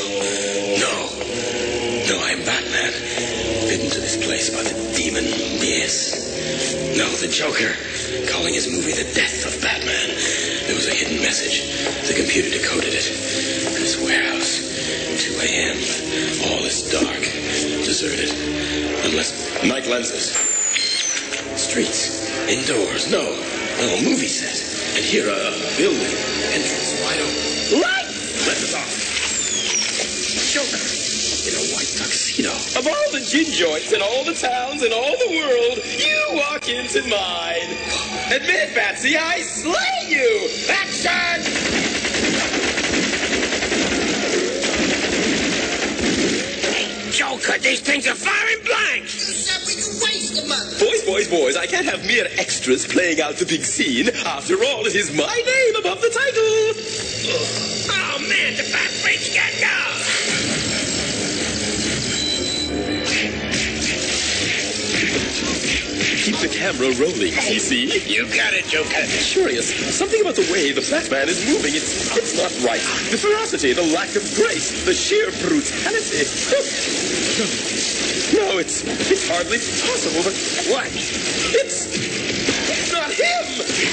No, I'm Batman. Bidden to this place by the demon, yes. No, the Joker, calling his movie The Death of Batman. There was a hidden message. The computer decoded it. This warehouse, 2 a.m. All is dark, deserted. Unless night lenses. Streets, indoors, no, movie set. And here a building, entrance wide open. Light! Lenses off. Joker, in a white tuxedo. Of all the gin joints in all the towns in all the world, you walk into mine. Admit, Batsy, I slay you! Action! Hey, Joker, these things are firing blanks! You said we could waste the money. Boys, I can't have mere extras playing out the big scene. After all, it is my name above the title. Oh, man, the bat freaks can't go! Keep the camera rolling, CC. You got it, Joker. Curious. Something about the way the Batman is moving. It's not right. The ferocity, the lack of grace, the sheer brutality. No, it's hardly possible. But what? It's not him!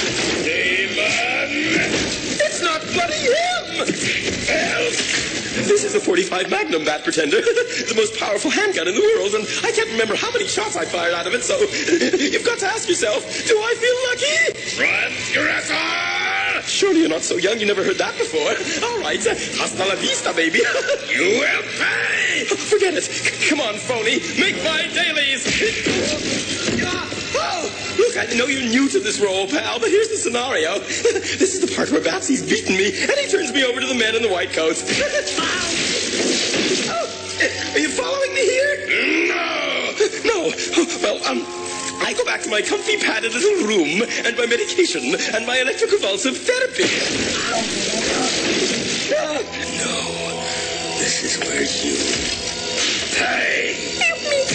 Demon! It's not bloody him! Help! This is a .45 Magnum, Bat Pretender. The most powerful handgun in the world, and I can't remember how many shots I fired out of it, so you've got to ask yourself, do I feel lucky? Transgressor! Surely you're not so young you never heard that before. All right, hasta la vista, baby. You will pay! Forget it. Come on, phony. Make my dailies. Oh, look, I know you're new to this role, pal, but here's the scenario. This is the part where Batsy's beaten me, and he turns me over to the men in the white coats. Oh, are you following me here? No. Well, I go back to my comfy padded little room, and my medication, and my electroconvulsive therapy. No, this is where you pay. Help me.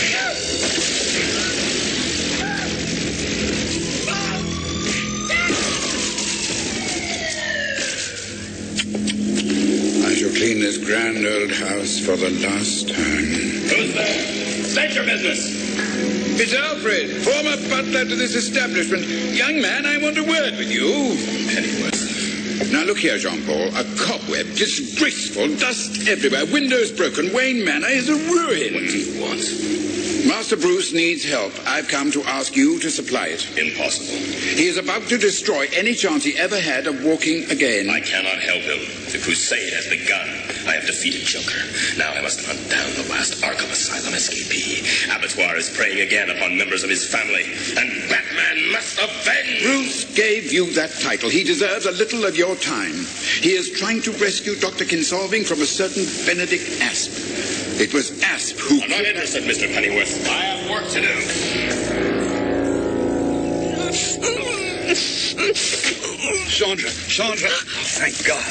I shall clean this grand old house for the last time. Who's there? State your business. It's Alfred, former butler to this establishment. Young man, I want a word with you. Pennyworth. Now look here, Jean-Paul. A cobweb, disgraceful, dust everywhere, windows broken. Wayne Manor is a ruin. What do you want? Master Bruce needs help. I've come to ask you to supply it. Impossible. He is about to destroy any chance he ever had of walking again. I cannot help him. The crusade has begun. I have defeated Joker. Now I must hunt down the last Arkham Asylum escapee. Abattoir is preying again upon members of his family, and Batman must avenge. Bruce gave you that title. He deserves a little of your time. He is trying to rescue Dr. Kinsolving from a certain Benedict Asp. It was Asp who... I'm not interested, Mr. Pennyworth. I have work to do. Chandra. Thank God.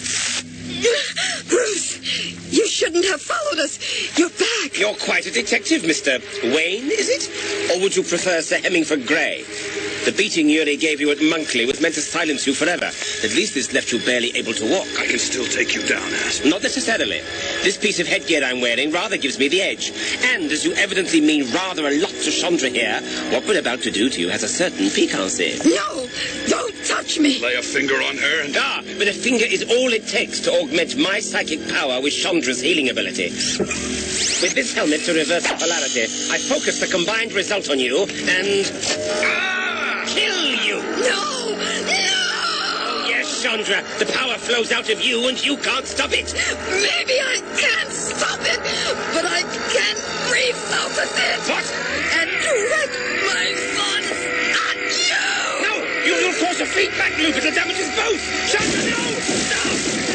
Bruce, you shouldn't have followed us. You're back. You're quite a detective, Mr. Wayne, is it? Or would you prefer Sir Hemingford Grey? The beating Yuri gave you at Monkley was meant to silence you forever. At least this left you barely able to walk. I can still take you down, Asp. Not necessarily. This piece of headgear I'm wearing rather gives me the edge. And as you evidently mean rather a lot to Chandra here, what we're about to do to you has a certain piquancy. No, don't touch me. Lay a finger on her and... But a finger is all it takes to augment my psychic power with Chandra's healing ability. With this helmet to reverse the polarity, I focus the combined result on you and... kill you! No! Oh, yes, Chandra. The power flows out of you and you can't stop it. Maybe I can't stop it, but I can refocus it. What? And direct my thoughts at you! No! You'll force a feedback loop. It'll damage us both. Chandra, no! Stop!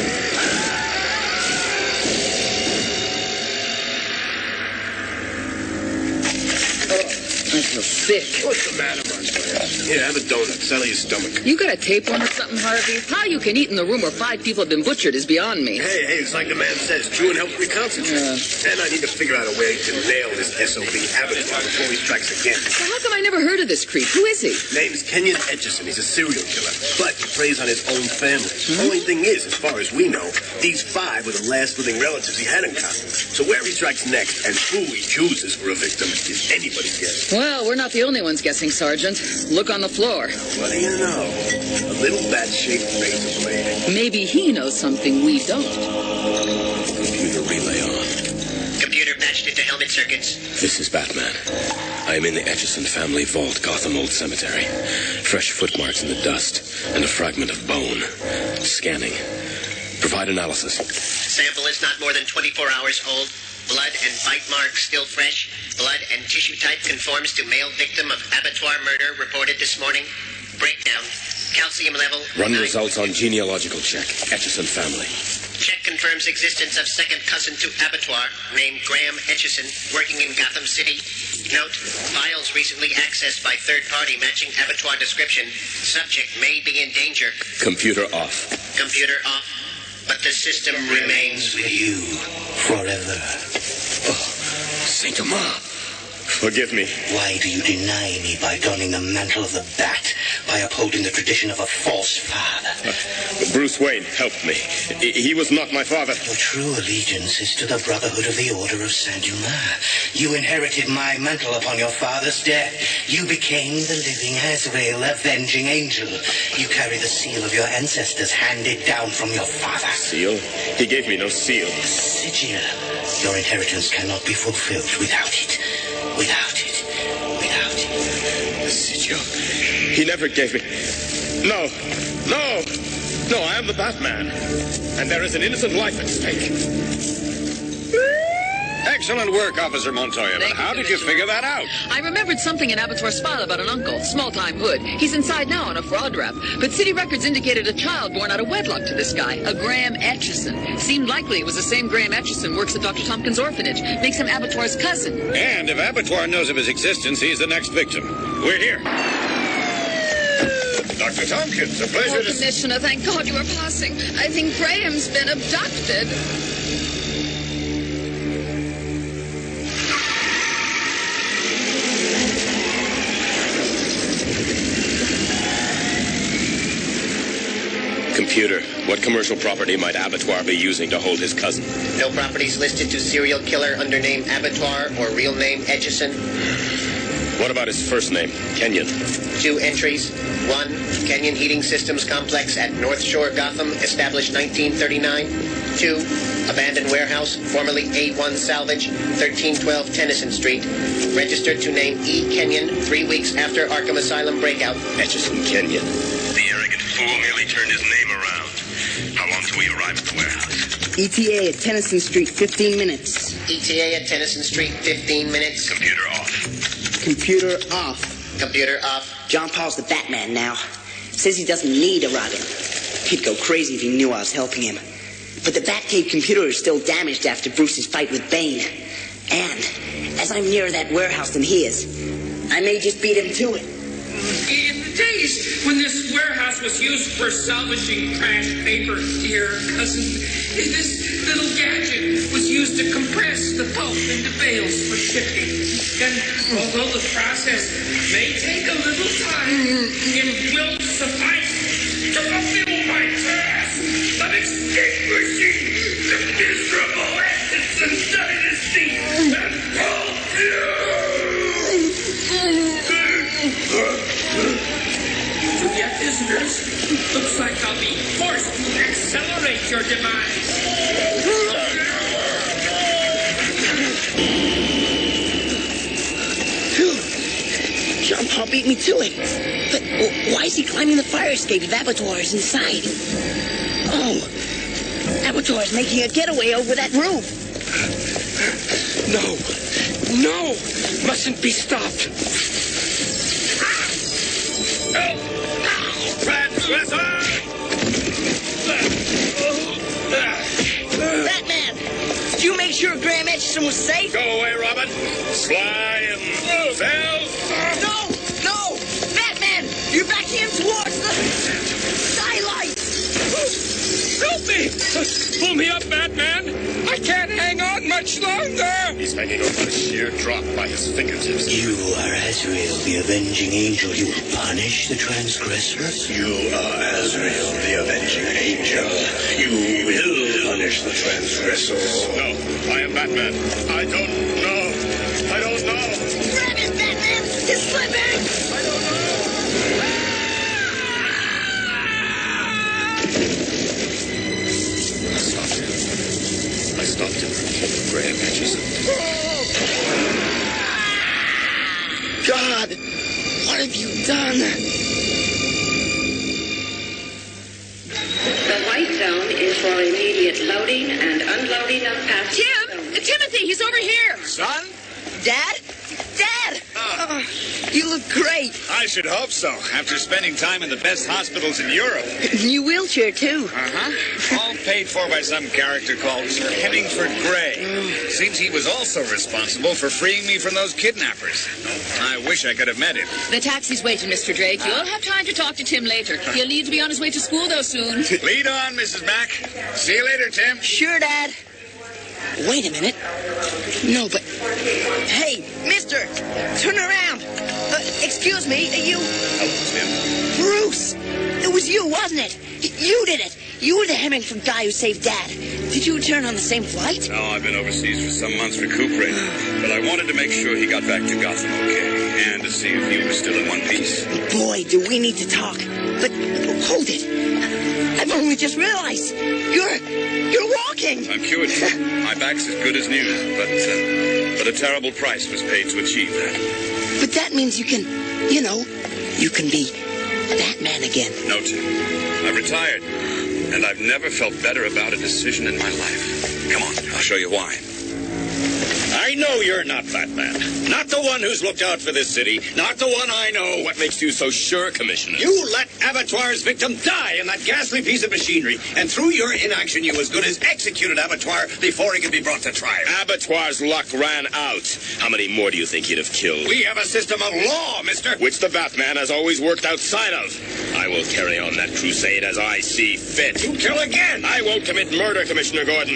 I feel sick. What's the matter, Montoya? Here, have a donut. Settle your stomach. You got a tapeworm or something, Harvey? How you can eat in the room where 5 people have been butchered is beyond me. Hey, it's like the man says. Chew and help me concentrate. And I need to figure out a way to nail this SOB Abattoir before he strikes again. So how come I never heard of this creep? Who is he? Name's Kenyon Etchison. He's a serial killer, but he preys on his own family. Only thing is, as far as we know, these 5 were the last living relatives he had in common. So where he strikes next and who he chooses for a victim is anybody's guess. Well, we're not the only ones guessing, Sergeant. Look on the floor. What do you know? A little bat-shaped razor blade. Maybe he knows something we don't. Computer relay on. Computer patched into helmet circuits. This is Batman. I am in the Etchison family vault, Gotham Old Cemetery. Fresh footmarks in the dust and a fragment of bone. Scanning. Provide analysis. Sample is not more than 24 hours old. Blood and bite marks still fresh. Blood and tissue type conforms to male victim of abattoir murder reported this morning. Breakdown. Calcium level. Run results on genealogical check. Etchison family. Check confirms existence of second cousin to abattoir, named Graham Etchison, working in Gotham City. Note, files recently accessed by third party matching abattoir description. Subject may be in danger. Computer off. Computer off. But the system remains with you Forever. Oh, Saint-Amand. Forgive me. Why do you deny me by donning the mantle of the Bat, by upholding the tradition of a false father? Bruce Wayne helped me. He was not my father. Your true allegiance is to the Brotherhood of the Order of Saint-Dumas. You inherited my mantle upon your father's death. You became the living Azrael, avenging angel. You carry the seal of your ancestors handed down from your father. Seal? He gave me no seal. The sigil. Your inheritance cannot be fulfilled without it. Without it. Without it. The sigil. He never gave me... No. No. No, I am the Batman. And there is an innocent life at stake. Excellent work, Officer Montoya. But how did you figure that out? I remembered something in Abattoir's file about an uncle, small-time hood. He's inside now on a fraud rap. But city records indicated a child born out of wedlock to this guy, a Graham Etchison. Seemed likely it was the same Graham Etchison works at Dr. Tompkins' orphanage. Makes him Abattoir's cousin. And if Abattoir knows of his existence, he's the next victim. We're here. Dr. Tompkins, a pleasure to... Commissioner, thank God you are passing. I think Graham's been abducted. Computer, what commercial property might Abattoir be using to hold his cousin? No properties listed to serial killer under name Abattoir or real name Etchison. What about his first name, Kenyon? 2 entries. 1, Kenyon Heating Systems Complex at North Shore, Gotham, established 1939. 2, abandoned warehouse, formerly A1 Salvage, 1312 Tennyson Street. Registered to name E. Kenyon 3 weeks after Arkham Asylum breakout. Etchison Kenyon. The arrogant fool merely turned his name around. How long till we arrive at the warehouse? ETA at Tennyson Street, 15 minutes. ETA at Tennyson Street, 15 minutes. Computer off. Computer off. Computer off. John Paul's the Batman now. Says he doesn't need a Robin. He'd go crazy if he knew I was helping him. But the Batcave computer is still damaged after Bruce's fight with Bane. And, as I'm nearer that warehouse than he is, I may just beat him to it. In the days when this warehouse was used for salvaging crashed paper, dear cousin, this little gadget was used to compress the pulp into bales for shipping. And although the process may take a little time, it will suffice to fulfill my task of extinguishing the miserable Etchison dynasty and pulp you! To get visitors, looks like I'll be forced to accelerate your demise. John Paul beat me to it. But why is he climbing the fire escape if Abattoir is inside? Oh, Abattoir is making a getaway over that roof. No, mustn't be stopped. Batman, did you make sure Graham Etchison was safe? Go away, Robin. Sly and No! Batman, you're backing him towards the skylight. Help me! Pull me up, Batman! I can't hang on much longer! He's hanging over a sheer drop by his fingertips. You are Azrael, the avenging angel. You will punish the transgressors. You are Azrael, the avenging angel. You will punish the transgressors. No, I am Batman. I don't know. Grab him, Batman! He's slipping! I don't know! I stopped him from killing Graham Etchison. God, what have you done? The white zone is for immediate loading and unloading of passengers. Timothy, he's over here! Son? Dad? You look great. I should hope so, after spending time in the best hospitals in Europe. New wheelchair, too. All paid for by some character called Sir Hemingford Grey. Seems he was also responsible for freeing me from those kidnappers. I wish I could have met him. The taxi's waiting, Mr. Drake. You'll have time to talk to Tim later. He'll need to be on his way to school, though, soon. Lead on, Mrs. Mack. See you later, Tim. Sure, Dad. Wait a minute. No, but... Hey, mister! wasn't it? You did it. You were the Hemingford guy who saved Dad. Did you return on the same flight? No, I've been overseas for some months recuperating. But I wanted to make sure he got back to Gotham okay. And to see if you were still in one piece. Boy, do we need to talk. But hold it. I've only just realized. You're walking. I'm cured. My back's as good as new. But a terrible price was paid to achieve that. But that means you can, you can be Batman again. No, Tim. I've retired. And I've never felt better about a decision in my life. Come on, I'll show you why. I know you're not Batman. Not the one who's looked out for this city. Not the one I know. What makes you so sure, Commissioner? You let Abattoir's victim die in that ghastly piece of machinery. And through your inaction, you as good as executed Abattoir before he could be brought to trial. Abattoir's luck ran out. How many more do you think he'd have killed? We have a system of law, mister. Which the Batman has always worked outside of. I will carry on that crusade as I see fit. You kill again. I won't commit murder, Commissioner Gordon.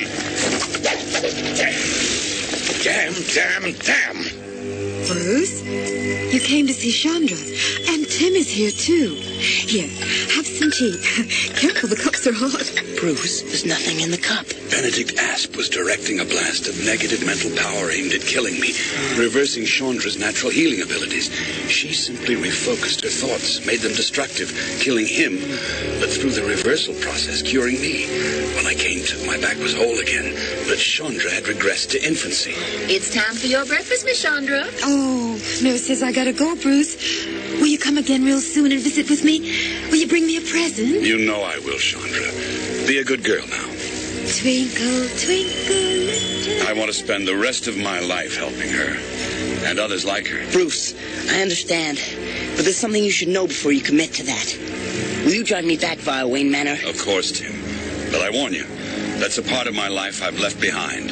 Damn. Bruce, you came to see Chandra, and Tim is here too. Here, have some tea. Careful, the cups are hot. Bruce, there's nothing in the cup. Benedict Asp was directing a blast of negative mental power aimed at killing me, reversing Chandra's natural healing abilities. She simply refocused her thoughts, made them destructive, killing him, but through the reversal process, curing me. When I came to, my back was whole again, but Chandra had regressed to infancy. It's time for your breakfast, Miss Chandra. Oh, Nurse says I gotta go, Bruce. Will you come again real soon and visit with me? Will you bring me a present? You know I will, Chandra. Be a good girl now. Twinkle, twinkle, little... I want to spend the rest of my life helping her, and others like her. Bruce, I understand, but there's something you should know before you commit to that. Will you drive me back via Wayne Manor? Of course, Tim. But I warn you, that's a part of my life I've left behind.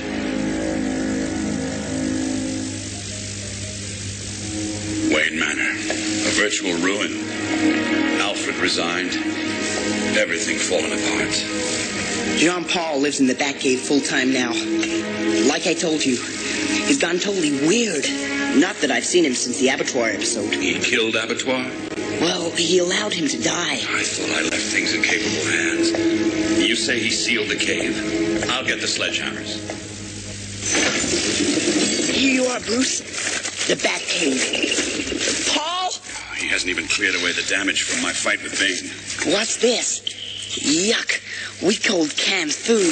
Wayne Manor, a virtual ruin. Alfred resigned. Everything fallen apart. Jean Paul lives in the Batcave full-time now. Like I told you, he's gone totally weird. Not that I've seen him since the Abattoir episode. He killed Abattoir? Well, he allowed him to die. I thought I left things in capable hands. You say he sealed the cave. I'll get the sledgehammers. Here you are, Bruce. The Batcave. Paul? He hasn't even cleared away the damage from my fight with Bane. What's this? Yuck. We cold canned food.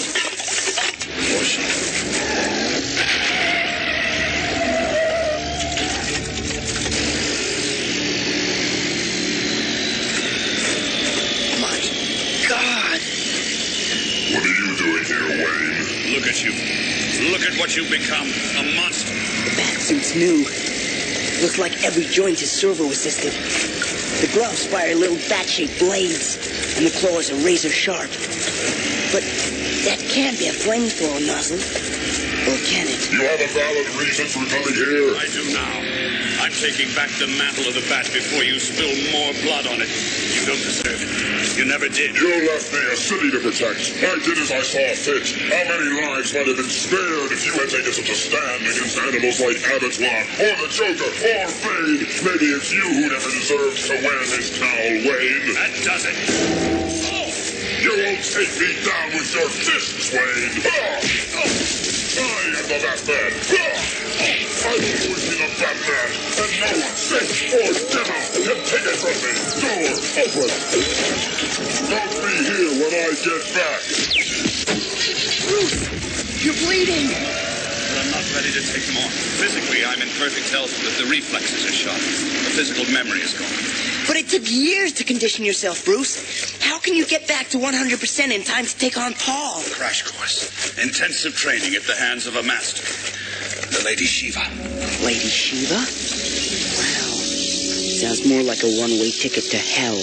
My God. What are you doing here, Wayne? Look at you. Look at what you've become. A monster. The bat suit's new. Looks like every joint is servo-assisted. The gloves fire little bat-shaped blades, and the claws are razor-sharp. But that can't be a flamethrower nozzle. Or can it? You have a valid reason for coming here. I do now. I'm taking back the mantle of the bat before you spill more blood on it. You don't deserve it. You never did. You left me a city to protect. I did as I saw fit. How many lives might have been spared if you had taken such a stand against animals like Abattoir, or the Joker, or Bane? Maybe it's you who never deserved to wear this cowl, Wayne. That does it. You won't take me down with your fists, Wayne. I am the Batman. I will always be the Batman, and no one, saint or devil, can take it from me. Door open. Don't be here when I get back. Bruce, you're bleeding. But I'm not ready to take more. Physically, I'm in perfect health, but the reflexes are shot. The physical memory is gone. But it took years to condition yourself, Bruce. How can you get back to 100% in time to take on Paul? Crash course. Intensive training at the hands of a master. The Lady Shiva. Lady Shiva? Well, sounds more like a one-way ticket to hell.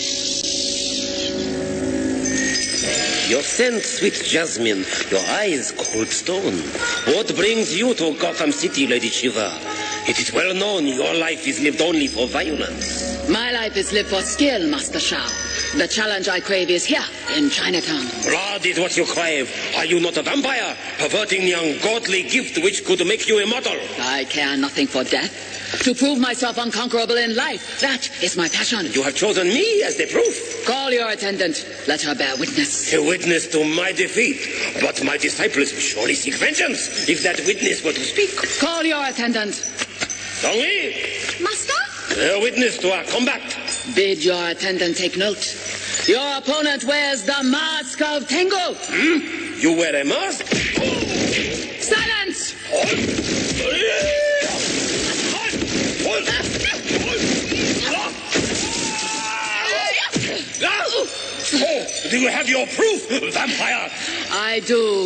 Your scent, sweet jasmine. Your eyes, cold stone. What brings you to Gotham City, Lady Shiva? It is well known your life is lived only for violence. My life is lived for skill, Master Shao. The challenge I crave is here, in Chinatown. Blood is what you crave. Are you not a vampire? Perverting the ungodly gift which could make you immortal. I care nothing for death. To prove myself unconquerable in life. That is my passion. You have chosen me as the proof. Call your attendant. Let her bear witness. A witness to my defeat. But my disciples will surely seek vengeance if that witness were to speak. Call your attendant. Songli! Master? A witness to our combat. Bid your attendant take note. Your opponent wears the mask of Tengu. You wear a mask? Silence! Do you have your proof, vampire? I do.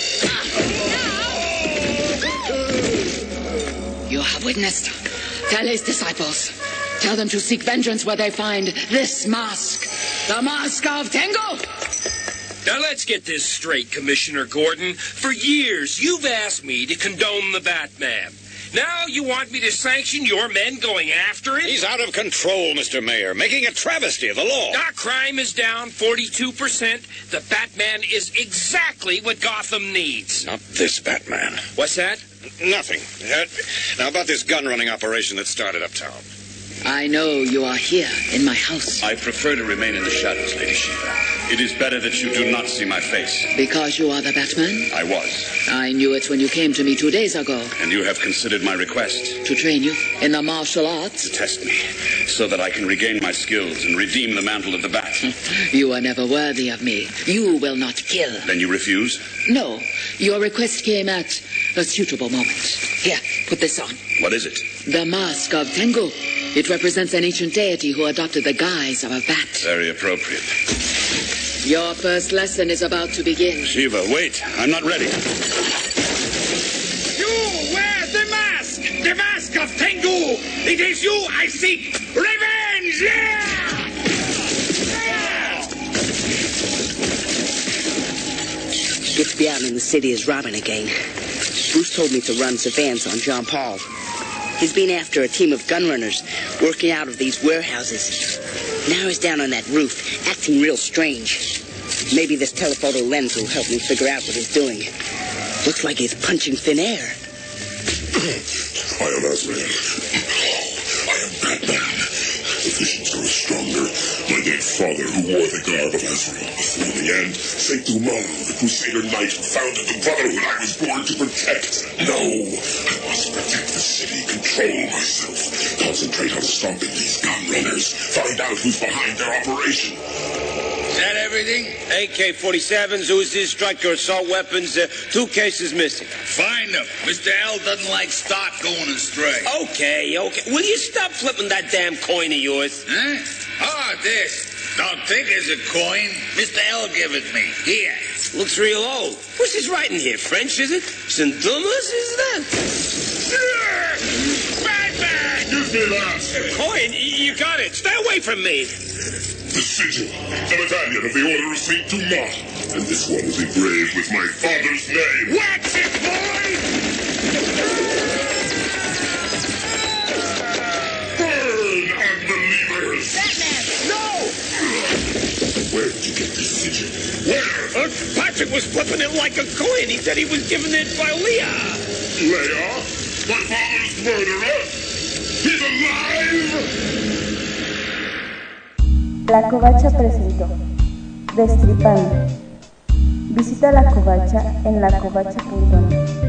You have witnessed. Tell his disciples. Tell them to seek vengeance where they find this mask. The mask of Tengu. Now let's get this straight, Commissioner Gordon. For years, you've asked me to condone the Batman. Now you want me to sanction your men going after him? He's out of control, Mr. Mayor, making a travesty of the law. Our crime is down 42%. The Batman is exactly what Gotham needs. Not this Batman. What's that? Nothing. Now about this gun-running operation that started uptown. I know you are here in my house. I prefer to remain in the shadows, Lady Shiva. It is better that you do not see my face. Because you are the Batman? I was. I knew it when you came to me 2 days ago. And you have considered my request? To train you in the martial arts? To test me, so that I can regain my skills and redeem the mantle of the Bat. You are never worthy of me. You will not kill. Then you refuse? No. Your request came at a suitable moment. Here, put this on. What is it? The mask of Tengu. It represents an ancient deity who adopted the guise of a bat. Very appropriate. Your first lesson is about to begin. Shiva, wait. I'm not ready. You wear the mask! The mask of Tengu! It is you I seek! Revenge! Gets me out in the city as Robin again. Bruce told me to run surveillance on John Paul. He's been after a team of gunrunners working out of these warehouses. Now he's down on that roof, acting real strange. Maybe this telephoto lens will help me figure out what he's doing. Looks like he's punching thin air. I am Azrael. I am Batman. The visions grow stronger. My dead father, who wore the garb of Azrael before me, and Saint Dumal, the Crusader Knight who founded the Brotherhood I was born to protect. No, I must protect the city, control myself, concentrate on stopping these gun runners, find out who's behind their operation. Is that everything? AK-47s, Uzis, striker assault weapons, 2 cases missing. Find them. Mr. L doesn't like stock going astray. Okay. Will you stop flipping that damn coin of yours? Huh? Oh, this. Don't think it's a coin. Mr. L give it me. Here. Looks real old. What's this writing here? French, is it? St. Thomas, is that? Batman! Give me that! Coin? You got it. Stay away from me. The sigil, the medallion of the Order of St. Dumas. And this one is engraved with my father's name. Wax it, boy! Burn, unbelievers! Batman! No! Where did you get this sigil? Where? Patrick was flipping it like a coin. He said he was given it by Leah. Leah? My father's murderer? He's alive! La Covacha presentó Destripando. Visita La Covacha en lacovacha.net.